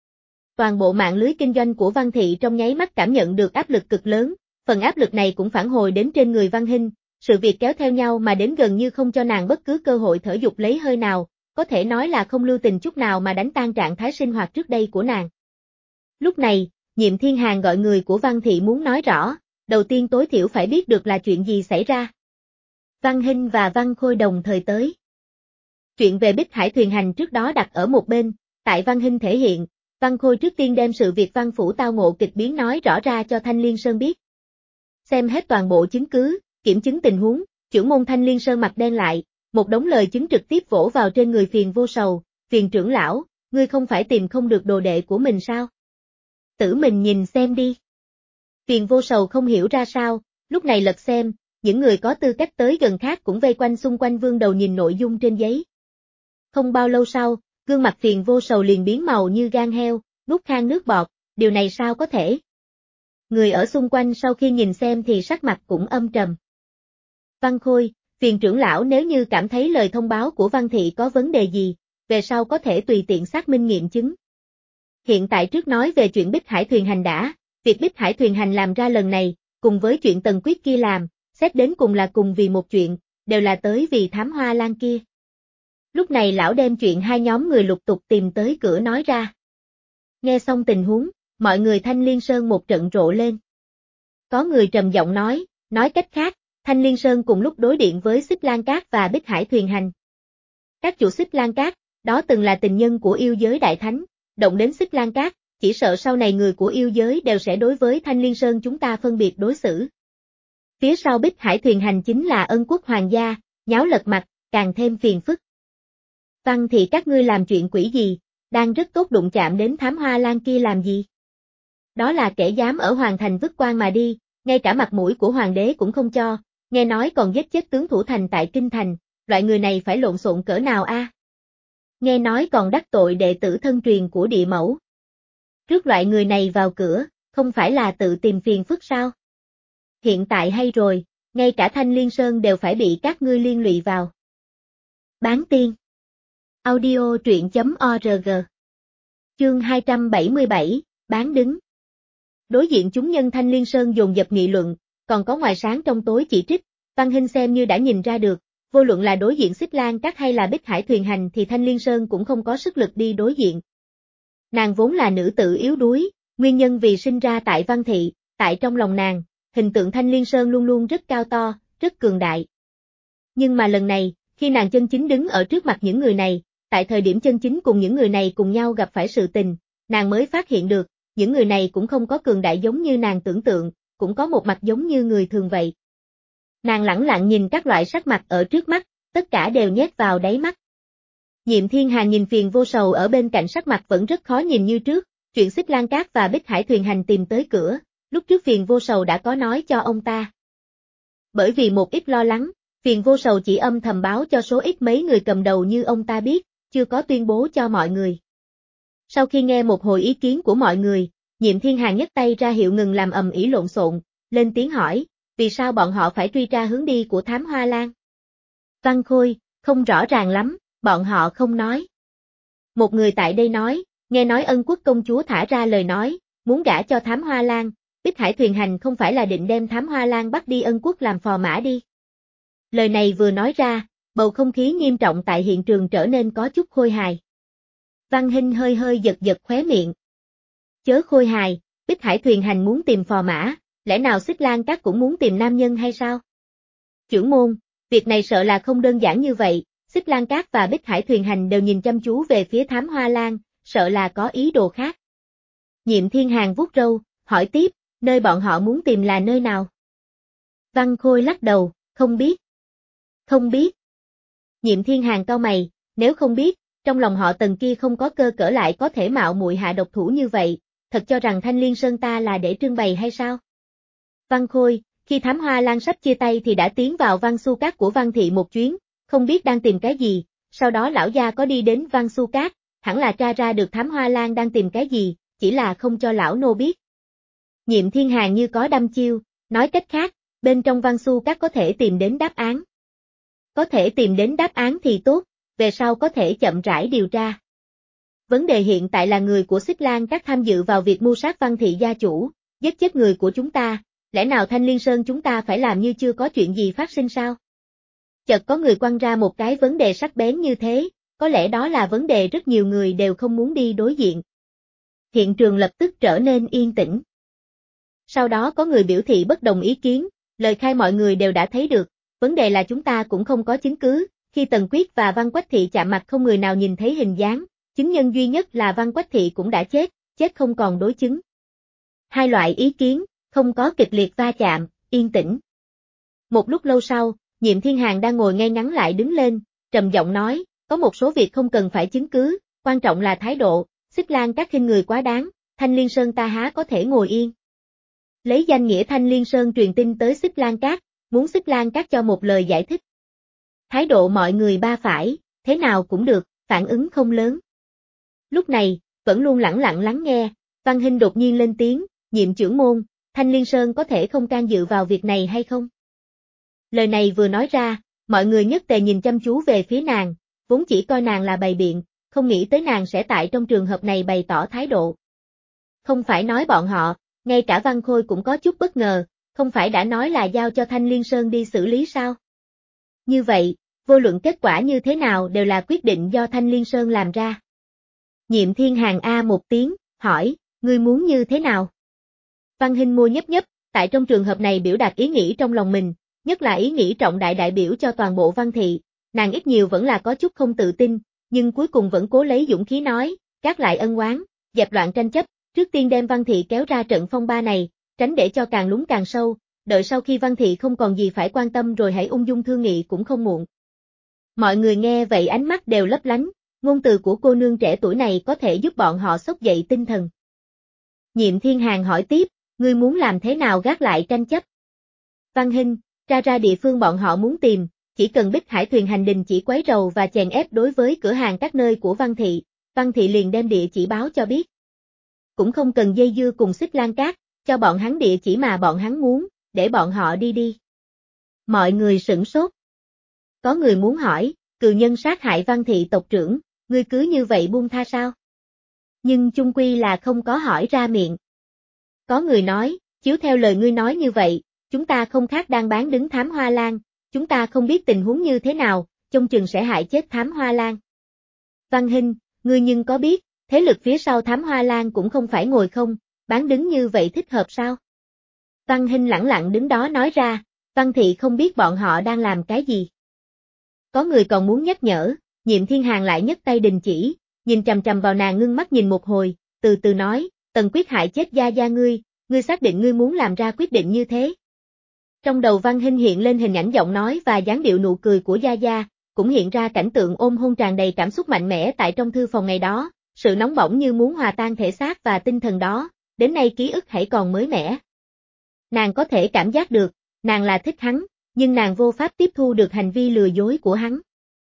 Toàn bộ mạng lưới kinh doanh của Văn Thị trong nháy mắt cảm nhận được áp lực cực lớn, phần áp lực này cũng phản hồi đến trên người Văn Hinh, sự việc kéo theo nhau mà đến gần như không cho nàng bất cứ cơ hội thở dục lấy hơi nào, có thể nói là không lưu tình chút nào mà đánh tan trạng thái sinh hoạt trước đây của nàng. Lúc này, Nhiệm Thiên Hàn gọi người của Văn Thị muốn nói rõ, đầu tiên tối thiểu phải biết được là chuyện gì xảy ra. Văn Hinh và Văn Khôi đồng thời tới. Chuyện về Bích Hải thuyền hành trước đó đặt ở một bên, tại Văn Hinh thể hiện, Văn Khôi trước tiên đem sự việc Văn Phủ tao ngộ kịch biến nói rõ ra cho Thanh Liên Sơn biết. Xem hết toàn bộ chứng cứ, kiểm chứng tình huống, trưởng môn Thanh Liên Sơn mặt đen lại, một đống lời chứng trực tiếp vỗ vào trên người Phiền Vô Sầu, Phiền trưởng lão, ngươi không phải tìm không được đồ đệ của mình sao? Tự mình nhìn xem đi. Phiền Vô Sầu không hiểu ra sao, lúc này lật xem, những người có tư cách tới gần khác cũng vây quanh xung quanh vương đầu nhìn nội dung trên giấy. Không bao lâu sau, gương mặt Phiền Vô Sầu liền biến màu như gan heo, nuốt khan nước bọt, điều này sao có thể? Người ở xung quanh sau khi nhìn xem thì sắc mặt cũng âm trầm. Văn Khôi, Phiền trưởng lão nếu như cảm thấy lời thông báo của Văn Thị có vấn đề gì, về sau có thể tùy tiện xác minh nghiệm chứng. Hiện tại trước nói về chuyện Bích Hải thuyền hành đã, việc Bích Hải thuyền hành làm ra lần này, cùng với chuyện Tần Quyết kia làm, xét đến cùng là cùng vì một chuyện, đều là tới vì thám hoa lan kia. Lúc này lão đem chuyện hai nhóm người lục tục tìm tới cửa nói ra. Nghe xong tình huống, mọi người Thanh Liên Sơn một trận rộ lên. Có người trầm giọng nói cách khác, Thanh Liên Sơn cùng lúc đối điện với Xích Lan Cát và Bích Hải thuyền hành. Các chủ Xích Lan Cát, đó từng là tình nhân của yêu giới đại thánh, động đến Xích Lan Cát, chỉ sợ sau này người của yêu giới đều sẽ đối với Thanh Liên Sơn chúng ta phân biệt đối xử. Phía sau Bích Hải thuyền hành chính là Ân Quốc hoàng gia, nháo lật mặt, càng thêm phiền phức. Văn Thị các ngươi làm chuyện quỷ gì, đang rất tốt đụng chạm đến thám hoa lan kia làm gì? Đó là kẻ dám ở hoàng thành vứt quan mà đi, ngay cả mặt mũi của hoàng đế cũng không cho, nghe nói còn giết chết tướng thủ thành tại kinh thành, loại người này phải lộn xộn cỡ nào a? Nghe nói còn đắc tội đệ tử thân truyền của địa mẫu. Trước loại người này vào cửa, không phải là tự tìm phiền phức sao? Hiện tại hay rồi, ngay cả Thanh Liên Sơn đều phải bị các ngươi liên lụy vào. Bán tiên. Audio truyện.org. Chương 277, bán đứng. Đối diện chúng nhân Thanh Liên Sơn dồn dập nghị luận, còn có ngoài sáng trong tối chỉ trích, Văn Hinh xem như đã nhìn ra được, vô luận là đối diện Xích Lan Cát hay là Bích Hải thuyền hành thì Thanh Liên Sơn cũng không có sức lực đi đối diện. Nàng vốn là nữ tử yếu đuối, nguyên nhân vì sinh ra tại Văn Thị, tại trong lòng nàng, hình tượng Thanh Liên Sơn luôn luôn rất cao to, rất cường đại. Nhưng mà lần này, khi nàng chân chính đứng ở trước mặt những người này, tại thời điểm chân chính cùng những người này cùng nhau gặp phải sự tình, nàng mới phát hiện được, những người này cũng không có cường đại giống như nàng tưởng tượng, cũng có một mặt giống như người thường vậy. Nàng lẳng lặng nhìn các loại sắc mặt ở trước mắt, tất cả đều nhét vào đáy mắt. Nhiệm Thiên Hàn nhìn Phiền Vô Sầu ở bên cạnh sắc mặt vẫn rất khó nhìn như trước, chuyện Xích Lan Cát và Bích Hải thuyền hành tìm tới cửa, lúc trước Phiền Vô Sầu đã có nói cho ông ta. Bởi vì một ít lo lắng, Phiền Vô Sầu chỉ âm thầm báo cho số ít mấy người cầm đầu như ông ta biết, chưa có tuyên bố cho mọi người. Sau khi nghe một hồi ý kiến của mọi người, Nhiệm Thiên Hàn nhấc tay ra hiệu ngừng làm ầm ĩ lộn xộn, lên tiếng hỏi, vì sao bọn họ phải truy tra hướng đi của thám hoa lan? Văn Khôi, không rõ ràng lắm, bọn họ không nói. Một người tại đây nói, nghe nói Ân Quốc công chúa thả ra lời nói, muốn gả cho thám hoa lan, Bích Hải thuyền hành không phải là định đem thám hoa lan bắt đi Ân Quốc làm phò mã đi. Lời này vừa nói ra, bầu không khí nghiêm trọng tại hiện trường trở nên có chút khôi hài. Văn Hinh hơi hơi giật giật khóe miệng. Chớ khôi hài, Bích Hải thuyền hành muốn tìm phò mã, lẽ nào Xích Lan Cát cũng muốn tìm nam nhân hay sao? Trưởng môn, việc này sợ là không đơn giản như vậy, Xích Lan Cát và Bích Hải thuyền hành đều nhìn chăm chú về phía thám hoa lan, sợ là có ý đồ khác. Nhiệm Thiên Hàn vuốt râu, hỏi tiếp, nơi bọn họ muốn tìm là nơi nào? Văn Khôi lắc đầu, không biết. Không biết. Nhiệm Thiên Hàn cau mày, nếu không biết, trong lòng họ Tần kia không có cơ cỡ lại có thể mạo muội hạ độc thủ như vậy, thật cho rằng Thanh Liên Sơn ta là để trưng bày hay sao? Văn Khôi, khi Thám Hoa Lan sắp chia tay thì đã tiến vào Văn Xu Cát của Văn Thị một chuyến, không biết đang tìm cái gì, sau đó lão gia có đi đến Văn Xu Cát, hẳn là tra ra được Thám Hoa Lan đang tìm cái gì, chỉ là không cho lão nô biết. Nhiệm Thiên Hàn như có đăm chiêu, nói cách khác, bên trong Văn Xu Cát có thể tìm đến đáp án. Có thể tìm đến đáp án thì tốt, về sau có thể chậm rãi điều tra. Vấn đề hiện tại là người của Xích Lan Các tham dự vào việc mưu sát Văn Thị gia chủ, giết chết người của chúng ta, lẽ nào Thanh Liên Sơn chúng ta phải làm như chưa có chuyện gì phát sinh sao? Chợt có người quăng ra một cái vấn đề sắc bén như thế, có lẽ đó là vấn đề rất nhiều người đều không muốn đi đối diện. Hiện trường lập tức trở nên yên tĩnh. Sau đó có người biểu thị bất đồng ý kiến, lời khai mọi người đều đã thấy được, vấn đề là chúng ta cũng không có chứng cứ, khi Tần Quyết và Văn Quách Thị chạm mặt không người nào nhìn thấy hình dáng, chứng nhân duy nhất là Văn Quách Thị cũng đã chết, chết không còn đối chứng. Hai loại ý kiến, không có kịch liệt va chạm, yên tĩnh. Một lúc lâu sau, Nhiệm Thiên Hàn đang ngồi ngay ngắn lại đứng lên, trầm giọng nói, có một số việc không cần phải chứng cứ, quan trọng là thái độ, Xích Lan Các khinh người quá đáng, Thanh Liên Sơn ta há có thể ngồi yên. Lấy danh nghĩa Thanh Liên Sơn truyền tin tới Xích Lan Các, muốn Xích Lan Các cho một lời giải thích. Thái độ mọi người ba phải, thế nào cũng được, phản ứng không lớn. Lúc này, vẫn luôn lẳng lặng lắng nghe, Văn Hinh đột nhiên lên tiếng, Nhiệm trưởng môn, Thanh Liên Sơn có thể không can dự vào việc này hay không? Lời này vừa nói ra, mọi người nhất tề nhìn chăm chú về phía nàng, vốn chỉ coi nàng là bày biện, không nghĩ tới nàng sẽ tại trong trường hợp này bày tỏ thái độ. Không phải nói bọn họ, ngay cả Văn Khôi cũng có chút bất ngờ, không phải đã nói là giao cho Thanh Liên Sơn đi xử lý sao? Như vậy, vô luận kết quả như thế nào đều là quyết định do Thanh Liên Sơn làm ra. Nhiệm Thiên Hàn A một tiếng, hỏi, ngươi muốn như thế nào? Văn Hinh môi nhấp nhấp, tại trong trường hợp này biểu đạt ý nghĩ trong lòng mình, nhất là ý nghĩ trọng đại đại biểu cho toàn bộ Văn Thị, nàng ít nhiều vẫn là có chút không tự tin, nhưng cuối cùng vẫn cố lấy dũng khí nói, gác lại ân oán, dẹp loạn tranh chấp, trước tiên đem Văn Thị kéo ra trận phong ba này, tránh để cho càng lún càng sâu, đợi sau khi Văn Thị không còn gì phải quan tâm rồi hãy ung dung thương nghị cũng không muộn. Mọi người nghe vậy ánh mắt đều lấp lánh, ngôn từ của cô nương trẻ tuổi này có thể giúp bọn họ xốc dậy tinh thần. Nhiệm Thiên Hàn hỏi tiếp, ngươi muốn làm thế nào gác lại tranh chấp? Văn Hinh, ra địa phương bọn họ muốn tìm, chỉ cần Bích Hải thuyền hành đình chỉ quấy rầu và chèn ép đối với cửa hàng các nơi của Văn Thị liền đem địa chỉ báo cho biết. Cũng không cần dây dưa cùng Xích Lan Các, cho bọn hắn địa chỉ mà bọn hắn muốn, để bọn họ đi. Mọi người sửng sốt. Có người muốn hỏi, cừu nhân sát hại Văn Thị tộc trưởng, ngươi cứ như vậy buông tha sao? Nhưng chung quy là không có hỏi ra miệng. Có người nói, chiếu theo lời ngươi nói như vậy, chúng ta không khác đang bán đứng Thám Hoa Lan, chúng ta không biết tình huống như thế nào, trông chừng sẽ hại chết Thám Hoa Lan. Văn Hinh, ngươi nhưng có biết, thế lực phía sau Thám Hoa Lan cũng không phải ngồi không, bán đứng như vậy thích hợp sao? Văn Hinh lẳng lặng đứng đó nói ra, Văn Thị không biết bọn họ đang làm cái gì. Có người còn muốn nhắc nhở, Nhiệm Thiên Hàn lại nhấc tay đình chỉ, nhìn chằm chằm vào nàng ngưng mắt nhìn một hồi, từ từ nói, Tần Quyết hại chết gia ngươi xác định ngươi muốn làm ra quyết định như thế. Trong đầu Văn Hinh hiện lên hình ảnh giọng nói và dáng điệu nụ cười của Gia, cũng hiện ra cảnh tượng ôm hôn tràn đầy cảm xúc mạnh mẽ tại trong thư phòng ngày đó, sự nóng bỏng như muốn hòa tan thể xác và tinh thần đó, đến nay ký ức hãy còn mới mẻ. Nàng có thể cảm giác được, nàng là thích hắn, nhưng nàng vô pháp tiếp thu được hành vi lừa dối của hắn.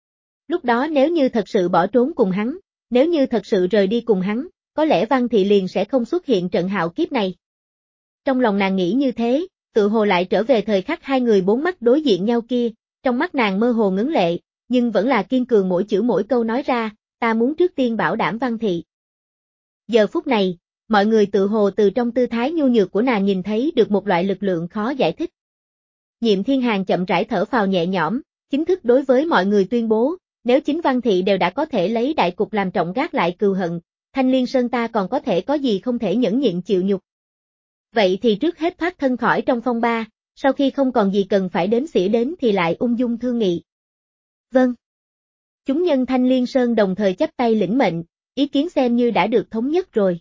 Lúc đó nếu như thật sự bỏ trốn cùng hắn, nếu như thật sự rời đi cùng hắn, có lẽ Văn Thị liền sẽ không xuất hiện trận hạo kiếp này. Trong lòng nàng nghĩ như thế, tự hồ lại trở về thời khắc hai người bốn mắt đối diện nhau kia, trong mắt nàng mơ hồ ngấn lệ, nhưng vẫn là kiên cường mỗi chữ mỗi câu nói ra, ta muốn trước tiên bảo đảm Văn Thị. Giờ phút này, mọi người tự hồ từ trong tư thái nhu nhược của nàng nhìn thấy được một loại lực lượng khó giải thích. Nhiệm Thiên Hàn chậm rãi thở phào nhẹ nhõm, chính thức đối với mọi người tuyên bố, nếu chính Văn Thị đều đã có thể lấy đại cục làm trọng gác lại cừu hận, Thanh Liên Sơn ta còn có thể có gì không thể nhẫn nhịn chịu nhục. Vậy thì trước hết thoát thân khỏi trong phong ba, sau khi không còn gì cần phải đếm xỉa đến thì lại ung dung thương nghị. Vâng. Chúng nhân Thanh Liên Sơn đồng thời chắp tay lĩnh mệnh, ý kiến xem như đã được thống nhất rồi.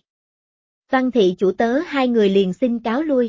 Văn Thị chủ tớ hai người liền xin cáo lui.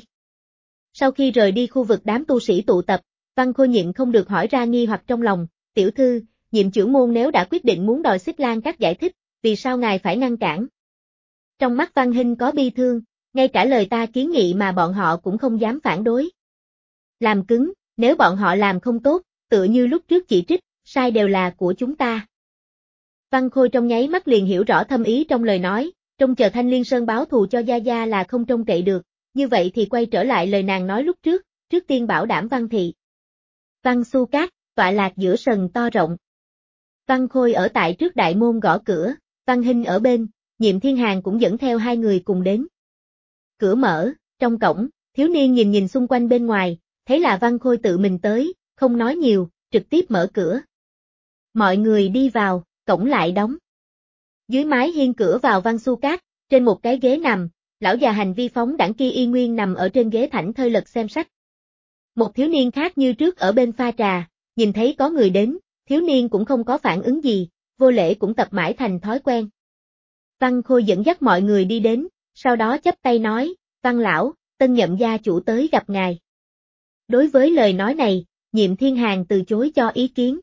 Sau khi rời đi khu vực đám tu sĩ tụ tập, Văn Khôi nhịn không được hỏi ra nghi hoặc trong lòng, tiểu thư, Nhiệm trưởng môn nếu đã quyết định muốn đòi Xích Lan Các giải thích, vì sao ngài phải ngăn cản? Trong mắt Văn Hinh có bi thương, ngay cả lời ta kiến nghị mà bọn họ cũng không dám phản đối. Làm cứng, nếu bọn họ làm không tốt, tựa như lúc trước chỉ trích, sai đều là của chúng ta. Văn Khôi trong nháy mắt liền hiểu rõ thâm ý trong lời nói, trông chờ Thanh Liên Sơn báo thù cho Gia Gia là không trông cậy được, như vậy thì quay trở lại lời nàng nói lúc trước tiên bảo đảm Văn Thị. Văn Xu Cát, tọa lạc giữa sân to rộng. Văn Khôi ở tại trước đại môn gõ cửa, Văn Hinh ở bên, Nhiệm Thiên Hàn cũng dẫn theo hai người cùng đến. Cửa mở, trong cổng, thiếu niên nhìn xung quanh bên ngoài, thấy là Văn Khôi tự mình tới, không nói nhiều, trực tiếp mở cửa. Mọi người đi vào, cổng lại đóng. Dưới mái hiên cửa vào Văn Xu Cát, trên một cái ghế nằm, lão già hành vi phóng đãng kia y nguyên nằm ở trên ghế thảnh thơi lật xem sách. Một thiếu niên khác như trước ở bên pha trà, nhìn thấy có người đến, thiếu niên cũng không có phản ứng gì, vô lễ cũng tập mãi thành thói quen. Văn Khôi dẫn dắt mọi người đi đến, sau đó chắp tay nói, Văn lão, tân nhậm gia chủ tới gặp ngài. Đối với lời nói này, Nhiệm Thiên Hàn từ chối cho ý kiến.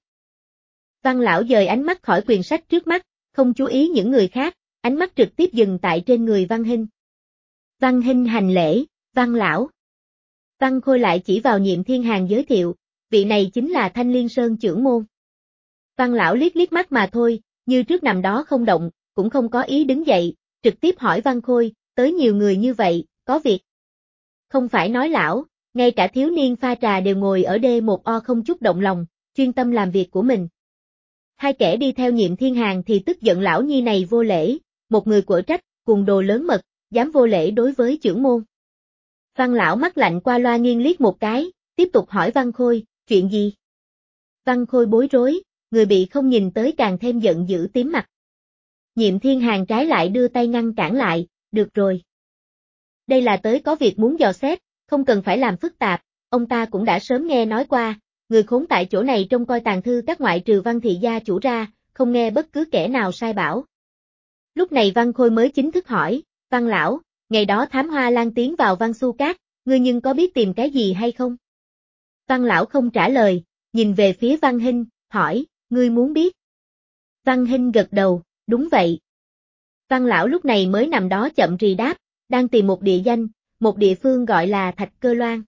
Văn lão dời ánh mắt khỏi quyển sách trước mắt, không chú ý những người khác, ánh mắt trực tiếp dừng tại trên người Văn Hinh. Văn Hinh hành lễ, Văn lão. Văn Khôi lại chỉ vào Nhiệm Thiên Hàn giới thiệu, vị này chính là Thanh Liên Sơn trưởng môn. Văn lão liếc mắt mà thôi, như trước nằm đó không động, cũng không có ý đứng dậy, trực tiếp hỏi Văn Khôi, tới nhiều người như vậy, có việc. Không phải nói lão, ngay cả thiếu niên pha trà đều ngồi ở D1O không chút động lòng, chuyên tâm làm việc của mình. Hai kẻ đi theo Nhiệm Thiên Hàn thì tức giận lão nhi này vô lễ, một người quở trách, cùng đồ lớn mật, dám vô lễ đối với trưởng môn. Văn lão mắt lạnh qua loa nghiêng liếc một cái, tiếp tục hỏi Văn Khôi, chuyện gì? Văn Khôi bối rối, người bị không nhìn tới càng thêm giận dữ tím mặt. Nhiệm Thiên Hàn trái lại đưa tay ngăn cản lại, được rồi. Đây là tới có việc muốn dò xét, không cần phải làm phức tạp, ông ta cũng đã sớm nghe nói qua, người khốn tại chỗ này trông coi tàn thư các ngoại trừ Văn thị gia chủ ra, không nghe bất cứ kẻ nào sai bảo. Lúc này Văn Khôi mới chính thức hỏi, Văn lão, ngày đó thám hoa lan tiến vào Văn Xu Cát, ngươi nhưng có biết tìm cái gì hay không? Văn lão không trả lời, nhìn về phía Văn Hinh, hỏi, ngươi muốn biết? Văn Hinh gật đầu, đúng vậy. Văn lão lúc này mới nằm đó chậm rì đáp, đang tìm một địa danh, một địa phương gọi là Thạch Cơ Loan.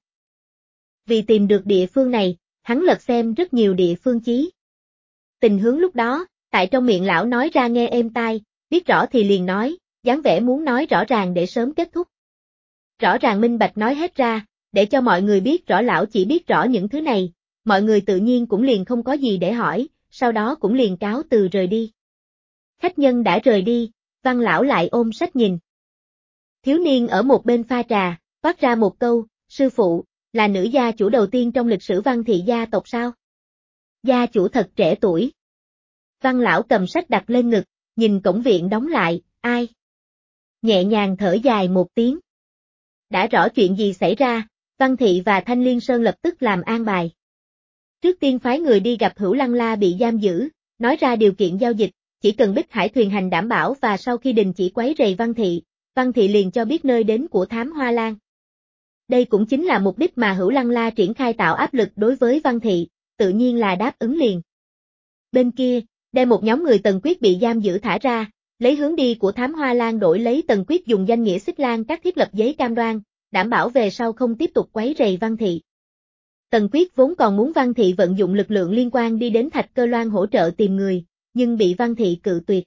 Vì tìm được địa phương này, hắn lật xem rất nhiều địa phương chí. Tình hướng lúc đó, tại trong miệng lão nói ra nghe êm tai, biết rõ thì liền nói, dáng vẻ muốn nói rõ ràng để sớm kết thúc. Rõ ràng minh bạch nói hết ra, để cho mọi người biết rõ lão chỉ biết rõ những thứ này, mọi người tự nhiên cũng liền không có gì để hỏi, sau đó cũng liền cáo từ rời đi. Khách nhân đã rời đi, Văn lão lại ôm sách nhìn. Thiếu niên ở một bên pha trà, phát ra một câu, sư phụ, là nữ gia chủ đầu tiên trong lịch sử Văn thị gia tộc sao? Gia chủ thật trẻ tuổi. Văn lão cầm sách đặt lên ngực, nhìn cổng viện đóng lại, ai? Nhẹ nhàng thở dài một tiếng. Đã rõ chuyện gì xảy ra, Văn thị và Thanh Liên Sơn lập tức làm an bài. Trước tiên phái người đi gặp Hữu Lăng La bị giam giữ, nói ra điều kiện giao dịch, chỉ cần Bích Hải thuyền hành đảm bảo và sau khi đình chỉ quấy rầy Văn thị liền cho biết nơi đến của thám hoa lan. Đây cũng chính là mục đích mà Hữu Lăng La triển khai tạo áp lực đối với Văn thị, tự nhiên là đáp ứng liền. Bên kia, đem một nhóm người Tần Quyết bị giam giữ thả ra, lấy hướng đi của thám hoa lan đổi lấy Tần Quyết dùng danh nghĩa Xích Lan Các thiết lập giấy cam đoan, đảm bảo về sau không tiếp tục quấy rầy Văn thị. Tần Quyết vốn còn muốn Văn thị vận dụng lực lượng liên quan đi đến Thạch Cơ Loan hỗ trợ tìm người, nhưng bị Văn thị cự tuyệt.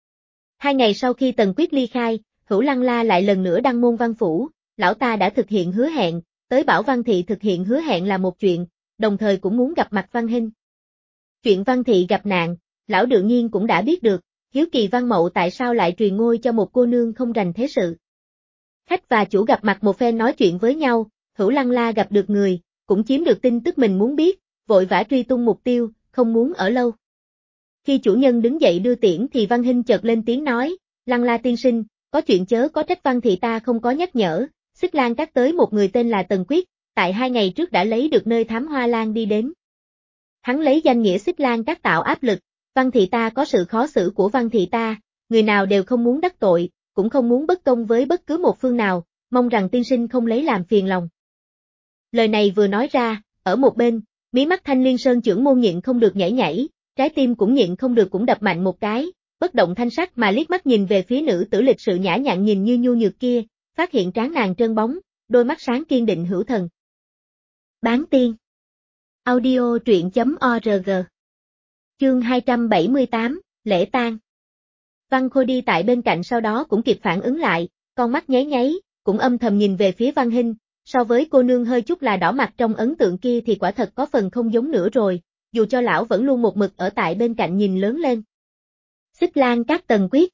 2 ngày sau khi Tần Quyết ly khai, Hữu Lăng La lại lần nữa đăng môn văn phủ, lão ta đã thực hiện hứa hẹn, tới bảo Văn thị thực hiện hứa hẹn là một chuyện, đồng thời cũng muốn gặp mặt Văn Hinh. Chuyện Văn thị gặp nạn, lão đương nhiên cũng đã biết được, hiếu kỳ Văn Mậu tại sao lại truyền ngôi cho một cô nương không rành thế sự. Khách và chủ gặp mặt một phen nói chuyện với nhau, Hữu Lăng La gặp được người, cũng chiếm được tin tức mình muốn biết, vội vã truy tung mục tiêu, không muốn ở lâu. Khi chủ nhân đứng dậy đưa tiễn thì Văn Hinh chợt lên tiếng nói, Lăng La tiên sinh, có chuyện chớ có trách Văn thị ta không có nhắc nhở, Xích Lan Các tới một người tên là Tần Quyết, tại 2 ngày trước đã lấy được nơi thám hoa lan đi đến. Hắn lấy danh nghĩa Xích Lan Các tạo áp lực, Văn thị ta có sự khó xử của Văn thị ta, người nào đều không muốn đắc tội, cũng không muốn bất công với bất cứ một phương nào, mong rằng tiên sinh không lấy làm phiền lòng. Lời này vừa nói ra, ở một bên, mí mắt Thanh Liên Sơn trưởng môn nhịn không được nhảy nhảy, Trái tim cũng nhịn không được cũng đập mạnh một cái, bất động thanh sắc mà liếc mắt nhìn về phía nữ tử lịch sự nhã nhặn nhìn như nhu nhược kia, phát hiện trán nàng trơn bóng, đôi mắt sáng kiên định hữu thần. Bán tiên. Audio truyện.org. Chương 278, lễ tang. Văn Khôi đi tại bên cạnh sau đó cũng kịp phản ứng lại, con mắt nháy nháy, cũng âm thầm nhìn về phía Văn Hinh, so với cô nương hơi chút là đỏ mặt trong ấn tượng kia thì quả thật có phần không giống nữa rồi, dù cho lão vẫn luôn một mực ở tại bên cạnh nhìn lớn lên. Xích Lan Các Tần Quyết.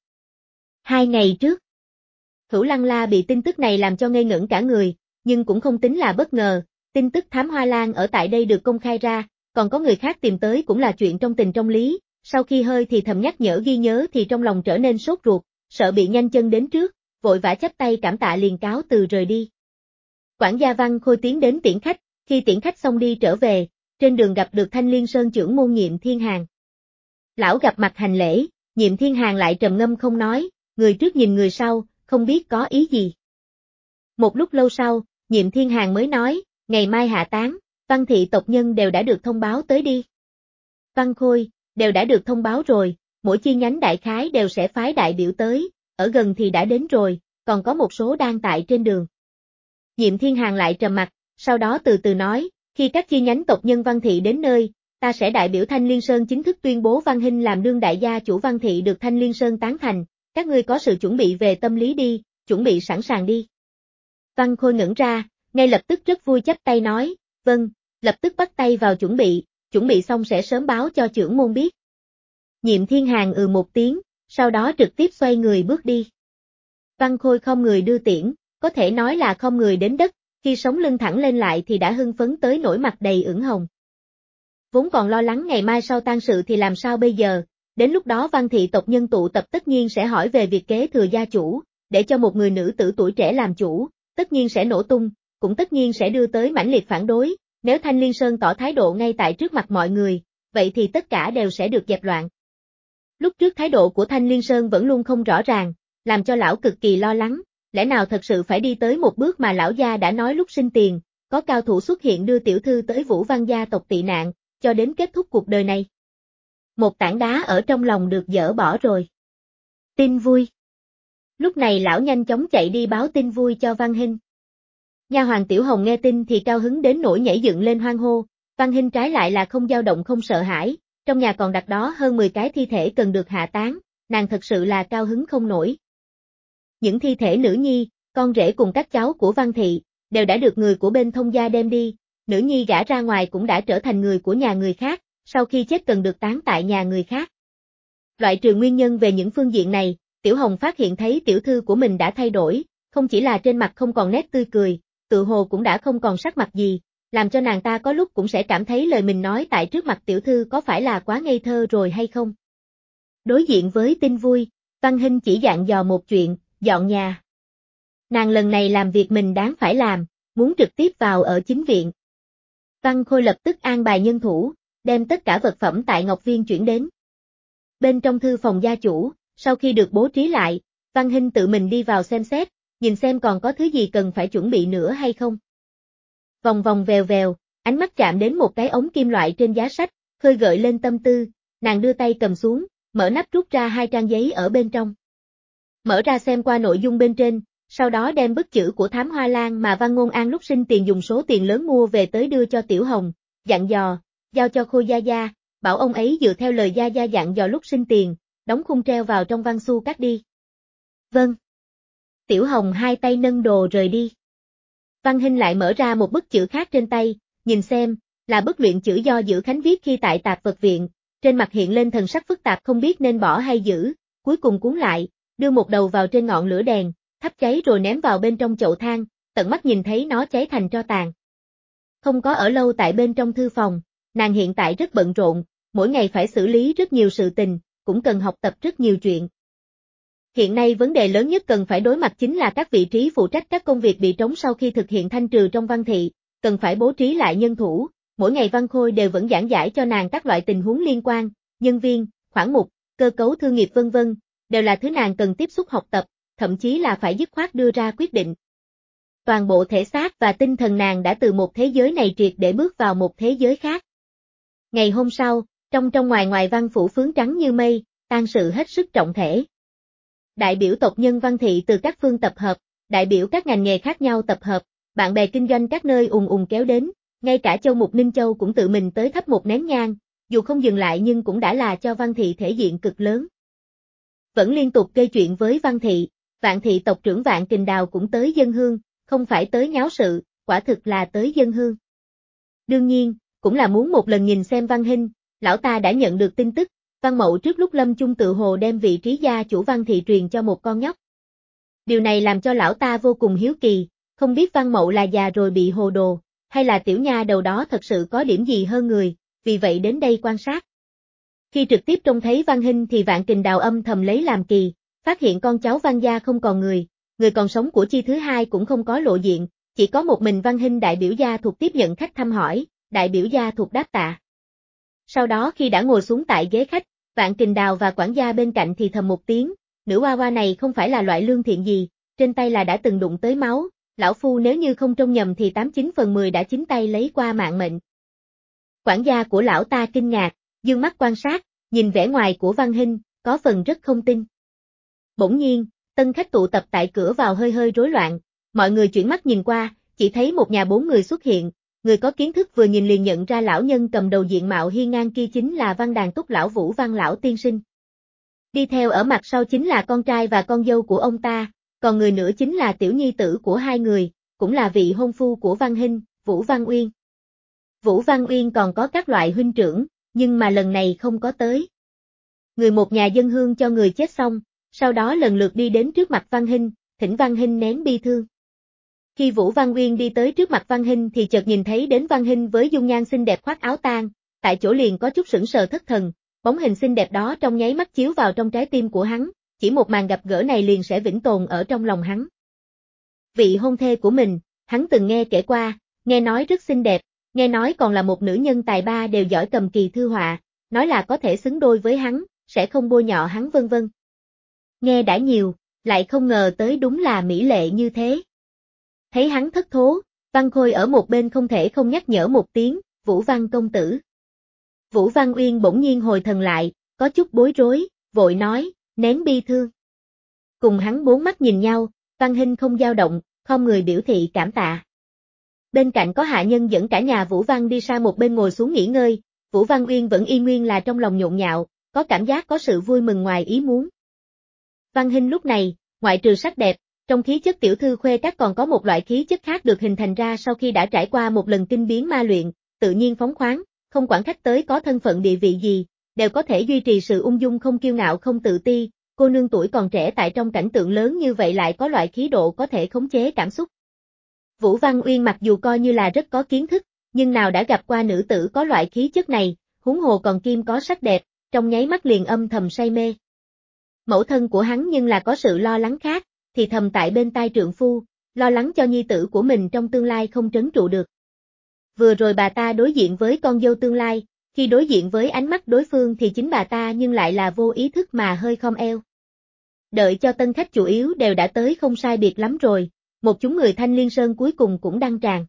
2 ngày trước, Hữu Lăng La bị tin tức này làm cho ngây ngẩn cả người, nhưng cũng không tính là bất ngờ, tin tức Thám Hoa Lan ở tại đây được công khai ra, còn có người khác tìm tới cũng là chuyện trong tình trong lý, sau khi hơi thì thầm nhắc nhở ghi nhớ thì trong lòng trở nên sốt ruột, sợ bị nhanh chân đến trước, vội vã chắp tay cảm tạ liền cáo từ rời đi. Quản gia Văn Khôi tiến đến tiễn khách, khi tiễn khách xong đi trở về, trên đường gặp được Thanh Liên Sơn trưởng môn Nhiệm Thiên Hàn. Lão gặp mặt hành lễ, Nhiệm Thiên Hàn lại trầm ngâm không nói, người trước nhìn người sau, không biết có ý gì. Một lúc lâu sau, Nhiệm Thiên Hàn mới nói, ngày mai hạ táng, Văn thị tộc nhân đều đã được thông báo tới đi. Văn Khôi, đều đã được thông báo rồi, mỗi chi nhánh đại khái đều sẽ phái đại biểu tới, ở gần thì đã đến rồi, còn có một số đang tại trên đường. Nhiệm Thiên Hàn lại trầm mặt, sau đó từ từ nói, khi các chi nhánh tộc nhân Văn thị đến nơi, ta sẽ đại biểu Thanh Liên Sơn chính thức tuyên bố Văn Hinh làm đương đại gia chủ Văn thị được Thanh Liên Sơn tán thành, các ngươi có sự chuẩn bị về tâm lý đi, chuẩn bị sẵn sàng đi. Văn Khôi ngẩn ra, ngay lập tức rất vui chắp tay nói, vâng, lập tức bắt tay vào chuẩn bị xong sẽ sớm báo cho trưởng môn biết. Nhiệm Thiên Hàn một tiếng, sau đó trực tiếp xoay người bước đi. Văn Khôi không người đưa tiễn, có thể nói là không người đến đất, khi sống lưng thẳng lên lại thì đã hưng phấn tới nỗi mặt đầy ửng hồng. Vốn còn lo lắng ngày mai sau tang sự thì làm sao bây giờ, đến lúc đó Văn thị tộc nhân tụ tập tất nhiên sẽ hỏi về việc kế thừa gia chủ, để cho một người nữ tử tuổi trẻ làm chủ, tất nhiên sẽ nổ tung, cũng tất nhiên sẽ đưa tới mãnh liệt phản đối, nếu Thanh Liên Sơn tỏ thái độ ngay tại trước mặt mọi người, vậy thì tất cả đều sẽ được dẹp loạn. Lúc trước thái độ của Thanh Liên Sơn vẫn luôn không rõ ràng, làm cho lão cực kỳ lo lắng, lẽ nào thật sự phải đi tới một bước mà lão gia đã nói lúc sinh tiền, có cao thủ xuất hiện đưa tiểu thư tới Vũ Văn gia tộc tị nạn, cho đến kết thúc cuộc đời này. Một tảng đá ở trong lòng được dỡ bỏ rồi. Tin vui. Lúc này lão nhanh chóng chạy đi báo tin vui cho Văn Hinh. Nha hoàn Tiểu Hồng nghe tin thì cao hứng đến nỗi nhảy dựng lên hoan hô, Văn Hinh trái lại là không dao động không sợ hãi, trong nhà còn đặt đó hơn 10 cái thi thể cần được hạ táng, nàng thật sự là cao hứng không nổi. Những thi thể nữ nhi, con rể cùng các cháu của Văn thị, đều đã được người của bên thông gia đem đi, nữ nhi gả ra ngoài cũng đã trở thành người của nhà người khác, sau khi chết cần được táng tại nhà người khác. Loại trừ nguyên nhân về những phương diện này, Tiểu Hồng phát hiện thấy tiểu thư của mình đã thay đổi, không chỉ là trên mặt không còn nét tươi cười, tự hồ cũng đã không còn sắc mặt gì, làm cho nàng ta có lúc cũng sẽ cảm thấy lời mình nói tại trước mặt tiểu thư có phải là quá ngây thơ rồi hay không. Đối diện với tin vui, Văn Hinh chỉ dặn dò một chuyện, dọn nhà. Nàng lần này làm việc mình đáng phải làm, muốn trực tiếp vào ở chính viện. Văn Khôi lập tức an bài nhân thủ, đem tất cả vật phẩm tại Ngọc Viên chuyển đến. Bên trong thư phòng gia chủ, sau khi được bố trí lại, Văn Hinh tự mình đi vào xem xét, nhìn xem còn có thứ gì cần phải chuẩn bị nữa hay không. Vòng vòng vèo vèo, ánh mắt chạm đến một cái ống kim loại trên giá sách, khơi gợi lên tâm tư, nàng đưa tay cầm xuống, mở nắp rút ra 2 trang giấy ở bên trong. Mở ra xem qua nội dung bên trên, sau đó đem bức chữ của Thám Hoa Lan mà Văn Ngôn An lúc sinh tiền dùng số tiền lớn mua về tới đưa cho Tiểu Hồng, dặn dò, giao cho Khôi Gia Gia, bảo ông ấy dựa theo lời Gia Gia dặn dò lúc sinh tiền, đóng khung treo vào trong văn xu cắt đi. Vâng. Tiểu Hồng hai tay nâng đồ rời đi. Văn Hinh lại mở ra một bức chữ khác trên tay, nhìn xem, là bức luyện chữ do Giữ Khánh viết khi tại Tạp Vật Viện, trên mặt hiện lên thần sắc phức tạp không biết nên bỏ hay giữ, cuối cùng cuốn lại, đưa một đầu vào trên ngọn lửa đèn, thắp cháy rồi ném vào bên trong chậu than, tận mắt nhìn thấy nó cháy thành tro tàn. Không có ở lâu tại bên trong thư phòng, nàng hiện tại rất bận rộn, mỗi ngày phải xử lý rất nhiều sự tình, cũng cần học tập rất nhiều chuyện. Hiện nay vấn đề lớn nhất cần phải đối mặt chính là các vị trí phụ trách các công việc bị trống sau khi thực hiện thanh trừ trong Văn thị, cần phải bố trí lại nhân thủ, mỗi ngày Văn Khôi đều vẫn giảng giải cho nàng các loại tình huống liên quan, nhân viên, khoản mục, cơ cấu thương nghiệp vân vân, đều là thứ nàng cần tiếp xúc học tập, thậm chí là phải dứt khoát đưa ra quyết định. Toàn bộ thể xác và tinh thần nàng đã từ một thế giới này triệt để bước vào một thế giới khác. Ngày hôm sau, Trong trong ngoài ngoài văn phủ phướng trắng như mây, tang sự hết sức trọng thể. Đại biểu tộc nhân Văn Thị từ các phương tập hợp, đại biểu các ngành nghề khác nhau tập hợp, bạn bè kinh doanh các nơi ùn ùn kéo đến, ngay cả Châu Mục Ninh Châu cũng tự mình tới thắp một nén nhang, dù không dừng lại nhưng cũng đã là cho Văn Thị thể diện cực lớn. Vẫn liên tục gây chuyện với Văn Thị, Vạn Thị tộc trưởng Vạn Kình Đào cũng tới dâng hương, không phải tới nháo sự, quả thực là tới dâng hương. Đương nhiên, cũng là muốn một lần nhìn xem Văn Hinh, lão ta đã nhận được tin tức, Văn Mậu trước lúc lâm chung tự hồ đem vị trí gia chủ Văn Thị truyền cho một con nhóc. Điều này làm cho lão ta vô cùng hiếu kỳ, không biết Văn Mậu là già rồi bị hồ đồ, hay là tiểu nha đầu đó thật sự có điểm gì hơn người, vì vậy đến đây quan sát. Khi trực tiếp trông thấy Văn Hinh thì Vạn Kình Đào âm thầm lấy làm kỳ, phát hiện con cháu Văn gia không còn người còn sống của chi thứ hai cũng không có lộ diện, chỉ có một mình Văn Hinh đại biểu gia thuộc tiếp nhận khách thăm hỏi, đại biểu gia thuộc đáp tạ. Sau đó khi đã ngồi xuống tại ghế khách, Vạn Kình Đào và quản gia bên cạnh thì thầm một tiếng, nữ hoa hoa này không phải là loại lương thiện gì, trên tay là đã từng đụng tới máu, lão phu nếu như không trông nhầm thì 89 phần 10 đã chính tay lấy qua mạng mệnh. Quản gia của lão ta kinh ngạc, dương mắt quan sát, nhìn vẻ ngoài của Văn Hinh, có phần rất không tin. Bỗng nhiên, tân khách tụ tập tại cửa vào hơi hơi rối loạn, mọi người chuyển mắt nhìn qua, chỉ thấy một nhà 4 người xuất hiện, người có kiến thức vừa nhìn liền nhận ra lão nhân cầm đầu diện mạo hiên ngang kia chính là Văn Đàn Túc lão Vũ Văn lão tiên sinh. Đi theo ở mặt sau chính là con trai và con dâu của ông ta, còn người nữa chính là tiểu nhi tử của hai người, cũng là vị hôn phu của Văn Hinh, Vũ Văn Uyên. Vũ Văn Uyên còn có các loại huynh trưởng, nhưng mà lần này không có tới. Người một nhà dâng hương cho người chết xong, sau đó lần lượt đi đến trước mặt Văn Hinh, thỉnh Văn Hinh nén bi thương. Khi Vũ Văn Uyên đi tới trước mặt Văn Hinh thì chợt nhìn thấy đến Văn Hinh với dung nhan xinh đẹp khoác áo tang, tại chỗ liền có chút sững sờ thất thần, bóng hình xinh đẹp đó trong nháy mắt chiếu vào trong trái tim của hắn, chỉ một màn gặp gỡ này liền sẽ vĩnh tồn ở trong lòng hắn. Vị hôn thê của mình, hắn từng nghe kể qua, nghe nói rất xinh đẹp, nghe nói còn là một nữ nhân tài ba đều giỏi cầm kỳ thư họa, nói là có thể xứng đôi với hắn, sẽ không bôi nhọ hắn vân vân. Nghe đã nhiều, lại không ngờ tới đúng là mỹ lệ như thế. Thấy hắn thất thố, Văn Khôi ở một bên không thể không nhắc nhở một tiếng, Vũ Văn công tử. Vũ Văn Uyên bỗng nhiên hồi thần lại, có chút bối rối, vội nói, nén bi thương. Cùng hắn bốn mắt nhìn nhau, Văn Hinh không dao động, không người biểu thị cảm tạ. Bên cạnh có hạ nhân dẫn cả nhà Vũ Văn đi sang một bên ngồi xuống nghỉ ngơi, Vũ Văn Uyên vẫn y nguyên là trong lòng nhộn nhạo, có cảm giác có sự vui mừng ngoài ý muốn. Văn Hinh lúc này, ngoại trừ sắc đẹp, trong khí chất tiểu thư khuê các còn có một loại khí chất khác được hình thành ra sau khi đã trải qua một lần kinh biến ma luyện, tự nhiên phóng khoáng, không quản khách tới có thân phận địa vị gì, đều có thể duy trì sự ung dung không kiêu ngạo không tự ti, cô nương tuổi còn trẻ tại trong cảnh tượng lớn như vậy lại có loại khí độ có thể khống chế cảm xúc. Vũ Văn Uyên mặc dù coi như là rất có kiến thức, nhưng nào đã gặp qua nữ tử có loại khí chất này, huống hồ còn kim có sắc đẹp, trong nháy mắt liền âm thầm say mê. Mẫu thân của hắn nhưng là có sự lo lắng khác, thì thầm tại bên tai trượng phu, lo lắng cho nhi tử của mình trong tương lai không trấn trụ được. Vừa rồi bà ta đối diện với con dâu tương lai, khi đối diện với ánh mắt đối phương thì chính bà ta nhưng lại là vô ý thức mà hơi khom eo. Đợi cho tân khách chủ yếu đều đã tới không sai biệt lắm rồi, một chúng người Thanh Liên Sơn cuối cùng cũng đăng tràng.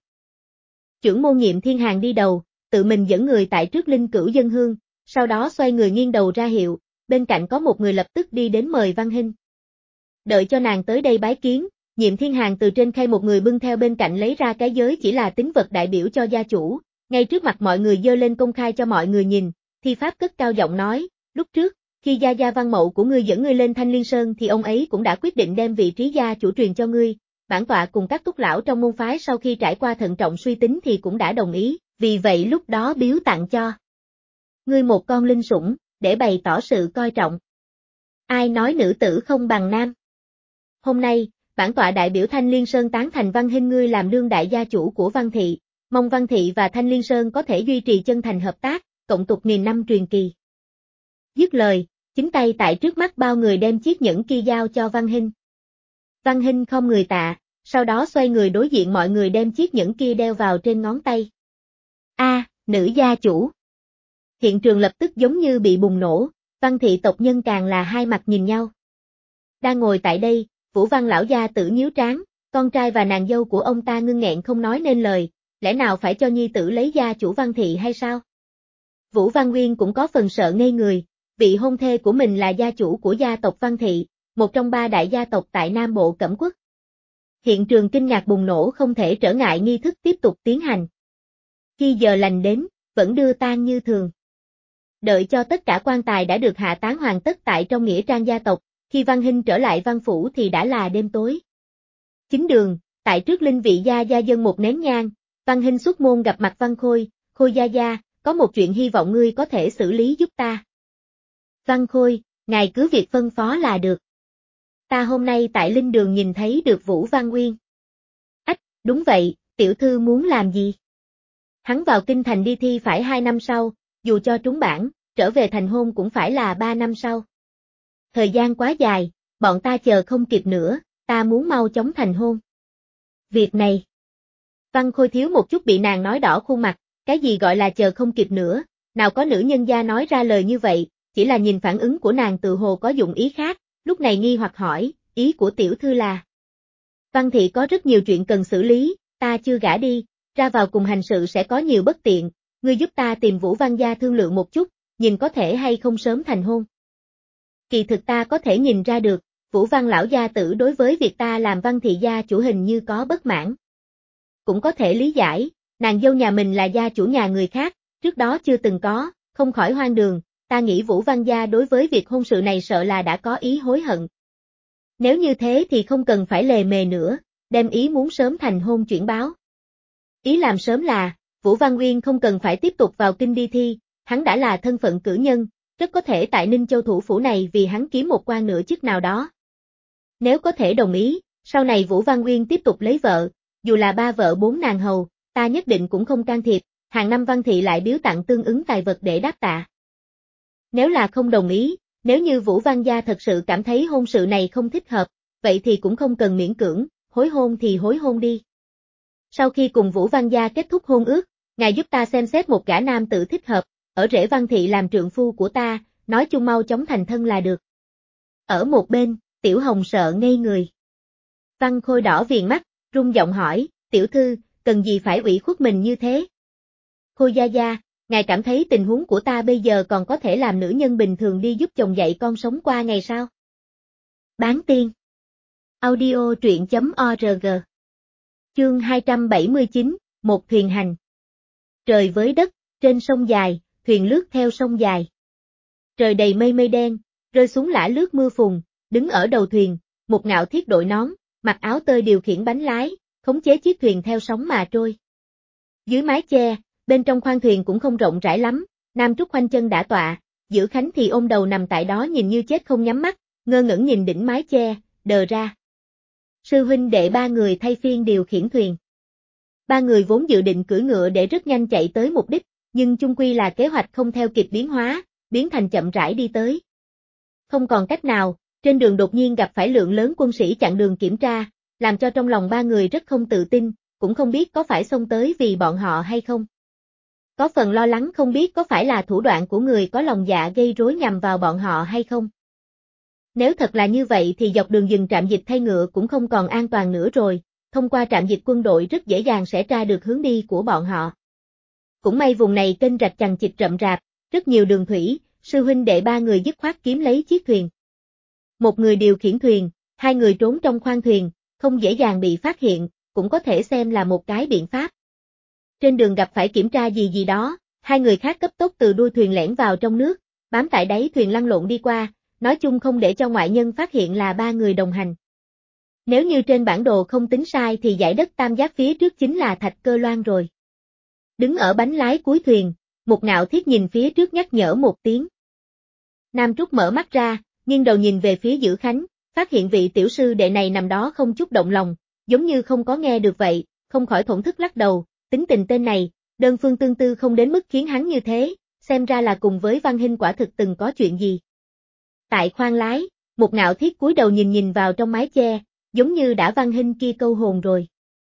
Chưởng môn Nhiệm Thiên Hàn đi đầu, tự mình dẫn người tại trước linh cữu dân hương, sau đó xoay người nghiêng đầu ra hiệu, bên cạnh có một người lập tức đi đến mời Văn Hinh. Đợi cho nàng tới đây bái kiến, Nhiệm Thiên Hàn từ trên khay một người bưng theo bên cạnh lấy ra cái giới chỉ là tín vật đại biểu cho gia chủ, ngay trước mặt mọi người giơ lên công khai cho mọi người nhìn, thi pháp cất cao giọng nói, lúc trước, khi gia gia Văn Mậu của ngươi dẫn ngươi lên Thanh Liên Sơn thì ông ấy cũng đã quyết định đem vị trí gia chủ truyền cho ngươi, bản tọa cùng các túc lão trong môn phái sau khi trải qua thận trọng suy tính thì cũng đã đồng ý, vì vậy lúc đó biếu tặng cho ngươi một con linh sủng, để bày tỏ sự coi trọng. Ai nói nữ tử không bằng nam? Hôm nay, bản tọa đại biểu Thanh Liên Sơn tán thành Văn Hinh ngươi làm đương đại gia chủ của Văn Thị, mong Văn Thị và Thanh Liên Sơn có thể duy trì chân thành hợp tác, cộng tục nghìn năm truyền kỳ. Dứt lời, chính tay tại trước mắt bao người đem chiếc nhẫn kia giao cho Văn Hinh. Văn Hinh không người tạ, sau đó xoay người đối diện mọi người đem chiếc nhẫn kia đeo vào trên ngón tay. Nữ gia chủ. Hiện trường lập tức giống như bị bùng nổ, Văn Thị tộc nhân càng là hai mặt nhìn nhau. Đang ngồi tại đây, Vũ Văn lão gia tử nhíu trán, con trai và nàng dâu của ông ta ngưng nghẹn không nói nên lời, lẽ nào phải cho nhi tử lấy gia chủ Văn Thị hay sao? Vũ Văn Nguyên cũng có phần sợ ngây người, vị hôn thê của mình là gia chủ của gia tộc Văn Thị, một trong 3 đại gia tộc tại Nam Bộ Cẩm Quốc. Hiện trường kinh ngạc bùng nổ không thể trở ngại nghi thức tiếp tục tiến hành. Khi giờ lành đến, vẫn đưa tang như thường. Đợi cho tất cả quan tài đã được hạ táng hoàn tất tại trong nghĩa trang gia tộc, khi Văn Hinh trở lại văn phủ thì đã là đêm tối. Chính đường, tại trước linh vị gia dân một nén nhang, Văn Hinh xuất môn gặp mặt Văn Khôi, Khôi gia, có một chuyện hy vọng ngươi có thể xử lý giúp ta. Văn Khôi, ngài cứ việc phân phó là được. Ta hôm nay tại linh đường nhìn thấy được Vũ Văn Nguyên. Ách, đúng vậy, tiểu thư muốn làm gì? Hắn vào kinh thành đi thi phải 2 năm sau, dù cho trúng bảng, trở về thành hôn cũng phải là 3 năm sau. Thời gian quá dài, bọn ta chờ không kịp nữa, ta muốn mau chóng thành hôn. Việc này. Văn Khôi thiếu một chút bị nàng nói đỏ khuôn mặt, cái gì gọi là chờ không kịp nữa, nào có nữ nhân gia nói ra lời như vậy, chỉ là nhìn phản ứng của nàng tự hồ có dụng ý khác, lúc này nghi hoặc hỏi, ý của tiểu thư là. Văn Thị có rất nhiều chuyện cần xử lý, ta chưa gả đi, ra vào cùng hành sự sẽ có nhiều bất tiện, ngươi giúp ta tìm Vũ Văn gia thương lượng một chút, nhìn có thể hay không sớm thành hôn. Kỳ thực ta có thể nhìn ra được, Vũ Văn lão gia tử đối với việc ta làm Văn Thị gia chủ hình như có bất mãn. Cũng có thể lý giải, nàng dâu nhà mình là gia chủ nhà người khác, trước đó chưa từng có, không khỏi hoang đường, ta nghĩ Vũ Văn gia đối với việc hôn sự này sợ là đã có ý hối hận. Nếu như thế thì không cần phải lề mề nữa, đem ý muốn sớm thành hôn chuyển báo. Ý làm sớm là, Vũ Văn Nguyên không cần phải tiếp tục vào kinh đi thi, hắn đã là thân phận cử nhân, rất có thể tại Ninh Châu thủ phủ này vì hắn kiếm một quan nửa chức nào đó. Nếu có thể đồng ý, sau này Vũ Văn Nguyên tiếp tục lấy vợ, dù là 3 vợ 4 nàng hầu, ta nhất định cũng không can thiệp, hàng năm Văn Thị lại biếu tặng tương ứng tài vật để đáp tạ. Nếu là không đồng ý, nếu như Vũ Văn gia thật sự cảm thấy hôn sự này không thích hợp, vậy thì cũng không cần miễn cưỡng, hối hôn thì hối hôn đi. Sau khi cùng Vũ Văn gia kết thúc hôn ước, ngài giúp ta xem xét một gã nam tự thích hợp, ở rễ Văn Thị làm trượng phu của ta, nói chung mau chóng thành thân là được. Ở một bên, Tiểu Hồng sợ ngây người. Văn Khôi đỏ viền mắt, run giọng hỏi, tiểu thư, cần gì phải ủy khuất mình như thế? Khôi gia, ngài cảm thấy tình huống của ta bây giờ còn có thể làm nữ nhân bình thường đi giúp chồng dạy con sống qua ngày sao? Bán tiên. Audio truyện.org. Chương 279, một thuyền hành. Trời với đất, trên sông dài, thuyền lướt theo sông dài. Trời đầy mây đen, rơi xuống lả lướt mưa phùn, đứng ở đầu thuyền, một ngạo thiết đội nón, mặc áo tơi điều khiển bánh lái, khống chế chiếc thuyền theo sóng mà trôi. Dưới mái che, bên trong khoang thuyền cũng không rộng rãi lắm, Nam Trúc khoanh chân đã tọa, Giữ Khánh thì ôm đầu nằm tại đó nhìn như chết không nhắm mắt, ngơ ngẩn nhìn đỉnh mái che, đờ ra. Sư huynh đệ 3 người thay phiên điều khiển thuyền. 3 người vốn dự định cưỡi ngựa để rất nhanh chạy tới mục đích, nhưng chung quy là kế hoạch không theo kịp biến hóa, biến thành chậm rãi đi tới. Không còn cách nào, trên đường đột nhiên gặp phải lượng lớn quân sĩ chặn đường kiểm tra, làm cho trong lòng 3 người rất không tự tin, cũng không biết có phải xông tới vì bọn họ hay không. Có phần lo lắng không biết có phải là thủ đoạn của người có lòng dạ gây rối nhằm vào bọn họ hay không. Nếu thật là như vậy thì dọc đường dừng trạm dịch thay ngựa cũng không còn an toàn nữa rồi, thông qua trạm dịch quân đội rất dễ dàng sẽ tra được hướng đi của bọn họ. Cũng may vùng này kênh rạch chằng chịt rậm rạp, rất nhiều đường thủy, sư huynh đệ 3 người dứt khoát kiếm lấy chiếc thuyền. Một người điều khiển thuyền, 2 người trốn trong khoang thuyền, không dễ dàng bị phát hiện, cũng có thể xem là một cái biện pháp. Trên đường gặp phải kiểm tra gì đó, 2 người khác cấp tốc từ đuôi thuyền lẻn vào trong nước, bám tại đáy thuyền lăn lộn đi qua, nói chung không để cho ngoại nhân phát hiện là 3 người đồng hành. Nếu như trên bản đồ không tính sai thì dải đất tam giác phía trước chính là Thạch Cơ Loan rồi. Đứng ở bánh lái cuối thuyền, một ngạo thiết nhìn phía trước nhắc nhở một tiếng. Nam Trúc mở mắt ra, nghiêng đầu nhìn về phía Giữ Khánh, phát hiện vị tiểu sư đệ này nằm đó không chút động lòng, giống như không có nghe được vậy, không khỏi thổn thức lắc đầu, tính tình tên này, đơn phương tương tư không đến mức khiến hắn như thế, xem ra là cùng với Văn Hinh quả thực từng có chuyện gì. Tại khoang lái, một ngạo thiết cúi đầu nhìn vào trong mái che, giống như đã Văn Hinh kia câu hồn rồi.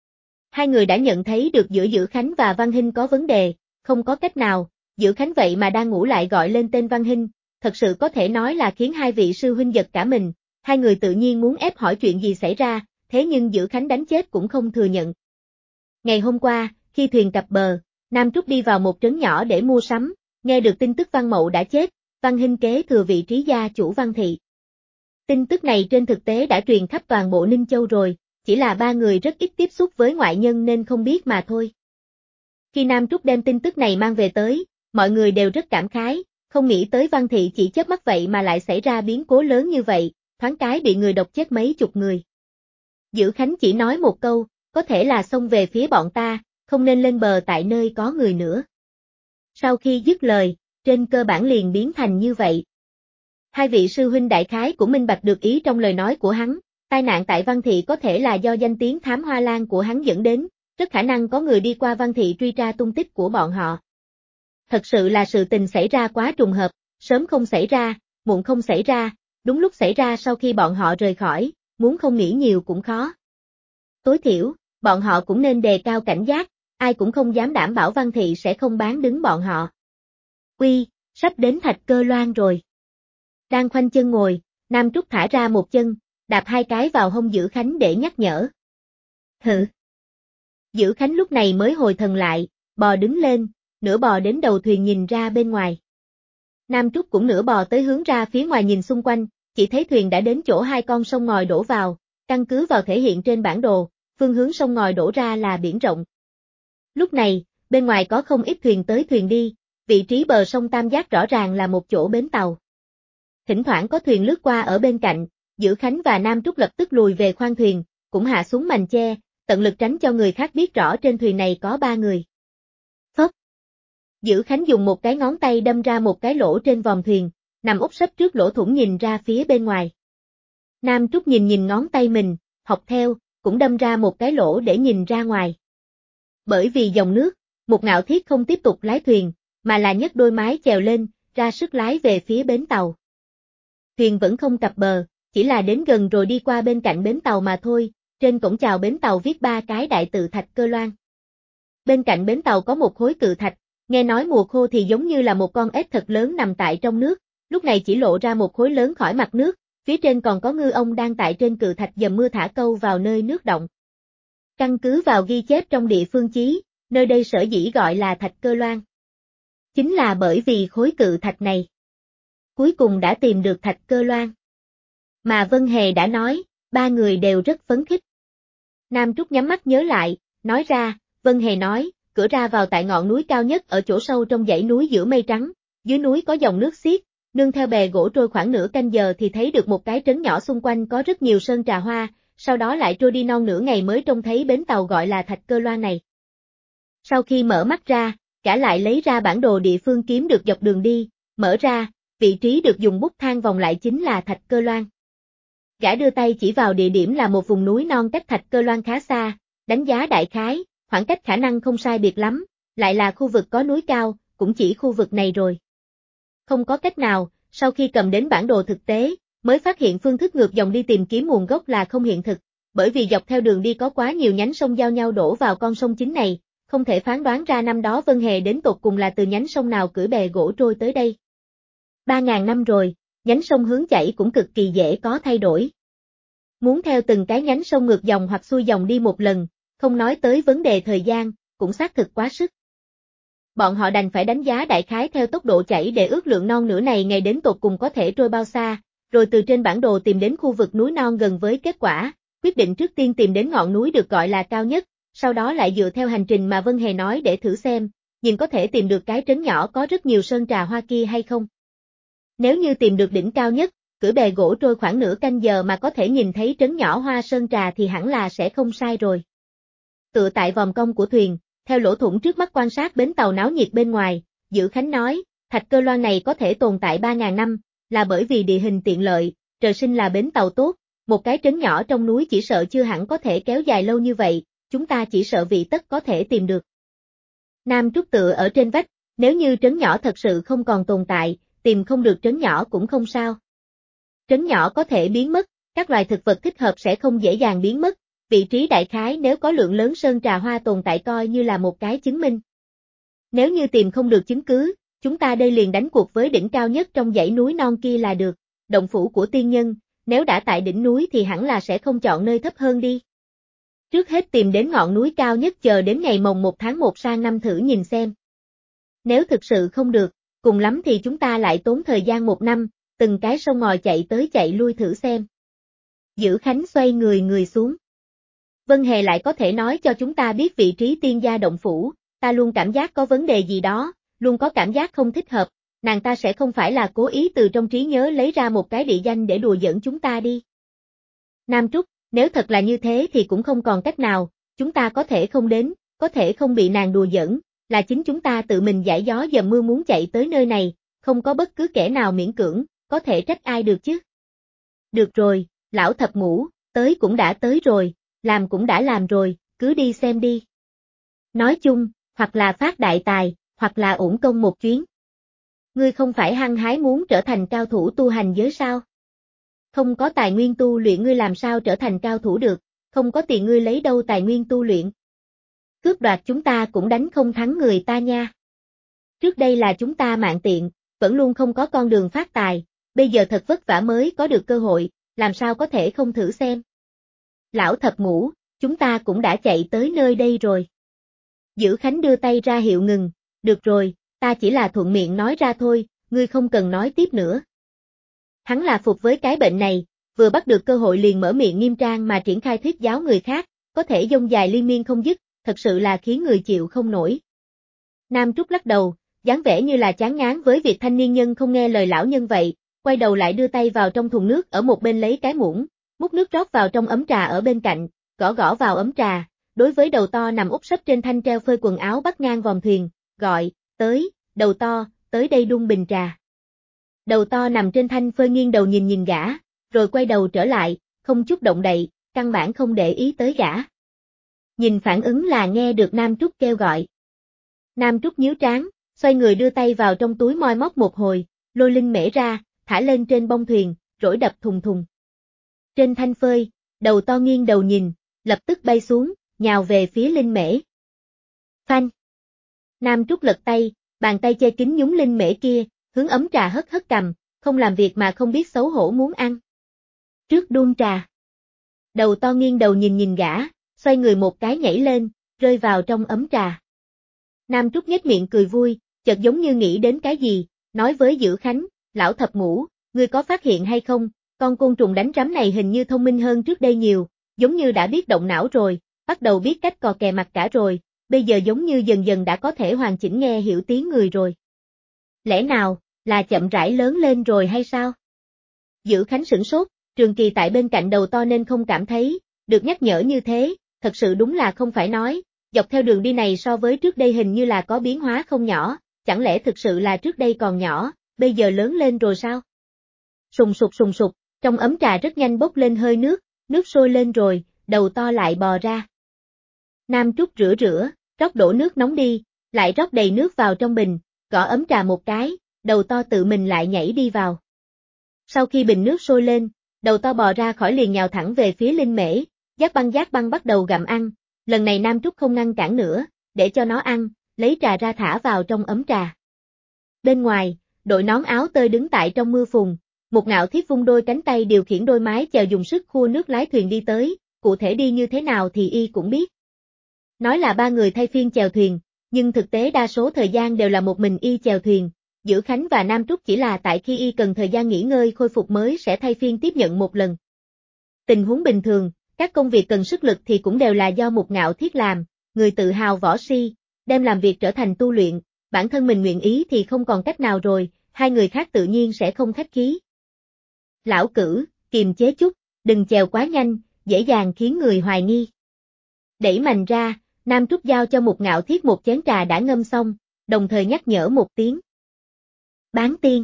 2 người đã nhận thấy được giữa Giữ Khánh và Văn Hinh có vấn đề, không có cách nào, Giữ Khánh vậy mà đang ngủ lại gọi lên tên Văn Hinh, thật sự có thể nói là khiến 2 vị sư huynh giật cả mình, 2 người tự nhiên muốn ép hỏi chuyện gì xảy ra, thế nhưng Giữ Khánh đánh chết cũng không thừa nhận. Ngày hôm qua, khi thuyền cập bờ, Nam Trúc đi vào một trấn nhỏ để mua sắm, Nghe được tin tức Văn Mậu đã chết, Văn Hinh kế thừa vị trí gia chủ Văn thị. Tin tức này trên thực tế đã truyền khắp toàn bộ Ninh Châu rồi, chỉ là ba người rất ít tiếp xúc với ngoại nhân nên không biết mà thôi. Khi Nam Trúc đem tin tức này mang về tới, mọi người đều rất cảm khái, không nghĩ tới Văn thị chỉ chớp mắt vậy mà lại xảy ra biến cố lớn như vậy, thoáng cái bị người độc chết mấy chục người. Dữ Khánh chỉ nói một câu, có thể là xông về phía bọn ta, không nên lên bờ tại nơi có người nữa. Sau khi dứt lời, trên cơ bản liền biến thành như vậy. Hai vị sư huynh đại khái cũng minh bạch được ý trong lời nói của hắn, tai nạn tại Văn thị có thể là do danh tiếng thám hoa lan của hắn dẫn đến, rất khả năng có người đi qua Văn thị truy tra tung tích của bọn họ. Thật sự là sự tình xảy ra quá trùng hợp, sớm không xảy ra, muộn không xảy ra, đúng lúc xảy ra sau khi bọn họ rời khỏi, muốn không nghĩ nhiều cũng khó. Tối thiểu, bọn họ cũng nên đề cao cảnh giác, ai cũng không dám đảm bảo Văn thị sẽ không bán đứng bọn họ. Uy, sắp đến Thạch Cơ Loan rồi. Đang khoanh chân ngồi, Nam Trúc thả ra một chân, đạp hai cái vào hông Dữ Khánh để nhắc nhở. Hừ. Dữ Khánh lúc này mới hồi thần lại, bò đứng lên, nửa bò đến đầu thuyền nhìn ra bên ngoài. Nam Trúc cũng nửa bò tới hướng ra phía ngoài nhìn xung quanh, chỉ thấy thuyền đã đến chỗ hai con sông ngòi đổ vào, căn cứ vào thể hiện trên bản đồ, phương hướng sông ngòi đổ ra là biển rộng. Lúc này, bên ngoài có không ít thuyền tới thuyền đi, vị trí bờ sông Tam Giác rõ ràng là một chỗ bến tàu. Thỉnh thoảng có thuyền lướt qua ở bên cạnh, Dữ Khánh và Nam Trúc lập tức lùi về khoang thuyền, cũng hạ xuống mành che, tận lực tránh cho người khác biết rõ trên thuyền này có ba người. Phốc. Dữ Khánh dùng một cái ngón tay đâm ra một cái lỗ trên vòm thuyền, nằm úp sấp trước lỗ thủng nhìn ra phía bên ngoài. Nam Trúc nhìn ngón tay mình, học theo, cũng đâm ra một cái lỗ để nhìn ra ngoài. Bởi vì dòng nước, Mục Ngạo Thiết không tiếp tục lái thuyền, mà là nhấc đôi mái chèo lên, ra sức lái về phía bến tàu. Thuyền vẫn không cập bờ, chỉ là đến gần rồi đi qua bên cạnh bến tàu mà thôi, trên cổng chào bến tàu viết ba cái đại tự Thạch Cơ Loan. Bên cạnh bến tàu có một khối cự thạch, nghe nói mùa khô thì giống như là một con ếch thật lớn nằm tại trong nước, lúc này chỉ lộ ra một khối lớn khỏi mặt nước, phía trên còn có ngư ông đang tại trên cự thạch dầm mưa thả câu vào nơi nước động. Căn cứ vào ghi chép trong địa phương chí, nơi đây sở dĩ gọi là Thạch Cơ Loan. Chính là bởi vì khối cự thạch này. Cuối cùng đã tìm được Thạch Cơ Loan. Mà Vân Hề đã nói, ba người đều rất phấn khích. Nam Trúc nhắm mắt nhớ lại, nói ra, Vân Hề nói, cửa ra vào tại ngọn núi cao nhất ở chỗ sâu trong dãy núi giữa mây trắng, dưới núi có dòng nước xiết, nương theo bè gỗ trôi khoảng nửa canh giờ thì thấy được một cái trấn nhỏ xung quanh có rất nhiều sơn trà hoa, sau đó lại trôi đi non nửa ngày mới trông thấy bến tàu gọi là Thạch Cơ Loan này. Sau khi mở mắt ra, cả lại lấy ra bản đồ địa phương kiếm được dọc đường đi, mở ra, vị trí được dùng bút than vòng lại chính là Thạch Cơ Loan. Gã đưa tay chỉ vào địa điểm là một vùng núi non cách Thạch Cơ Loan khá xa, đánh giá đại khái, khoảng cách khả năng không sai biệt lắm, lại là khu vực có núi cao, cũng chỉ khu vực này rồi. Không có cách nào, sau khi cầm đến bản đồ thực tế, mới phát hiện phương thức ngược dòng đi tìm kiếm nguồn gốc là không hiện thực, bởi vì dọc theo đường đi có quá nhiều nhánh sông giao nhau đổ vào con sông chính này, không thể phán đoán ra năm đó Vân Hề đến tột cùng là từ nhánh sông nào cưỡi bè gỗ trôi tới đây. 3.000 năm rồi, nhánh sông hướng chảy cũng cực kỳ dễ có thay đổi. Muốn theo từng cái nhánh sông ngược dòng hoặc xuôi dòng đi một lần, không nói tới vấn đề thời gian, cũng xác thực quá sức. Bọn họ đành phải đánh giá đại khái theo tốc độ chảy để ước lượng non nửa này ngày đến tột cùng có thể trôi bao xa, rồi từ trên bản đồ tìm đến khu vực núi non gần với kết quả, quyết định trước tiên tìm đến ngọn núi được gọi là cao nhất, sau đó lại dựa theo hành trình mà Vân Hề nói để thử xem, nhìn có thể tìm được cái trấn nhỏ có rất nhiều sơn trà hoa kia hay không. Nếu như tìm được đỉnh cao nhất, cưỡi bè gỗ trôi khoảng nửa canh giờ mà có thể nhìn thấy trấn nhỏ hoa sơn trà thì hẳn là sẽ không sai rồi. Tựa tại vòm cong của thuyền, theo lỗ thủng trước mắt quan sát bến tàu náo nhiệt bên ngoài, Dữ Khánh nói, Thạch Cơ Loan này có thể tồn tại 3.000 năm, là bởi vì địa hình tiện lợi, trời sinh là bến tàu tốt, một cái trấn nhỏ trong núi chỉ sợ chưa hẳn có thể kéo dài lâu như vậy, chúng ta chỉ sợ vị tất có thể tìm được. Nam Trúc tựa ở trên vách, nếu như trấn nhỏ thật sự không còn tồn tại, tìm không được trấn nhỏ cũng không sao. Trấn nhỏ có thể biến mất, các loài thực vật thích hợp sẽ không dễ dàng biến mất, vị trí đại khái nếu có lượng lớn sơn trà hoa tồn tại coi như là một cái chứng minh. Nếu như tìm không được chứng cứ, chúng ta đây liền đánh cuộc với đỉnh cao nhất trong dãy núi non kia là được, động phủ của tiên nhân, nếu đã tại đỉnh núi thì hẳn là sẽ không chọn nơi thấp hơn đi. Trước hết tìm đến ngọn núi cao nhất chờ đến ngày mồng 1 tháng 1 sang năm thử nhìn xem. Nếu thực sự không được, cùng lắm thì chúng ta lại tốn thời gian 1 năm, từng cái sông ngòi chạy tới chạy lui thử xem. Dữ Khánh xoay người xuống. Vân Hề lại có thể nói cho chúng ta biết vị trí tiên gia động phủ, ta luôn cảm giác có vấn đề gì đó, luôn có cảm giác không thích hợp, nàng ta sẽ không phải là cố ý từ trong trí nhớ lấy ra một cái địa danh để đùa giỡn chúng ta đi. Nam Trúc, nếu thật là như thế thì cũng không còn cách nào, chúng ta có thể không đến, có thể không bị nàng đùa giỡn, là chính chúng ta tự mình giải gió dầm mưa muốn chạy tới nơi này, không có bất cứ kẻ nào miễn cưỡng, có thể trách ai được chứ. Được rồi, lão thập ngũ, tới cũng đã tới rồi, làm cũng đã làm rồi, cứ đi xem đi. Nói chung, hoặc là phát đại tài, hoặc là uổng công một chuyến. Ngươi không phải hăng hái muốn trở thành cao thủ tu hành giới sao? Không có tài nguyên tu luyện ngươi làm sao trở thành cao thủ được, không có tiền ngươi lấy đâu tài nguyên tu luyện. Cướp đoạt chúng ta cũng đánh không thắng người ta nha. Trước đây là chúng ta mạng tiện, vẫn luôn không có con đường phát tài, bây giờ thật vất vả mới có được cơ hội, làm sao có thể không thử xem. Lão thập ngũ, chúng ta cũng đã chạy tới nơi đây rồi. Dữ Khánh đưa tay ra hiệu ngừng, được rồi, ta chỉ là thuận miệng nói ra thôi, ngươi không cần nói tiếp nữa. Hắn là phục với cái bệnh này, vừa bắt được cơ hội liền mở miệng nghiêm trang mà triển khai thuyết giáo người khác, có thể dông dài liên miên không dứt, thật sự là khiến người chịu không nổi. Nam Trúc lắc đầu, dáng vẻ như là chán ngán với việc thanh niên nhân không nghe lời lão nhân vậy, quay đầu lại đưa tay vào trong thùng nước ở một bên lấy cái muỗng, múc nước rót vào trong ấm trà ở bên cạnh, gõ gõ vào ấm trà, đối với đầu to nằm úp sấp trên thanh treo phơi quần áo bắt ngang vòm thuyền, gọi, tới, đầu to, tới đây đun bình trà. Đầu to nằm trên thanh phơi nghiêng đầu nhìn gã, rồi quay đầu trở lại, không chút động đậy, căn bản không để ý tới gã. Nhìn phản ứng là nghe được Nam Trúc kêu gọi. Nam Trúc nhíu trán, xoay người đưa tay vào trong túi moi móc một hồi, lôi linh mễ ra, thả lên trên bông thuyền, rỗi đập thùng thùng. Trên thanh phơi, đầu to nghiêng đầu nhìn, lập tức bay xuống, nhào về phía linh mễ. Phanh! Nam Trúc lật tay, bàn tay che kín nhúng linh mễ kia, hướng ấm trà hất hất cầm, không làm việc mà không biết xấu hổ muốn ăn. Trước đun trà. Đầu to nghiêng đầu nhìn gã, xoay người một cái nhảy lên, rơi vào trong ấm trà. Nam Trúc nhếch miệng cười vui, chợt giống như nghĩ đến cái gì, nói với Dữ Khánh, lão thập ngũ, ngươi có phát hiện hay không, con côn trùng đánh rắm này hình như thông minh hơn trước đây nhiều, giống như đã biết động não rồi, bắt đầu biết cách cò kè mặt cả rồi, bây giờ giống như dần dần đã có thể hoàn chỉnh nghe hiểu tiếng người rồi. Lẽ nào, là chậm rãi lớn lên rồi hay sao? Dữ Khánh sửng sốt, Trường Kỳ tại bên cạnh đầu to nên không cảm thấy, được nhắc nhở như thế, thật sự đúng là không phải nói, dọc theo đường đi này so với trước đây hình như là có biến hóa không nhỏ, chẳng lẽ thực sự là trước đây còn nhỏ, bây giờ lớn lên rồi sao? Sùng sục, trong ấm trà rất nhanh bốc lên hơi nước sôi lên rồi, đầu to lại bò ra. Nam Trúc rửa, rót đổ nước nóng đi, lại rót đầy nước vào trong bình, gõ ấm trà một cái, đầu to tự mình lại nhảy đi vào. Sau khi bình nước sôi lên, đầu to bò ra khỏi liền nhào thẳng về phía linh mễ, giác băng bắt đầu gặm ăn, lần này Nam Trúc không ngăn cản nữa, để cho nó ăn, lấy trà ra thả vào trong ấm trà. Bên ngoài, đội nón áo tơi đứng tại trong mưa phùn, Một Ngạo Thiết vung đôi cánh tay điều khiển đôi mái chèo dùng sức khua nước lái thuyền đi tới, cụ thể đi như thế nào thì y cũng biết. Nói là 3 người thay phiên chèo thuyền, nhưng thực tế đa số thời gian đều là một mình y chèo thuyền, Dữ Khánh và Nam Trúc chỉ là tại khi y cần thời gian nghỉ ngơi khôi phục mới sẽ thay phiên tiếp nhận một lần. Tình huống bình thường, các công việc cần sức lực thì cũng đều là do Một Ngạo Thiết làm, người tự hào võ si, đem làm việc trở thành tu luyện, bản thân mình nguyện ý thì không còn cách nào rồi, hai người khác tự nhiên sẽ không khách khí. Lão Cử, kiềm chế chút, đừng chèo quá nhanh, dễ dàng khiến người hoài nghi. Đẩy mành ra, Nam Trúc giao cho Một Ngạo Thiết một chén trà đã ngâm xong, đồng thời nhắc nhở một tiếng. Bán tiên.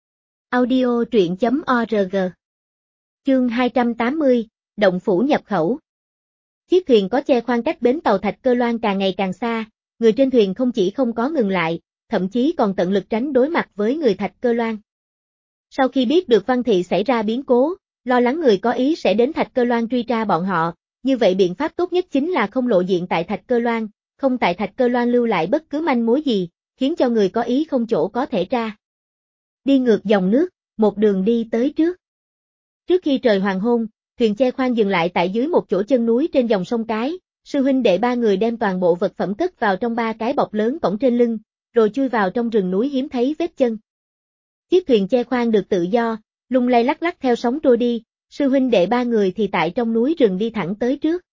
Audio truyện.org. Chương 280, Động phủ nhập khẩu. Chiếc thuyền có che khoang cách bến tàu Thạch Cơ Loan càng ngày càng xa, người trên thuyền không chỉ không có ngừng lại, thậm chí còn tận lực tránh đối mặt với người Thạch Cơ Loan. Sau khi biết được Văn Thị xảy ra biến cố, lo lắng người có ý sẽ đến Thạch Cơ Loan truy tra bọn họ, như vậy biện pháp tốt nhất chính là không lộ diện tại Thạch Cơ Loan, không tại Thạch Cơ Loan lưu lại bất cứ manh mối gì, khiến cho người có ý không chỗ có thể tra. Đi ngược dòng nước, một đường đi tới trước. Trước khi trời hoàng hôn, thuyền che khoang dừng lại tại dưới một chỗ chân núi trên dòng sông Cái, sư huynh đệ 3 người đem toàn bộ vật phẩm cất vào trong 3 cái bọc lớn cõng trên lưng, rồi chui vào trong rừng núi hiếm thấy vết chân. Chiếc thuyền che khoang được tự do, lung lay lắc lắc theo sóng trôi đi, sư huynh đệ ba người thì tại trong núi rừng đi thẳng tới trước.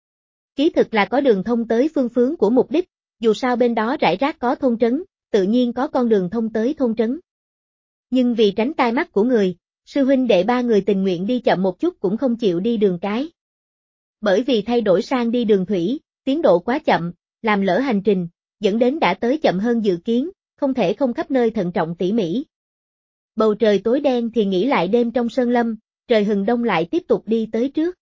Ký thực là có đường thông tới phương hướng của mục đích, dù sao bên đó rải rác có thôn trấn, tự nhiên có con đường thông tới thôn trấn. Nhưng vì tránh tai mắt của người, sư huynh đệ ba người tình nguyện đi chậm một chút cũng không chịu đi đường cái. Bởi vì thay đổi sang đi đường thủy, tiến độ quá chậm, làm lỡ hành trình, dẫn đến đã tới chậm hơn dự kiến, không thể không khắp nơi thận trọng tỉ mỉ. Bầu trời tối đen thì nghỉ lại đêm trong sơn lâm, trời hừng đông lại tiếp tục đi tới trước.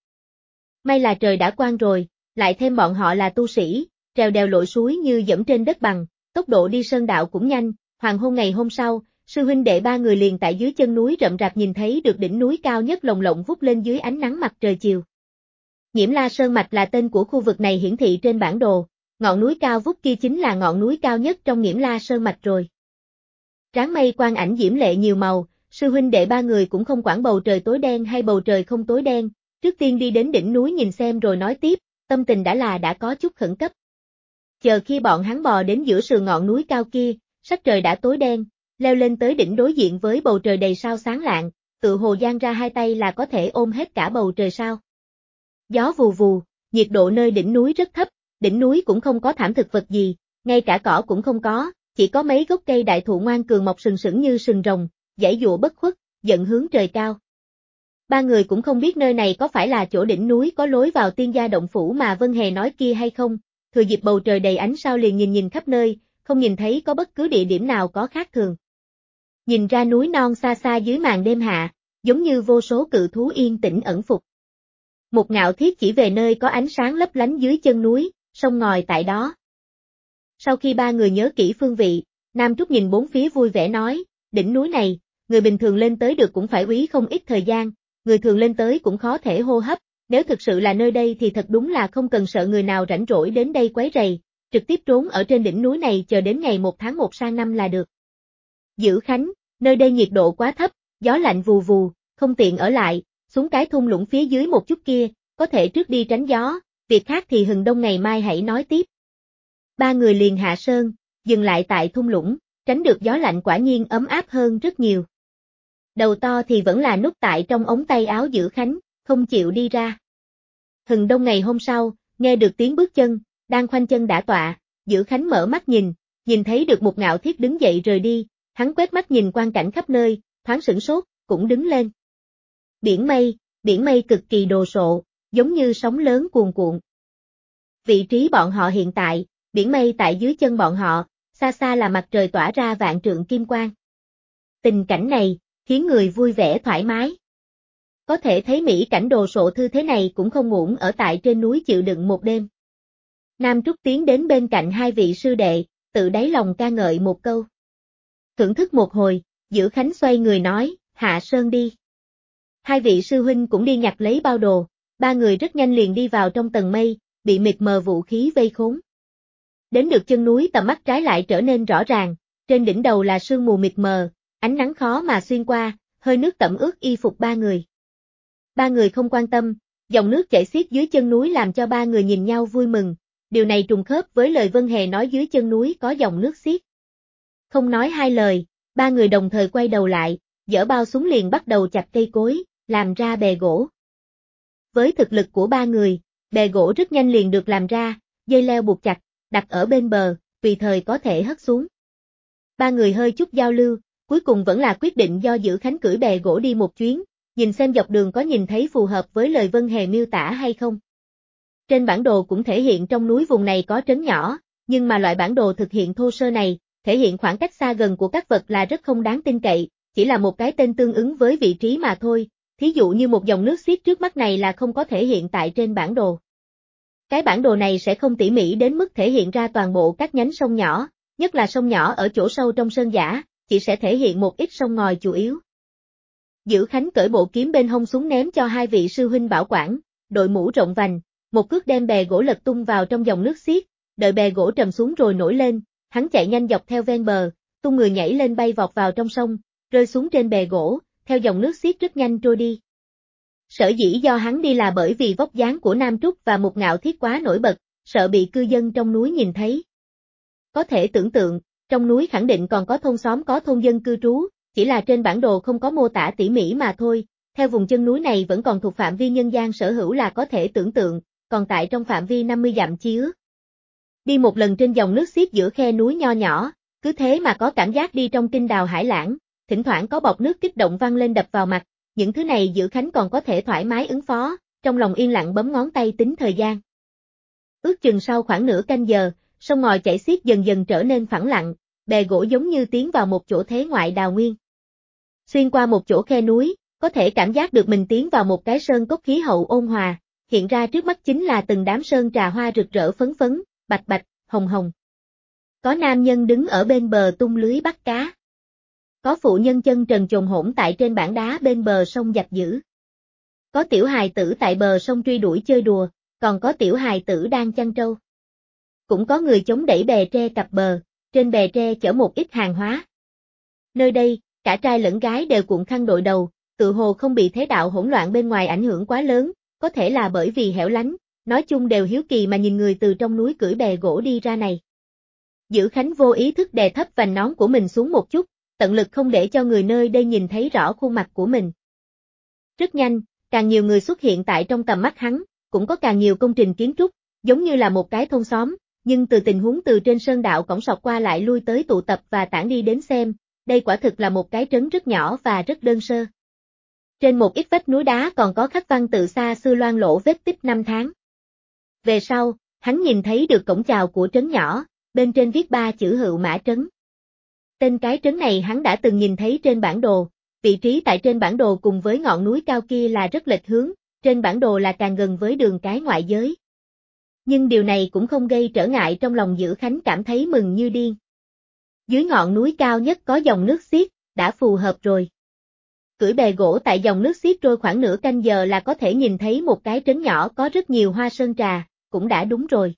May là trời đã quang rồi, lại thêm bọn họ là tu sĩ, trèo đèo lội suối như dẫm trên đất bằng, tốc độ đi sơn đạo cũng nhanh, hoàng hôn ngày hôm sau, sư huynh đệ ba người liền tại dưới chân núi rậm rạp nhìn thấy được đỉnh núi cao nhất lồng lộng vút lên dưới ánh nắng mặt trời chiều. Nhiễm La Sơn Mạch là tên của khu vực này hiển thị trên bản đồ, ngọn núi cao vút kia chính là ngọn núi cao nhất trong Nhiễm La Sơn Mạch rồi. Tráng mây quang ảnh diễm lệ nhiều màu, sư huynh đệ ba người cũng không quản bầu trời tối đen hay bầu trời không tối đen, trước tiên đi đến đỉnh núi nhìn xem rồi nói tiếp, tâm tình đã có chút khẩn cấp. Chờ khi bọn hắn bò đến giữa sườn ngọn núi cao kia, sắc trời đã tối đen, leo lên tới đỉnh đối diện với bầu trời đầy sao sáng lạng, tự hồ dang ra hai tay là có thể ôm hết cả bầu trời sao. Gió vù vù, nhiệt độ nơi đỉnh núi rất thấp, đỉnh núi cũng không có thảm thực vật gì, ngay cả cỏ cũng không có, chỉ có mấy gốc cây đại thụ ngoan cường mọc sừng sững như sừng rồng, giãy giụa bất khuất, dẫn hướng trời cao. Ba người cũng không biết nơi này có phải là chỗ đỉnh núi có lối vào tiên gia động phủ mà Vân Hề nói kia hay không, thừa dịp bầu trời đầy ánh sao liền nhìn khắp nơi, không nhìn thấy có bất cứ địa điểm nào có khác thường. Nhìn ra núi non xa xa dưới màn đêm hạ, giống như vô số cự thú yên tĩnh ẩn phục. Một Ngạo Thiết chỉ về nơi có ánh sáng lấp lánh dưới chân núi, sông ngòi tại đó. Sau khi ba người nhớ kỹ phương vị, Nam Trúc nhìn bốn phía vui vẻ nói, đỉnh núi này, người bình thường lên tới được cũng phải úy không ít thời gian, người thường lên tới cũng khó thể hô hấp, nếu thực sự là nơi đây thì thật đúng là không cần sợ người nào rảnh rỗi đến đây quấy rầy, trực tiếp trốn ở trên đỉnh núi này chờ đến ngày 1 tháng 1 sang năm là được. Dữ Khánh, nơi đây nhiệt độ quá thấp, gió lạnh vù vù, không tiện ở lại, xuống cái thung lũng phía dưới một chút kia, có thể trước đi tránh gió, việc khác thì hừng đông ngày mai hãy nói tiếp. Ba người liền hạ sơn, dừng lại tại thung lũng, tránh được gió lạnh quả nhiên ấm áp hơn rất nhiều. Đầu to thì vẫn là núp tại trong ống tay áo Dữ Khánh, không chịu đi ra. Hừng đông ngày hôm sau, nghe được tiếng bước chân, đang khoanh chân đả tọa, Dữ Khánh mở mắt nhìn thấy được một Ngạo Thiết đứng dậy rời đi, hắn quét mắt nhìn quang cảnh khắp nơi, thoáng sửng sốt, cũng đứng lên. Biển mây cực kỳ đồ sộ, giống như sóng lớn cuồn cuộn. Vị trí bọn họ hiện tại, biển mây tại dưới chân bọn họ, xa xa là mặt trời tỏa ra vạn trượng kim quang. Tình cảnh này, khiến người vui vẻ thoải mái. Có thể thấy mỹ cảnh đồ sộ thư thế này cũng không uổng ở tại trên núi chịu đựng một đêm. Nam Trúc tiến đến bên cạnh hai vị sư đệ, tự đáy lòng ca ngợi một câu. Thưởng thức một hồi, Dữ Khánh xoay người nói, hạ sơn đi. Hai vị sư huynh cũng đi nhặt lấy bao đồ, ba người rất nhanh liền đi vào trong tầng mây, bị mịt mờ vũ khí vây khốn. Đến được chân núi tầm mắt trái lại trở nên rõ ràng, trên đỉnh đầu là sương mù mịt mờ, ánh nắng khó mà xuyên qua, hơi nước tẩm ướt y phục ba người. Ba người không quan tâm, dòng nước chảy xiết dưới chân núi làm cho ba người nhìn nhau vui mừng, điều này trùng khớp với lời Vân Hề nói dưới chân núi có dòng nước xiết. Không nói hai lời, ba người đồng thời quay đầu lại, giở bao súng liền bắt đầu chặt cây cối, làm ra bè gỗ. Với thực lực của ba người, bè gỗ rất nhanh liền được làm ra, dây leo buộc chặt, đặt ở bên bờ, tùy thời có thể hất xuống. Ba người hơi chút giao lưu, cuối cùng vẫn là quyết định do Dữ Khánh cưỡi bè gỗ đi một chuyến, nhìn xem dọc đường có nhìn thấy phù hợp với lời Vân Hề miêu tả hay không. Trên bản đồ cũng thể hiện trong núi vùng này có trấn nhỏ, nhưng mà loại bản đồ thực hiện thô sơ này, thể hiện khoảng cách xa gần của các vật là rất không đáng tin cậy, chỉ là một cái tên tương ứng với vị trí mà thôi, thí dụ như một dòng nước xiết trước mắt này là không có thể hiện tại trên bản đồ. Cái bản đồ này sẽ không tỉ mỉ đến mức thể hiện ra toàn bộ các nhánh sông nhỏ, nhất là sông nhỏ ở chỗ sâu trong sơn dã, chỉ sẽ thể hiện một ít sông ngòi chủ yếu. Dữ Khánh cởi bộ kiếm bên hông xuống ném cho hai vị sư huynh bảo quản, đội mũ rộng vành, một cước đem bè gỗ lật tung vào trong dòng nước xiết, đợi bè gỗ trầm xuống rồi nổi lên, hắn chạy nhanh dọc theo ven bờ, tung người nhảy lên bay vọt vào trong sông, rơi xuống trên bè gỗ, theo dòng nước xiết rất nhanh trôi đi. Sở dĩ do hắn đi là bởi vì vóc dáng của Nam Trúc và một Ngạo Thiết quá nổi bật, sợ bị cư dân trong núi nhìn thấy. Có thể tưởng tượng, trong núi khẳng định còn có thôn xóm có thôn dân cư trú, chỉ là trên bản đồ không có mô tả tỉ mỉ mà thôi, theo vùng chân núi này vẫn còn thuộc phạm vi nhân gian sở hữu là có thể tưởng tượng, còn tại trong phạm vi 50 dặm chứa. Đi một lần trên dòng nước xiết giữa khe núi nho nhỏ, cứ thế mà có cảm giác đi trong kinh đào hải lãng, thỉnh thoảng có bọt nước kích động văng lên đập vào mặt, những thứ này Dữ Khánh còn có thể thoải mái ứng phó, trong lòng yên lặng bấm ngón tay tính thời gian. Ước chừng sau khoảng nửa canh giờ, sông ngòi chảy xiết dần dần trở nên phẳng lặng, bè gỗ giống như tiến vào một chỗ thế ngoại đào nguyên. Xuyên qua một chỗ khe núi, có thể cảm giác được mình tiến vào một cái sơn cốc khí hậu ôn hòa, hiện ra trước mắt chính là từng đám sơn trà hoa rực rỡ phấn phấn, bạch bạch, hồng hồng. Có nam nhân đứng ở bên bờ tung lưới bắt cá. Có phụ nhân chân trần chồn hổn tại trên bảng đá bên bờ sông giặt giũ. Có tiểu hài tử tại bờ sông truy đuổi chơi đùa, còn có tiểu hài tử đang chăn trâu. Cũng có người chống đẩy bè tre cặp bờ, trên bè tre chở một ít hàng hóa. Nơi đây, cả trai lẫn gái đều cuộn khăn đội đầu, tự hồ không bị thế đạo hỗn loạn bên ngoài ảnh hưởng quá lớn, có thể là bởi vì hẻo lánh, nói chung đều hiếu kỳ mà nhìn người từ trong núi cưỡi bè gỗ đi ra này. Dữ Khánh vô ý thức đè thấp vành nón của mình xuống một chút, tận lực không để cho người nơi đây nhìn thấy rõ khuôn mặt của mình. Rất nhanh, càng nhiều người xuất hiện tại trong tầm mắt hắn, cũng có càng nhiều công trình kiến trúc, giống như là một cái thôn xóm, nhưng từ tình huống từ trên sơn đạo cổng sọt qua lại lui tới tụ tập và tản đi đến xem, đây quả thực là một cái trấn rất nhỏ và rất đơn sơ. Trên một ít vách núi đá còn có khắc văn từ xa xưa loang lổ vết tích năm tháng. Về sau, hắn nhìn thấy được cổng chào của trấn nhỏ, bên trên viết 3 chữ Hựu Mã Trấn. Tên cái trấn này hắn đã từng nhìn thấy trên bản đồ, vị trí tại trên bản đồ cùng với ngọn núi cao kia là rất lệch hướng, trên bản đồ là càng gần với đường cái ngoại giới. Nhưng điều này cũng không gây trở ngại trong lòng Dữ Khánh cảm thấy mừng như điên. Dưới ngọn núi cao nhất có dòng nước xiết, đã phù hợp rồi. Cưỡi bè gỗ tại dòng nước xiết trôi khoảng nửa canh giờ là có thể nhìn thấy một cái trấn nhỏ có rất nhiều hoa sơn trà, cũng đã đúng rồi.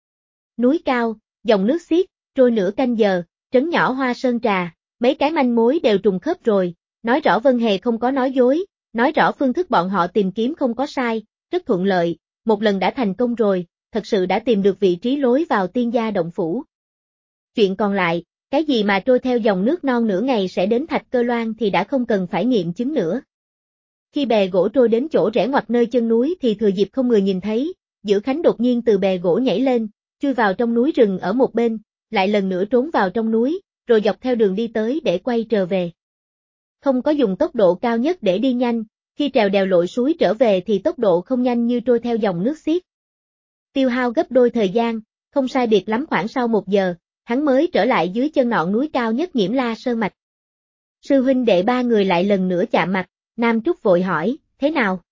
Núi cao, dòng nước xiết, trôi nửa canh giờ, trấn nhỏ hoa sơn trà, mấy cái manh mối đều trùng khớp rồi, nói rõ Vân Hề không có nói dối, nói rõ phương thức bọn họ tìm kiếm không có sai, rất thuận lợi, một lần đã thành công rồi, thật sự đã tìm được vị trí lối vào Tiên Gia Động Phủ. Chuyện còn lại, cái gì mà trôi theo dòng nước non nửa ngày sẽ đến Thạch Cơ Loan thì đã không cần phải nghiệm chứng nữa. Khi bè gỗ trôi đến chỗ rẽ ngoặt nơi chân núi thì thừa dịp không người nhìn thấy, Dữ Khánh đột nhiên từ bè gỗ nhảy lên, chui vào trong núi rừng ở một bên, lại lần nữa trốn vào trong núi, rồi dọc theo đường đi tới để quay trở về. Không có dùng tốc độ cao nhất để đi nhanh, khi trèo đèo lội suối trở về thì tốc độ không nhanh như trôi theo dòng nước xiết. Tiêu hao gấp đôi thời gian, không sai biệt lắm khoảng sau 1 giờ, hắn mới trở lại dưới chân ngọn núi cao nhất Nhiễm La Sơn Mạch. Sư huynh đệ 3 người lại lần nữa chạm mặt, Nam Trúc vội hỏi, thế nào?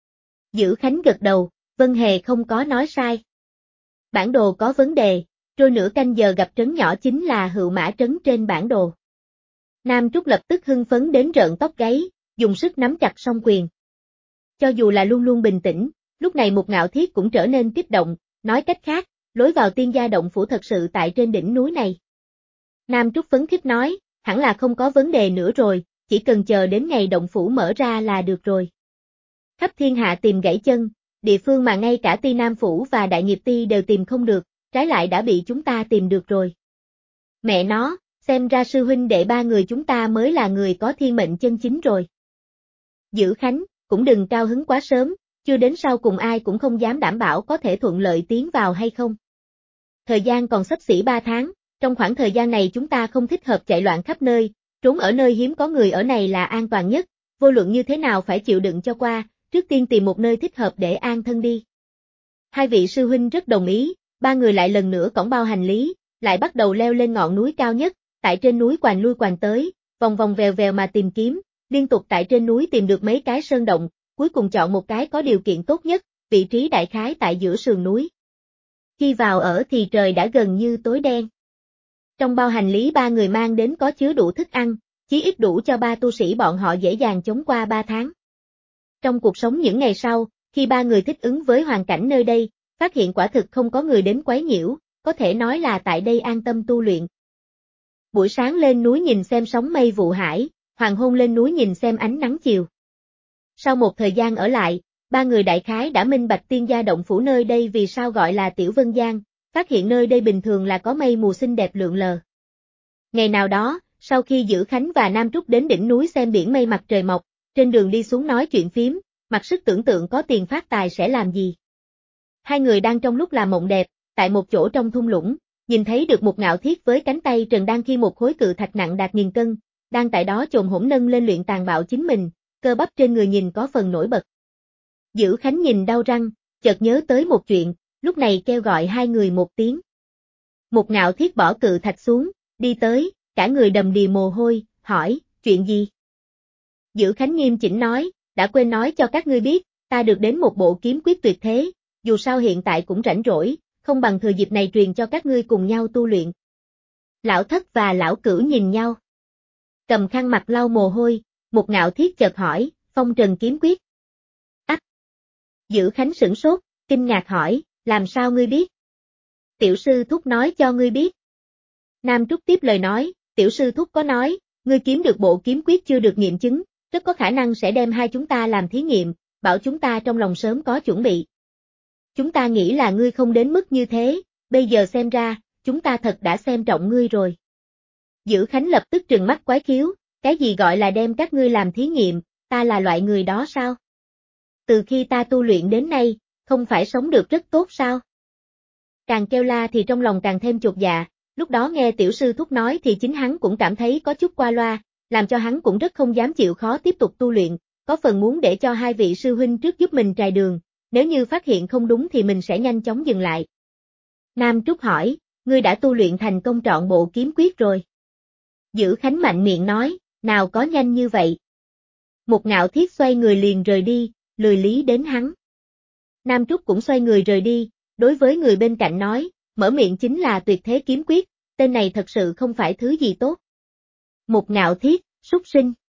Dữ Khánh gật đầu, Vân Hề không có nói sai. Bản đồ có vấn đề, trôi nửa canh giờ gặp trấn nhỏ chính là Hựu Mã Trấn trên bản đồ. Nam Trúc lập tức hưng phấn đến rợn tóc gáy, dùng sức nắm chặt song quyền. Cho dù là luôn luôn bình tĩnh, lúc này Mục Ngạo Thiết cũng trở nên kích động, nói cách khác, lối vào Tiên Gia Động Phủ thật sự tại trên đỉnh núi này. Nam Trúc phấn khích nói, hẳn là không có vấn đề nữa rồi, chỉ cần chờ đến ngày động phủ mở ra là được rồi. Khắp thiên hạ tìm gãy chân, địa phương mà ngay cả Ti Nam Phủ và Đại Nghiệp Ti đều tìm không được, trái lại đã bị chúng ta tìm được rồi. Mẹ nó, xem ra sư huynh đệ 3 người chúng ta mới là người có thiên mệnh chân chính rồi. Dữ Khánh, cũng đừng cao hứng quá sớm, chưa đến sau cùng ai cũng không dám đảm bảo có thể thuận lợi tiến vào hay không. Thời gian còn xấp xỉ 3 tháng, trong khoảng thời gian này chúng ta không thích hợp chạy loạn khắp nơi, trốn ở nơi hiếm có người ở này là an toàn nhất, vô luận như thế nào phải chịu đựng cho qua, trước tiên tìm một nơi thích hợp để an thân đi. Hai vị sư huynh rất đồng ý, 3 người lại lần nữa cõng bao hành lý, lại bắt đầu leo lên ngọn núi cao nhất, tại trên núi quành lui quành tới, vòng vòng vèo vèo mà tìm kiếm, liên tục tại trên núi tìm được mấy cái sơn động, cuối cùng chọn một cái có điều kiện tốt nhất, vị trí đại khái tại giữa sườn núi. Khi vào ở thì trời đã gần như tối đen. Trong bao hành lý 3 người mang đến có chứa đủ thức ăn, chí ít đủ cho 3 tu sĩ bọn họ dễ dàng chống qua 3 tháng. Trong cuộc sống những ngày sau, khi 3 người thích ứng với hoàn cảnh nơi đây, phát hiện quả thực không có người đến quấy nhiễu, có thể nói là tại đây an tâm tu luyện. Buổi sáng lên núi nhìn xem sóng mây vụ hải, hoàng hôn lên núi nhìn xem ánh nắng chiều. Sau một thời gian ở lại, 3 người đại khái đã minh bạch Tiên Gia Động Phủ nơi đây vì sao gọi là Tiểu Vân Giang, phát hiện nơi đây bình thường là có mây mù xinh đẹp lượn lờ. Ngày nào đó, sau khi Dữ Khánh và Nam Trúc đến đỉnh núi xem biển mây mặt trời mọc, trên đường đi xuống nói chuyện phím, mặc sức tưởng tượng có tiền phát tài sẽ làm gì. Hai người đang trong lúc làm mộng đẹp, tại một chỗ trong thung lũng, nhìn thấy được một Ngạo Thiết với cánh tay trần đang khi một khối cự thạch nặng đạt 1000 cân, đang tại đó chồm hổm nâng lên luyện tàn bạo chính mình, cơ bắp trên người nhìn có phần nổi bật. Dữ Khánh nhìn đau răng, chợt nhớ tới một chuyện, lúc này kêu gọi hai người một tiếng. Một Ngạo Thiết bỏ cự thạch xuống, đi tới, cả người đầm đìa mồ hôi, hỏi, chuyện gì? Dữ Khánh nghiêm chỉnh nói, đã quên nói cho các ngươi biết, ta được đến một bộ kiếm quyết tuyệt thế, dù sao hiện tại cũng rảnh rỗi, không bằng thừa dịp này truyền cho các ngươi cùng nhau tu luyện. Lão Thất và Lão Cửu nhìn nhau. Cầm khăn mặt lau mồ hôi, một Ngạo Thiết chợt hỏi, phong trần kiếm quyết. Ách! Dữ Khánh sửng sốt, kinh ngạc hỏi, làm sao ngươi biết? Tiểu sư thúc nói cho ngươi biết. Nam Trúc tiếp lời nói, tiểu sư thúc có nói, ngươi kiếm được bộ kiếm quyết chưa được nghiệm chứng, rất có khả năng sẽ đem hai chúng ta làm thí nghiệm, bảo chúng ta trong lòng sớm có chuẩn bị. Chúng ta nghĩ là ngươi không đến mức như thế, bây giờ xem ra, chúng ta thật đã xem trọng ngươi rồi. Dữ Khánh lập tức trừng mắt quái khiếu, cái gì gọi là đem các ngươi làm thí nghiệm, ta là loại người đó sao? Từ khi ta tu luyện đến nay, không phải sống được rất tốt sao? Càng kêu la thì trong lòng càng thêm chột dạ, lúc đó nghe tiểu sư thúc nói thì chính hắn cũng cảm thấy có chút qua loa, làm cho hắn cũng rất không dám chịu khó tiếp tục tu luyện, có phần muốn để cho hai vị sư huynh trước giúp mình trải đường, nếu như phát hiện không đúng thì mình sẽ nhanh chóng dừng lại. Nam Trúc hỏi, ngươi đã tu luyện thành công trọn bộ kiếm quyết rồi. Dữ Khánh mạnh miệng nói, nào có nhanh như vậy. Một Ngạo Thiết xoay người liền rời đi, lười lý đến hắn. Nam Trúc cũng xoay người rời đi, đối với người bên cạnh nói, mở miệng chính là tuyệt thế kiếm quyết, tên này thật sự không phải thứ gì tốt. Một Ngạo Thiết, súc sinh.